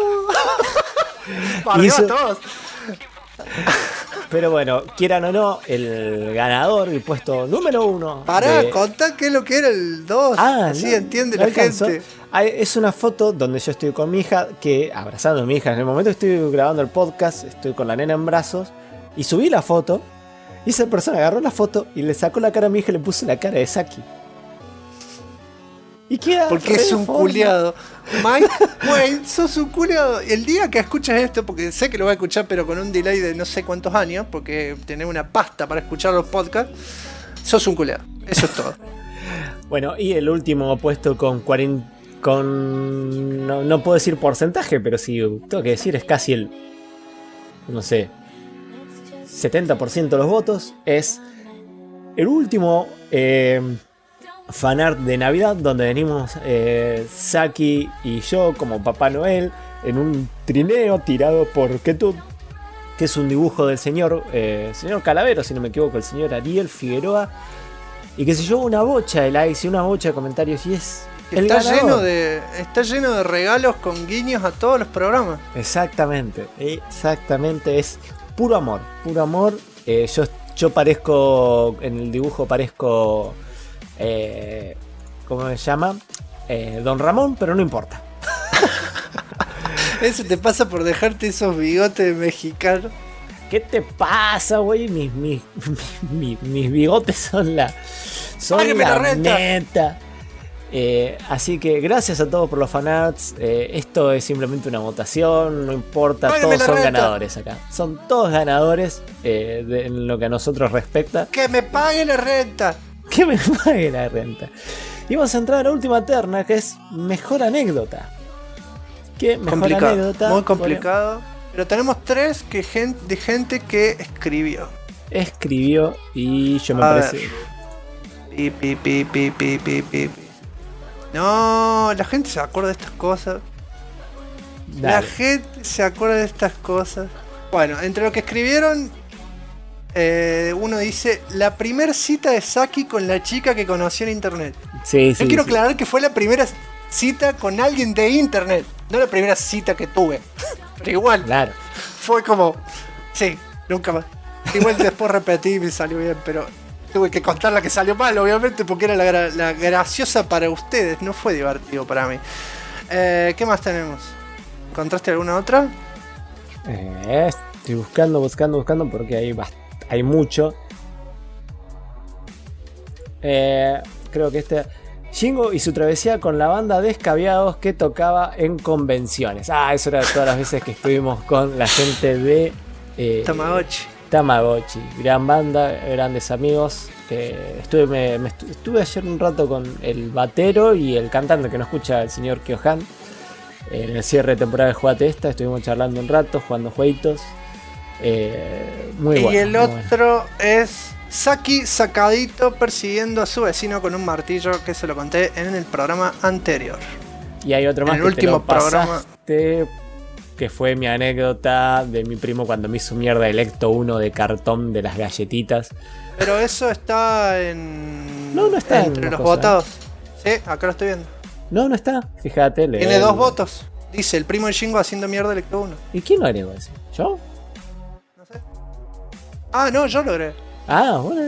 Bardeó Hizo- a todos. Pero bueno, quieran o no, el ganador, el puesto número 1. Pará, contá qué es lo que era el 2. Así no, entiende no la alcanzó. gente. Es una foto donde yo estoy con mi hija, que abrazando a mi hija. En el momento que estoy grabando el podcast, estoy con la nena en brazos. Y subí la foto. Y esa persona agarró la foto y le sacó la cara a mi hija y le puso la cara de Saki. Y queda Porque es un reforma. culiado. Mike Wayne, sos un culiado. El día que escuches esto, porque sé que lo voy a escuchar, pero con un delay de no sé cuántos años, porque tenés una pasta para escuchar los podcasts, sos un culiado. Eso es todo. Bueno, y el último puesto con 40. No puedo decir porcentaje, pero sí tengo que decir, es casi el. No sé. 70% de los votos. Es el último fanart de Navidad, donde venimos Saki y yo como Papá Noel en un trineo tirado por Ketut, que es un dibujo del señor Calavero, si no me equivoco, el señor Ariel Figueroa, y que se llevó una bocha de likes y una bocha de comentarios, y es el Está ganador. está lleno de regalos con guiños a todos los programas. Exactamente, es puro amor. Yo parezco, en el dibujo parezco, ¿cómo se llama? Don Ramón, pero no importa. Eso te pasa por dejarte esos bigotes mexicanos. ¿Qué te pasa, güey? Mis bigotes son Págueme la la renta. neta. Así que gracias a todos por los fanarts. Esto es simplemente una votación, no importa, Págueme todos la son renta. ganadores acá. Son todos ganadores en lo que a nosotros respecta. ¡Que me pague la renta! Que me pague la renta. Y vamos a entrar a la última terna, que es mejor anécdota. ¿Qué mejor Complicado, anécdota? muy complicado. Pero tenemos 3 de gente que escribió. Escribió y yo me A parece. Pi. No, la gente se acuerda de estas cosas. La Dale. gente se acuerda de estas cosas. Bueno, entre lo que escribieron, uno dice: la primer cita de Saki con la chica que conoció en internet. Sí, sí. Yo quiero sí. aclarar que fue la primera cita con alguien de internet, no la primera cita que tuve. Pero igual, Claro. fue como, sí, nunca más. Igual después repetí y me salió bien, pero tuve que contar la que salió mal, obviamente, porque era la graciosa para ustedes, no fue divertido para mí. ¿Qué más tenemos? ¿Encontraste alguna otra? Estoy buscando porque hay mucho. Creo que Shingo y su travesía con la banda de escabiados que tocaba en convenciones. Eso era todas las veces que estuvimos con la gente de Tamagotchi. Gran banda, grandes amigos. Estuve ayer un rato con el batero y el cantante que no escucha, el señor Kyohan. En el cierre de temporada de Jugate Esta estuvimos charlando un rato, jugando jueguitos. Muy bueno. Y el otro es Saki sacadito persiguiendo a su vecino con un martillo, que se lo conté en el programa anterior. Y hay otro más en que el último te lo pasaste, que fue mi anécdota de mi primo cuando me hizo mierda el Ecto 1 de cartón de las galletitas. Pero eso está en... No está entre en los cosa. votados. Sí, acá lo estoy viendo. No está. Fíjate. Tiene 2 votos. Dice el primo de Shingo haciendo mierda el Ecto 1. ¿Y quién lo agregó ese? ¿Yo? No sé. Ah, no, yo lo agregué. Bueno.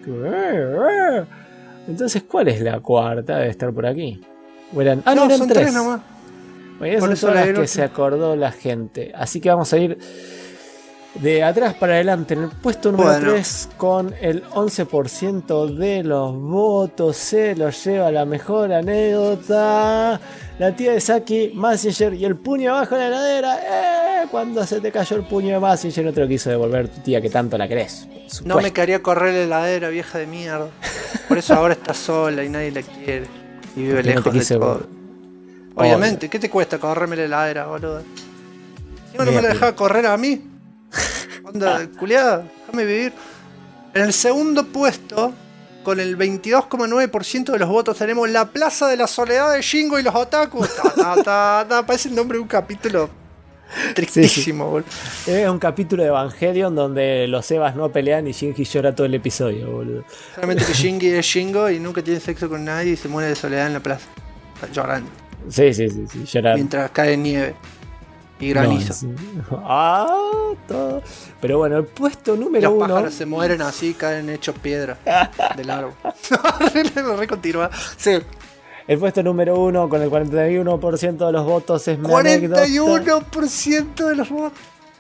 Entonces, ¿cuál es la cuarta? Debe estar por aquí. No, eran son 3 3 nomás. Bueno, Por son eso todas las leí que el se acordó la gente. Así que vamos a ir de atrás para adelante. En el puesto número 3, con el 11% de los votos, se lo lleva la mejor anécdota. La tía de Saki, Mazinger y el puño abajo de la heladera. Cuando se te cayó el puño de Mazinger, no te lo quiso devolver tu tía que tanto la querés. No me quería correr la heladera, vieja de mierda. Por eso ahora está sola y nadie la quiere. Y vive lejos de todo. Obviamente, ¿qué te cuesta correrme la heladera, boludo? Si no me la dejaba correr a mí. Onda, culiada, déjame vivir. En el segundo puesto, con el 22,9% de los votos, tenemos La Plaza de la Soledad de Shingo y los Otakus. Parece el nombre de un capítulo tristísimo, boludo. Es un capítulo de Evangelion donde los Evas no pelean y Shinji llora todo el episodio, boludo. Solamente que Shinji es Shingo y nunca tiene sexo con nadie y se muere de soledad en la plaza. Está llorando. Sí, llorar. Mientras cae nieve y granizo. Todo. Pero bueno, el puesto número 1. Los pájaros se mueren así, caen hechos piedra del árbol. Re continúa. Sí. El puesto número 1 con el 41% de los votos es mi anécdota. 41% de los votos.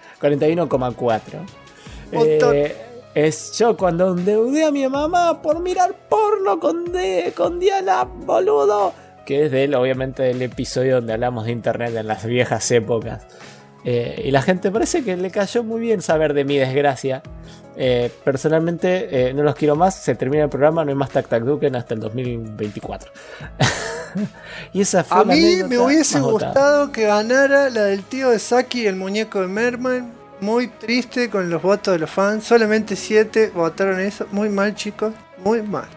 41,4. Es yo cuando endeudé a mi mamá por mirar porno con Diana, boludo. Que es obviamente del episodio donde hablamos de internet en las viejas épocas. Y la gente parece que le cayó muy bien saber de mi desgracia. Personalmente no los quiero más. Se termina el programa, no hay más Tac Tac Duken hasta el 2024. Y esa fue a la mí me hubiese más gustado votada. que ganara la del tío de Saki y el muñeco de Merman. Muy triste con los votos de los fans. Solamente 7 votaron eso. Muy mal, chicos. Muy mal.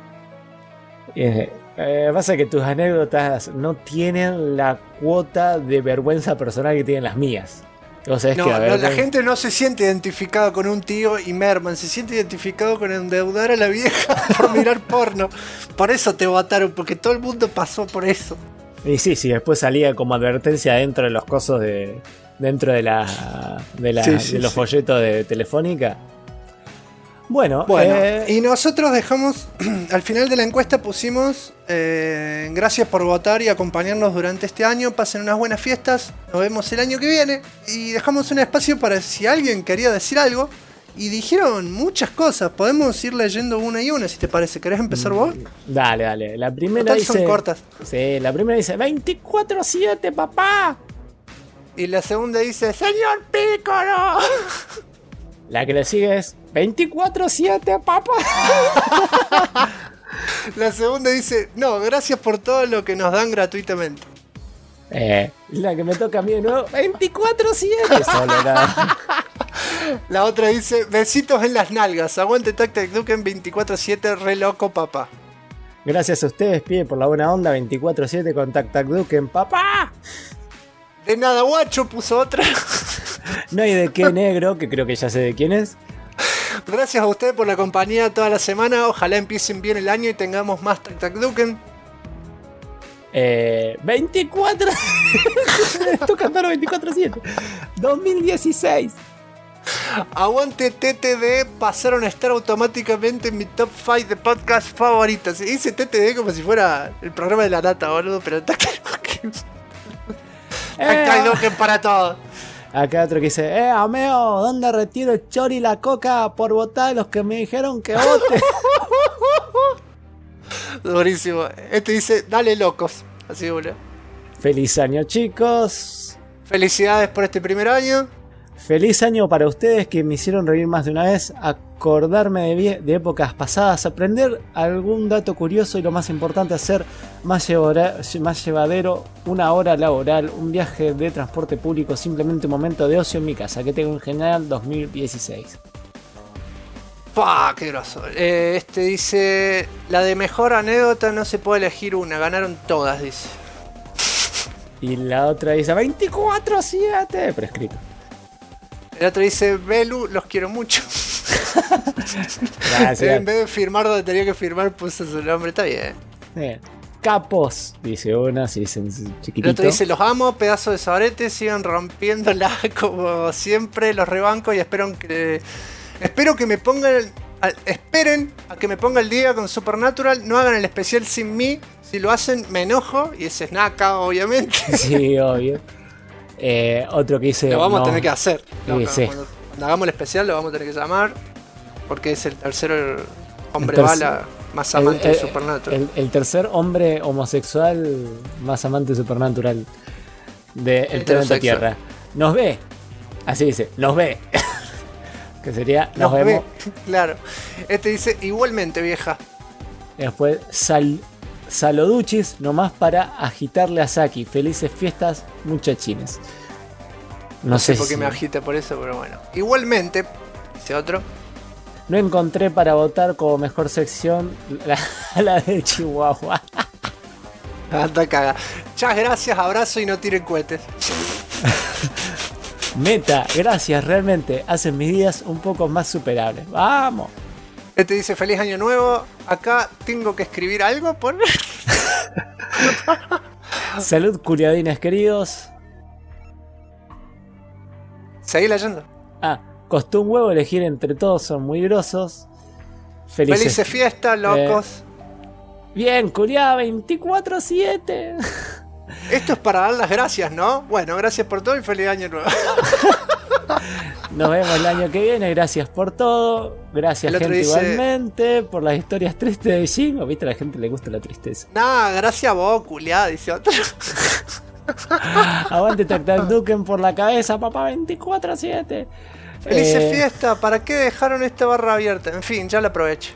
Pasa que tus anécdotas no tienen la cuota de vergüenza personal que tienen las mías. O sea, la gente no se siente identificado con un tío y Merman, se siente identificado con endeudar a la vieja por mirar porno. Por eso te votaron, porque todo el mundo pasó por eso. Y sí, después salía como advertencia dentro de los cosos dentro de los folletos de Telefónica. Bueno, y nosotros dejamos, al final de la encuesta pusimos, gracias por votar y acompañarnos durante este año, pasen unas buenas fiestas, nos vemos el año que viene, y dejamos un espacio para si alguien quería decir algo, y dijeron muchas cosas, podemos ir leyendo una y una si te parece. ¿Querés empezar vos? Dale, la primera Total, dice... son cortas. Sí, la primera dice 24/7, papá. Y la segunda dice, ¡Señor Piccolo! La que le sigue es 24/7, papá. La segunda dice, no, gracias por todo lo que nos dan gratuitamente. La que me toca a mí de nuevo, 24/7 solo, nada. La otra dice, besitos en las nalgas, aguante Tac Tac Duken 24/7, re loco papá. Gracias a ustedes, pibe, por la buena onda, 24/7 con Tac Tac Duken, papá. De nada guacho puso otra. No hay de qué negro, que creo que ya sé de quién es. Gracias a ustedes por la compañía toda la semana, ojalá empiecen bien el año y tengamos más Tac Tac Duken. 24. Esto cantaron 24/7. 2016. Aguante TTD, pasaron a estar automáticamente en mi top 5 de podcast favoritos. Dice TTD como si fuera el programa de la nata, boludo, pero Tac Tac Duken. Tac Tac Duken para todos. Acá otro que dice, ameo, ¿dónde retiro el chori y la coca por votar a los que me dijeron que vote? Durísimo. Este dice, dale locos. Así, boludo. Feliz año, chicos. Felicidades por este primer año. Feliz año para ustedes que me hicieron reír más de una vez, acordarme de épocas pasadas, aprender algún dato curioso y lo más importante, hacer más llevadero una hora laboral, un viaje de transporte público, simplemente un momento de ocio en mi casa. Que tengo un genial 2016. ¡Pah! ¡Qué groso! Este dice, la de mejor anécdota no se puede elegir una, ganaron todas, dice. Y la otra dice 24/7, prescrito. El otro dice, Belu, los quiero mucho. Gracias. En vez de firmar donde tenía que firmar, puso su nombre, está bien. Capos, dice una, si dicen chiquitito. El otro dice, los amo, pedazo de sabrete, sigan rompiéndola como siempre, los rebanco y espero que me pongan... Esperen a que me ponga el día con Supernatural, no hagan el especial sin mí, si lo hacen me enojo, y ese es Naka, obviamente. Sí, obvio. Otro que dice... Lo vamos a tener que hacer. Sí. Cuando hagamos el especial lo vamos a tener que llamar, porque es el tercer hombre bala más amante de Supernatural. El tercer hombre homosexual más amante de Supernatural del planeta Tierra. Nos ve. Así dice, nos ve. Que sería, nos vemos. Claro. Este dice, igualmente vieja. Y después, Saloduchis, nomás para agitarle a Saki. Felices fiestas, muchachines. No sé por qué me agita por eso, pero bueno. Igualmente, dice otro. No encontré para votar como mejor sección la de Chihuahua. Anda caga. Chas, gracias, abrazo y no tiren cohetes. Meta, gracias, realmente hacen mis días un poco más superables. ¡Vamos! Este dice, feliz año nuevo. Acá tengo que escribir algo por... Salud, curiadines queridos. Seguí leyendo. Costó un huevo elegir entre todos, son muy grosos. Felices fiestas, locos. Bien, curiada, 24/7. Esto es para dar las gracias, ¿no? Bueno, gracias por todo y feliz año nuevo. Nos vemos el año que viene, gracias por todo. Gracias, gente, dice, igualmente, por las historias tristes de Jingo. Viste, a la gente le gusta la tristeza. Nah, gracias a vos, culiada, dice otro. Aguante Tac Tac Duken por la cabeza, papá, 24/7. Felices fiestas, ¿para qué dejaron esta barra abierta? En fin, ya la aprovecho.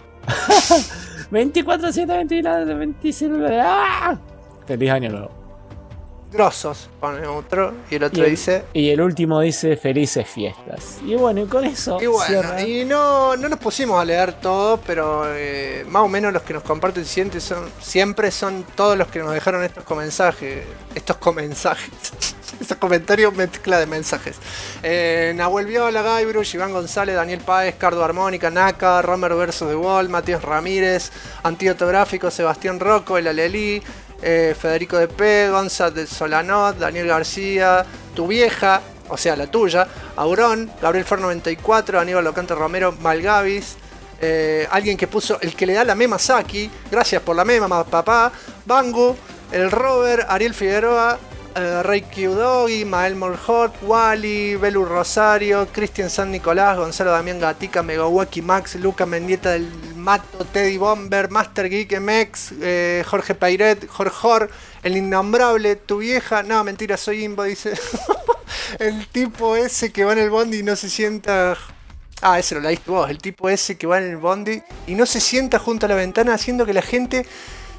24/7, 29, 27. ¡Ah! Feliz año nuevo. Grosos, pone otro. Y el otro dice. Y el último dice felices fiestas. Y bueno, y con eso. Y bueno, cierra. y no nos pusimos a leer todo, pero más o menos los que nos comparten siempre son todos los que nos dejaron estos mensajes. Estos comentarios mezcla de mensajes. Nahuel Viola, Gaibrush, Iván González, Daniel Páez, Cardo Armónica, Naka, Romer Verso de Wall, Matías Ramírez, Antídoto Gráfico, Sebastián Rocco, El Alelí, Federico de P, Gonzalo de Solanot, Daniel García, tu vieja, o sea la tuya, Aurón, Gabriel Fer 94, Aníbal Locante Romero, Malgavis, alguien que puso el que le da la mema Saki, gracias por la mema papá, Bangu, el Robert, Ariel Figueroa, Rey Doggy, Mael Molhot, Wally, Belu Rosario, Cristian San Nicolás, Gonzalo Damián Gatica, Megawaki Max, Luca Mendieta del Mato, Teddy Bomber, Master Geek MX, Jorge Pairet, Jorjor, el innombrable, tu vieja, no, mentira, soy Imbo, dice. El tipo ese que va en el bondi y no se sienta... Ah, ese lo leíste vos, el tipo ese que va en el bondi y no se sienta junto a la ventana haciendo que la gente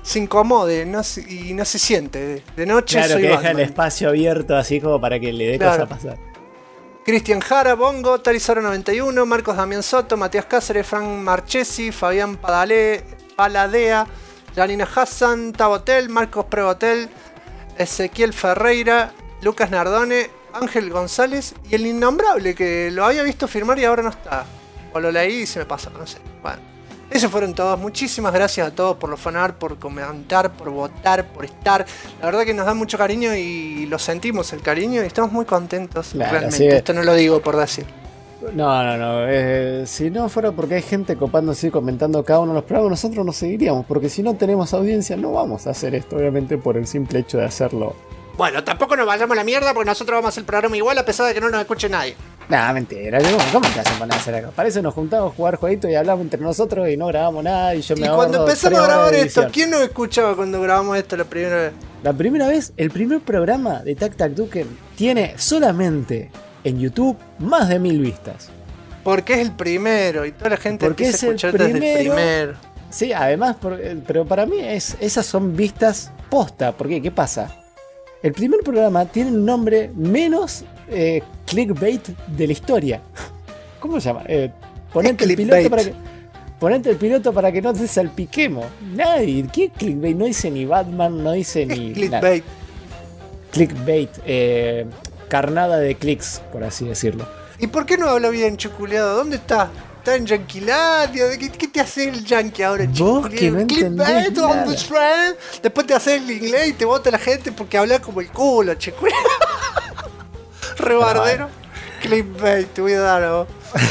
se incomode y no se siente. De noche Claro, soy que deja Batman. el espacio abierto así como para que le dé Claro. cosa pasar. Cristian Jara, Bongo, Tarizaro91, Marcos Damián Soto, Matías Cáceres, Frank Marchesi, Fabián Paladea, Janina Hassan, Tabotel, Marcos Prevotel, Ezequiel Ferreira, Lucas Nardone, Ángel González y el innombrable que lo había visto firmar y ahora no está. O lo leí y se me pasó, no sé. Bueno, esos fueron todos. Muchísimas gracias a todos por los fanart, por comentar, por votar, por estar. La verdad que nos da mucho cariño y lo sentimos el cariño y estamos muy contentos. Claro, realmente. sí. Esto no lo digo por decir. No. Si no fuera porque hay gente copándose y comentando cada uno de los programas, nosotros nos seguiríamos. Porque si no tenemos audiencia, no vamos a hacer esto, obviamente, por el simple hecho de hacerlo. Bueno, tampoco nos vayamos a la mierda porque nosotros vamos a hacer el programa igual a pesar de que no nos escuche nadie. Nah, mentira. ¿Cómo te hacen para hacer acá? Parece que nos juntamos a jugar jueguitos y hablamos entre nosotros y no grabamos nada. Y yo me Y ahorro cuando empezamos 3 a horas grabar de esto, edición. ¿quién nos escuchaba cuando grabamos esto la primera vez? La primera vez, el primer programa de Tac Tac Duken tiene solamente en YouTube más de 1000 vistas. Porque es el primero y toda la gente Porque empieza es a el escuchar desde el primero. primero. Sí, además, pero para mí esas son vistas posta. ¿Por qué? ¿Qué pasa? El primer programa tiene un nombre menos clickbait de la historia. ¿Cómo se llama? Ponete el piloto clickbait. ponete el piloto para que no te salpiquemos. Nadie. ¿Qué clickbait? No dice ni Batman, no dice ni nada. Clickbait. Clickbait. Carnada de clics, por así decirlo. ¿Y por qué no habla bien, chuculeado? ¿Dónde está? ¿Está en Yanquilandia? ¿Qué te hace el Yankee ahora, Vos que no entendés Clickbait on nada. the trend. Después te hace el inglés y te vota la gente porque habla como el culo, chuculeado. Rebardero. Clickbait, te voy a dar a vos.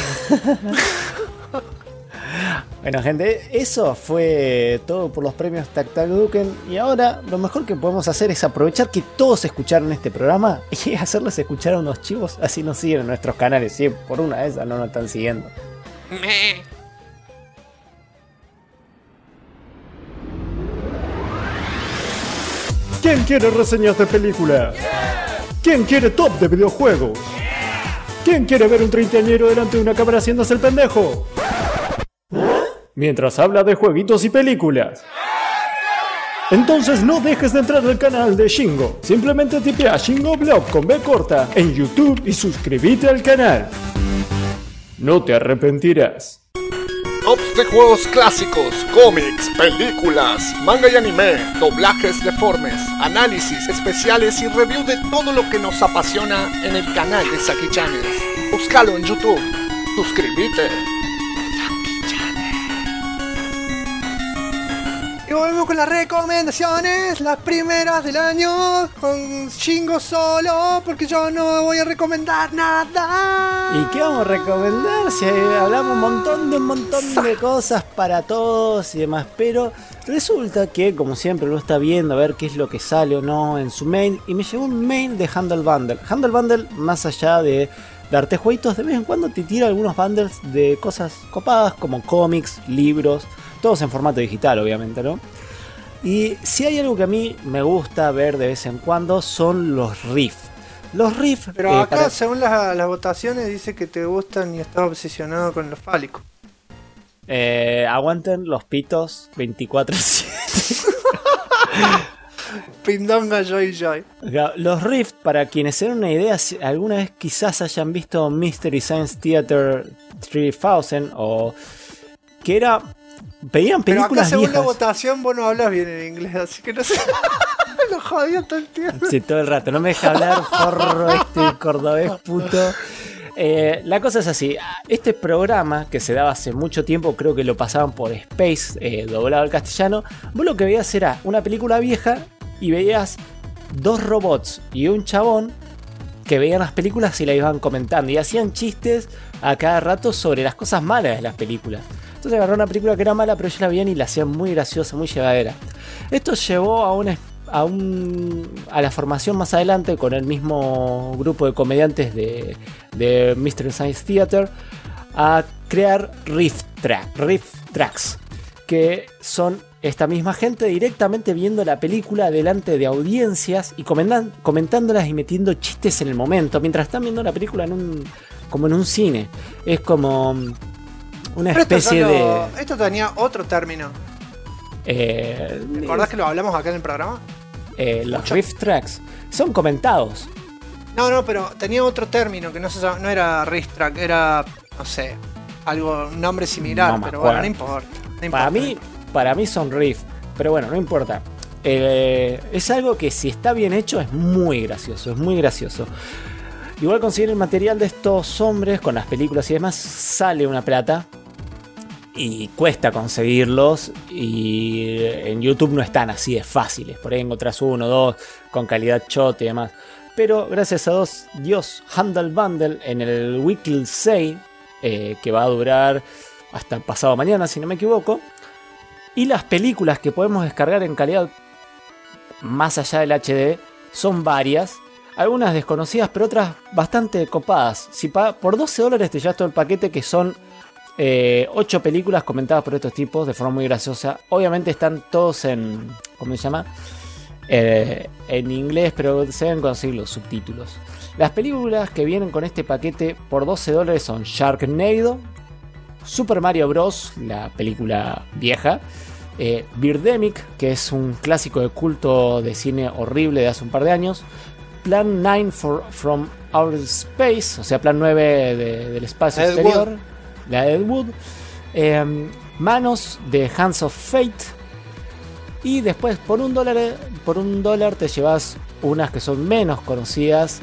Bueno, gente, eso fue todo por los premios Tac Tac Duken. Y ahora lo mejor que podemos hacer es aprovechar que todos escucharon este programa y hacerles escuchar a unos chivos. Así nos siguen en nuestros canales. Si por una de esas no nos están siguiendo. Meh. ¿Quién quiere reseñas de película? ¿Quién quiere top de videojuegos? ¿Quién quiere ver un treintañero delante de una cámara haciéndose el pendejo? Mientras habla de jueguitos y películas. Entonces no dejes de entrar al canal de Shingo. Simplemente tipea Shingo Blog con B corta en YouTube y suscríbete al canal. No te arrepentirás. Tops de juegos clásicos, cómics, películas, manga y anime, doblajes deformes, análisis especiales y review de todo lo que nos apasiona en el canal de Saki Channels. Búscalo en YouTube. Suscríbete. Y volvemos con las recomendaciones, las primeras del año, con Shingo solo, porque yo no voy a recomendar nada. ¿Y qué vamos a recomendar? Si hablamos un montón de cosas para todos y demás, pero resulta que, como siempre, uno está viendo a ver qué es lo que sale o no en su mail, y me llegó un mail de Handle Bundle. Handle Bundle, más allá de darte jueguitos, de vez en cuando te tira algunos bundles de cosas copadas, como cómics, libros, todos en formato digital, obviamente, ¿no? Y si hay algo que a mí me gusta ver de vez en cuando, son los riff. Los riff... Pero acá, según las votaciones, dice que te gustan y estás obsesionado con los fálicos. Aguanten los pitos 24/7. Pindonga Joy Joy. Los riff, para quienes se den una idea, si alguna vez quizás hayan visto Mystery Science Theater 3000 o que era... Veían Pero acá, películas según la viejas. votación, vos no hablas bien en inglés, así que no sé. Lo jodía todo el tiempo. Sí, todo el rato. No me deja hablar, forro cordobés puto. La cosa es así. Este programa que se daba hace mucho tiempo, creo que lo pasaban por Space, doblado al castellano. Vos lo que veías era una película vieja y veías dos robots y un chabón que veían las películas y la iban comentando y hacían chistes a cada rato sobre las cosas malas de las películas. Entonces agarró una película que era mala, pero ellos la veían y la hacían muy graciosa, muy llevadera. Esto llevó a la formación más adelante con el mismo grupo de comediantes de Mystery Science Theater a crear riff tracks, que son esta misma gente directamente viendo la película delante de audiencias y comentándolas y metiendo chistes en el momento, mientras están viendo la película como en un cine. Es como una Pero especie de... esto tenía otro término. Eh, ¿Te acordás que lo hablamos acá en el programa? los riff tracks son comentados. No, pero tenía otro término que no era riff track, era, no sé, un nombre similar, No me pero acuerdo. bueno, no importa. Para mí son riff, pero bueno, no importa. Es algo que si está bien hecho es muy gracioso, Igual conseguir el material de estos hombres con las películas y demás sale una plata y cuesta conseguirlos, y en YouTube no están así de fáciles. Por ahí encontrás uno o dos con calidad chote y demás. Pero gracias a Dios, Handle Bundle en el Weekly Sale, que va a durar hasta pasado mañana si no me equivoco, y las películas que podemos descargar en calidad más allá del HD son varias. Algunas desconocidas, pero otras bastante copadas. Si por $12 te llevas todo el paquete, que son 8 películas comentadas por estos tipos de forma muy graciosa. Obviamente están todos en... ¿Cómo se llama? En inglés, pero se deben conseguir los subtítulos. Las películas que vienen con este paquete por $12 son Sharknado, Super Mario Bros., la película vieja, Birdemic, que es un clásico de culto de cine horrible de hace un par de años, Plan 9 from Outer Space, o sea, Plan 9 del espacio Ed exterior, Wood. la de Ed Wood, Manos de Hands of Fate, y después por $1 te llevas unas que son menos conocidas,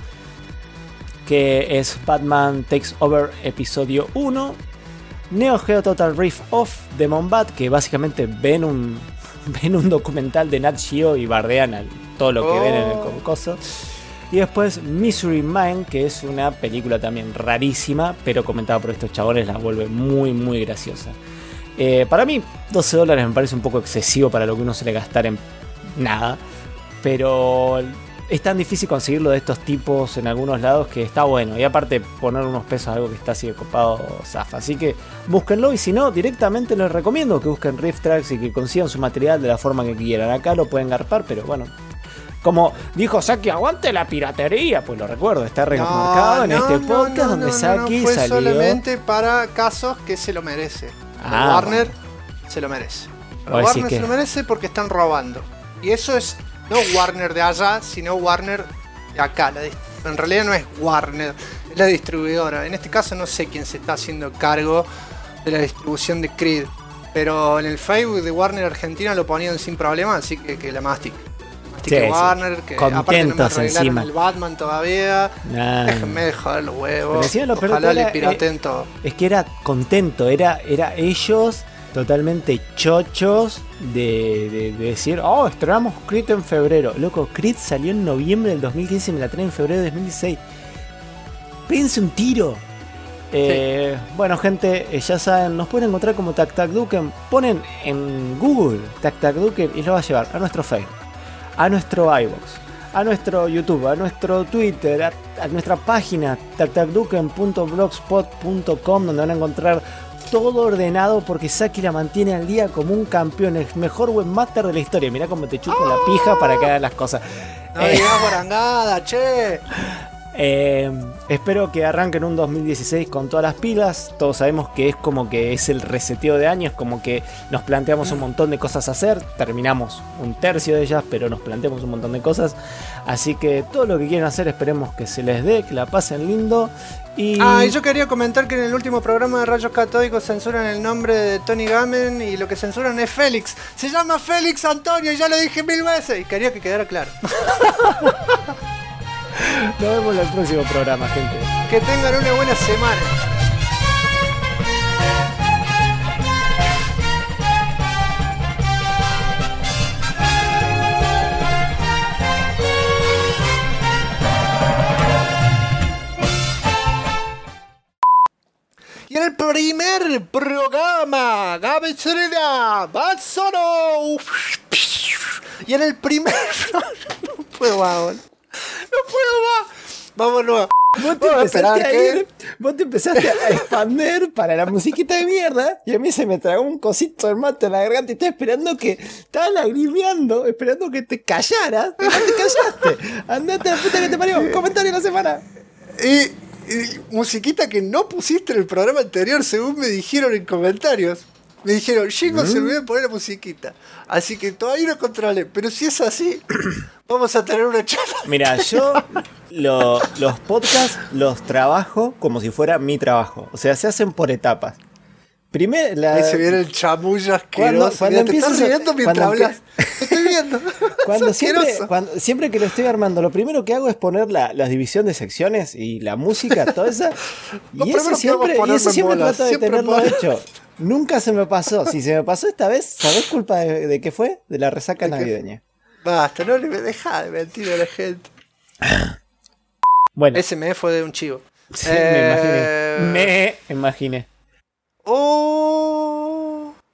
que es Batman Takes Over Episodio 1, Neo Geo Total Riff Off de Monbat, que básicamente ven un documental de Nat Geo y bardean todo lo que ven en el coso. Y después Misery Mind, que es una película también rarísima, pero comentada por estos chabones la vuelve muy muy graciosa. Para mí $12 me parece un poco excesivo para lo que uno suele gastar en nada, pero es tan difícil conseguirlo de estos tipos en algunos lados que está bueno. Y aparte poner unos pesos a algo que está así de copado zafa. Así que búsquenlo, y si no, directamente les recomiendo que busquen Riff Tracks y que consigan su material de la forma que quieran. Acá lo pueden garpar, pero bueno, como dijo Saki, aguante la piratería, pues lo recuerdo, está remarcado en este podcast donde Saki fue salió. solamente para casos que se lo merece. Warner se lo merece. Warner se lo merece porque están robando. Y eso es no Warner de allá, sino Warner de acá. En realidad no es Warner, es la distribuidora. En este caso no sé quién se está haciendo cargo de la distribución de Creed, pero en el Facebook de Warner Argentina lo ponían sin problema, así que la mastique. Sí, Warner, que aparte no me arreglaron encima el Batman todavía. Déjenme de joder los huevos. Ojalá le piraten todo. Es que era contento, era ellos totalmente chochos de decir, estrenamos Creed en febrero. Loco, Creed salió en noviembre del 2015 y me la traen en febrero de 2016. Péguense un tiro. Sí. Bueno, gente, ya saben, nos pueden encontrar como Tac Tac Duken. Ponen en Google Tac Tac Duken y lo va a llevar a nuestro Facebook, a nuestro iVoox, a nuestro YouTube, a nuestro Twitter, a nuestra página tactacduken.blogspot.com, donde van a encontrar todo ordenado, porque Saki la mantiene al día como un campeón, el mejor webmaster de la historia. Mirá cómo te chupo la pija para que hagan las cosas. No digas barangada, che. Espero que arranquen un 2016 con todas las pilas. Todos sabemos que es como que es el reseteo de años, como que nos planteamos un montón de cosas a hacer, terminamos un tercio de ellas, pero nos planteamos un montón de cosas. Así que todo lo que quieran hacer, esperemos que se les dé, que la pasen lindo. Y yo quería comentar que en el último programa de Rayos Catódicos censuran el nombre de Tony Gamen y lo que censuran es Félix. Se llama Félix Antonio, ya lo dije 1000 veces y quería que quedara claro. Nos vemos en el próximo programa, gente. Que tengan una buena semana. Y en el primer programa, Gaby Serena, Balsoro. Y en el primer... No puedo más. Vámonos. Vos te empezaste a expander para la musiquita de mierda, y a mí se me tragó un cosito de mate en la garganta y estaba esperando estaba lagrimeando, esperando que te callaras, y no te callaste. Andate a la puta que te parió. Comentario de la semana. Y musiquita que no pusiste en el programa anterior, según me dijeron en comentarios. Me dijeron, Shingo se olvidó de poner la musiquita. Así que todavía no controlé. Pero si es así, vamos a tener una charla. Mira, yo los podcasts los trabajo como si fuera mi trabajo. O sea, se hacen por etapas. Primero, Ahí se viene el chamullo asqueroso. Cuando Te estás riendo mientras hablas. Te estoy viendo. Siempre que lo estoy armando, lo primero que hago es poner la división de secciones y la música, toda esa. Y eso siempre trato de tenerlo hecho. Nunca se me pasó. Si se me pasó esta vez, ¿sabés culpa de qué fue? De la resaca navideña. Basta, no le dejá de mentir a la gente. Bueno. Ese me fue de un chivo. Sí, me imaginé.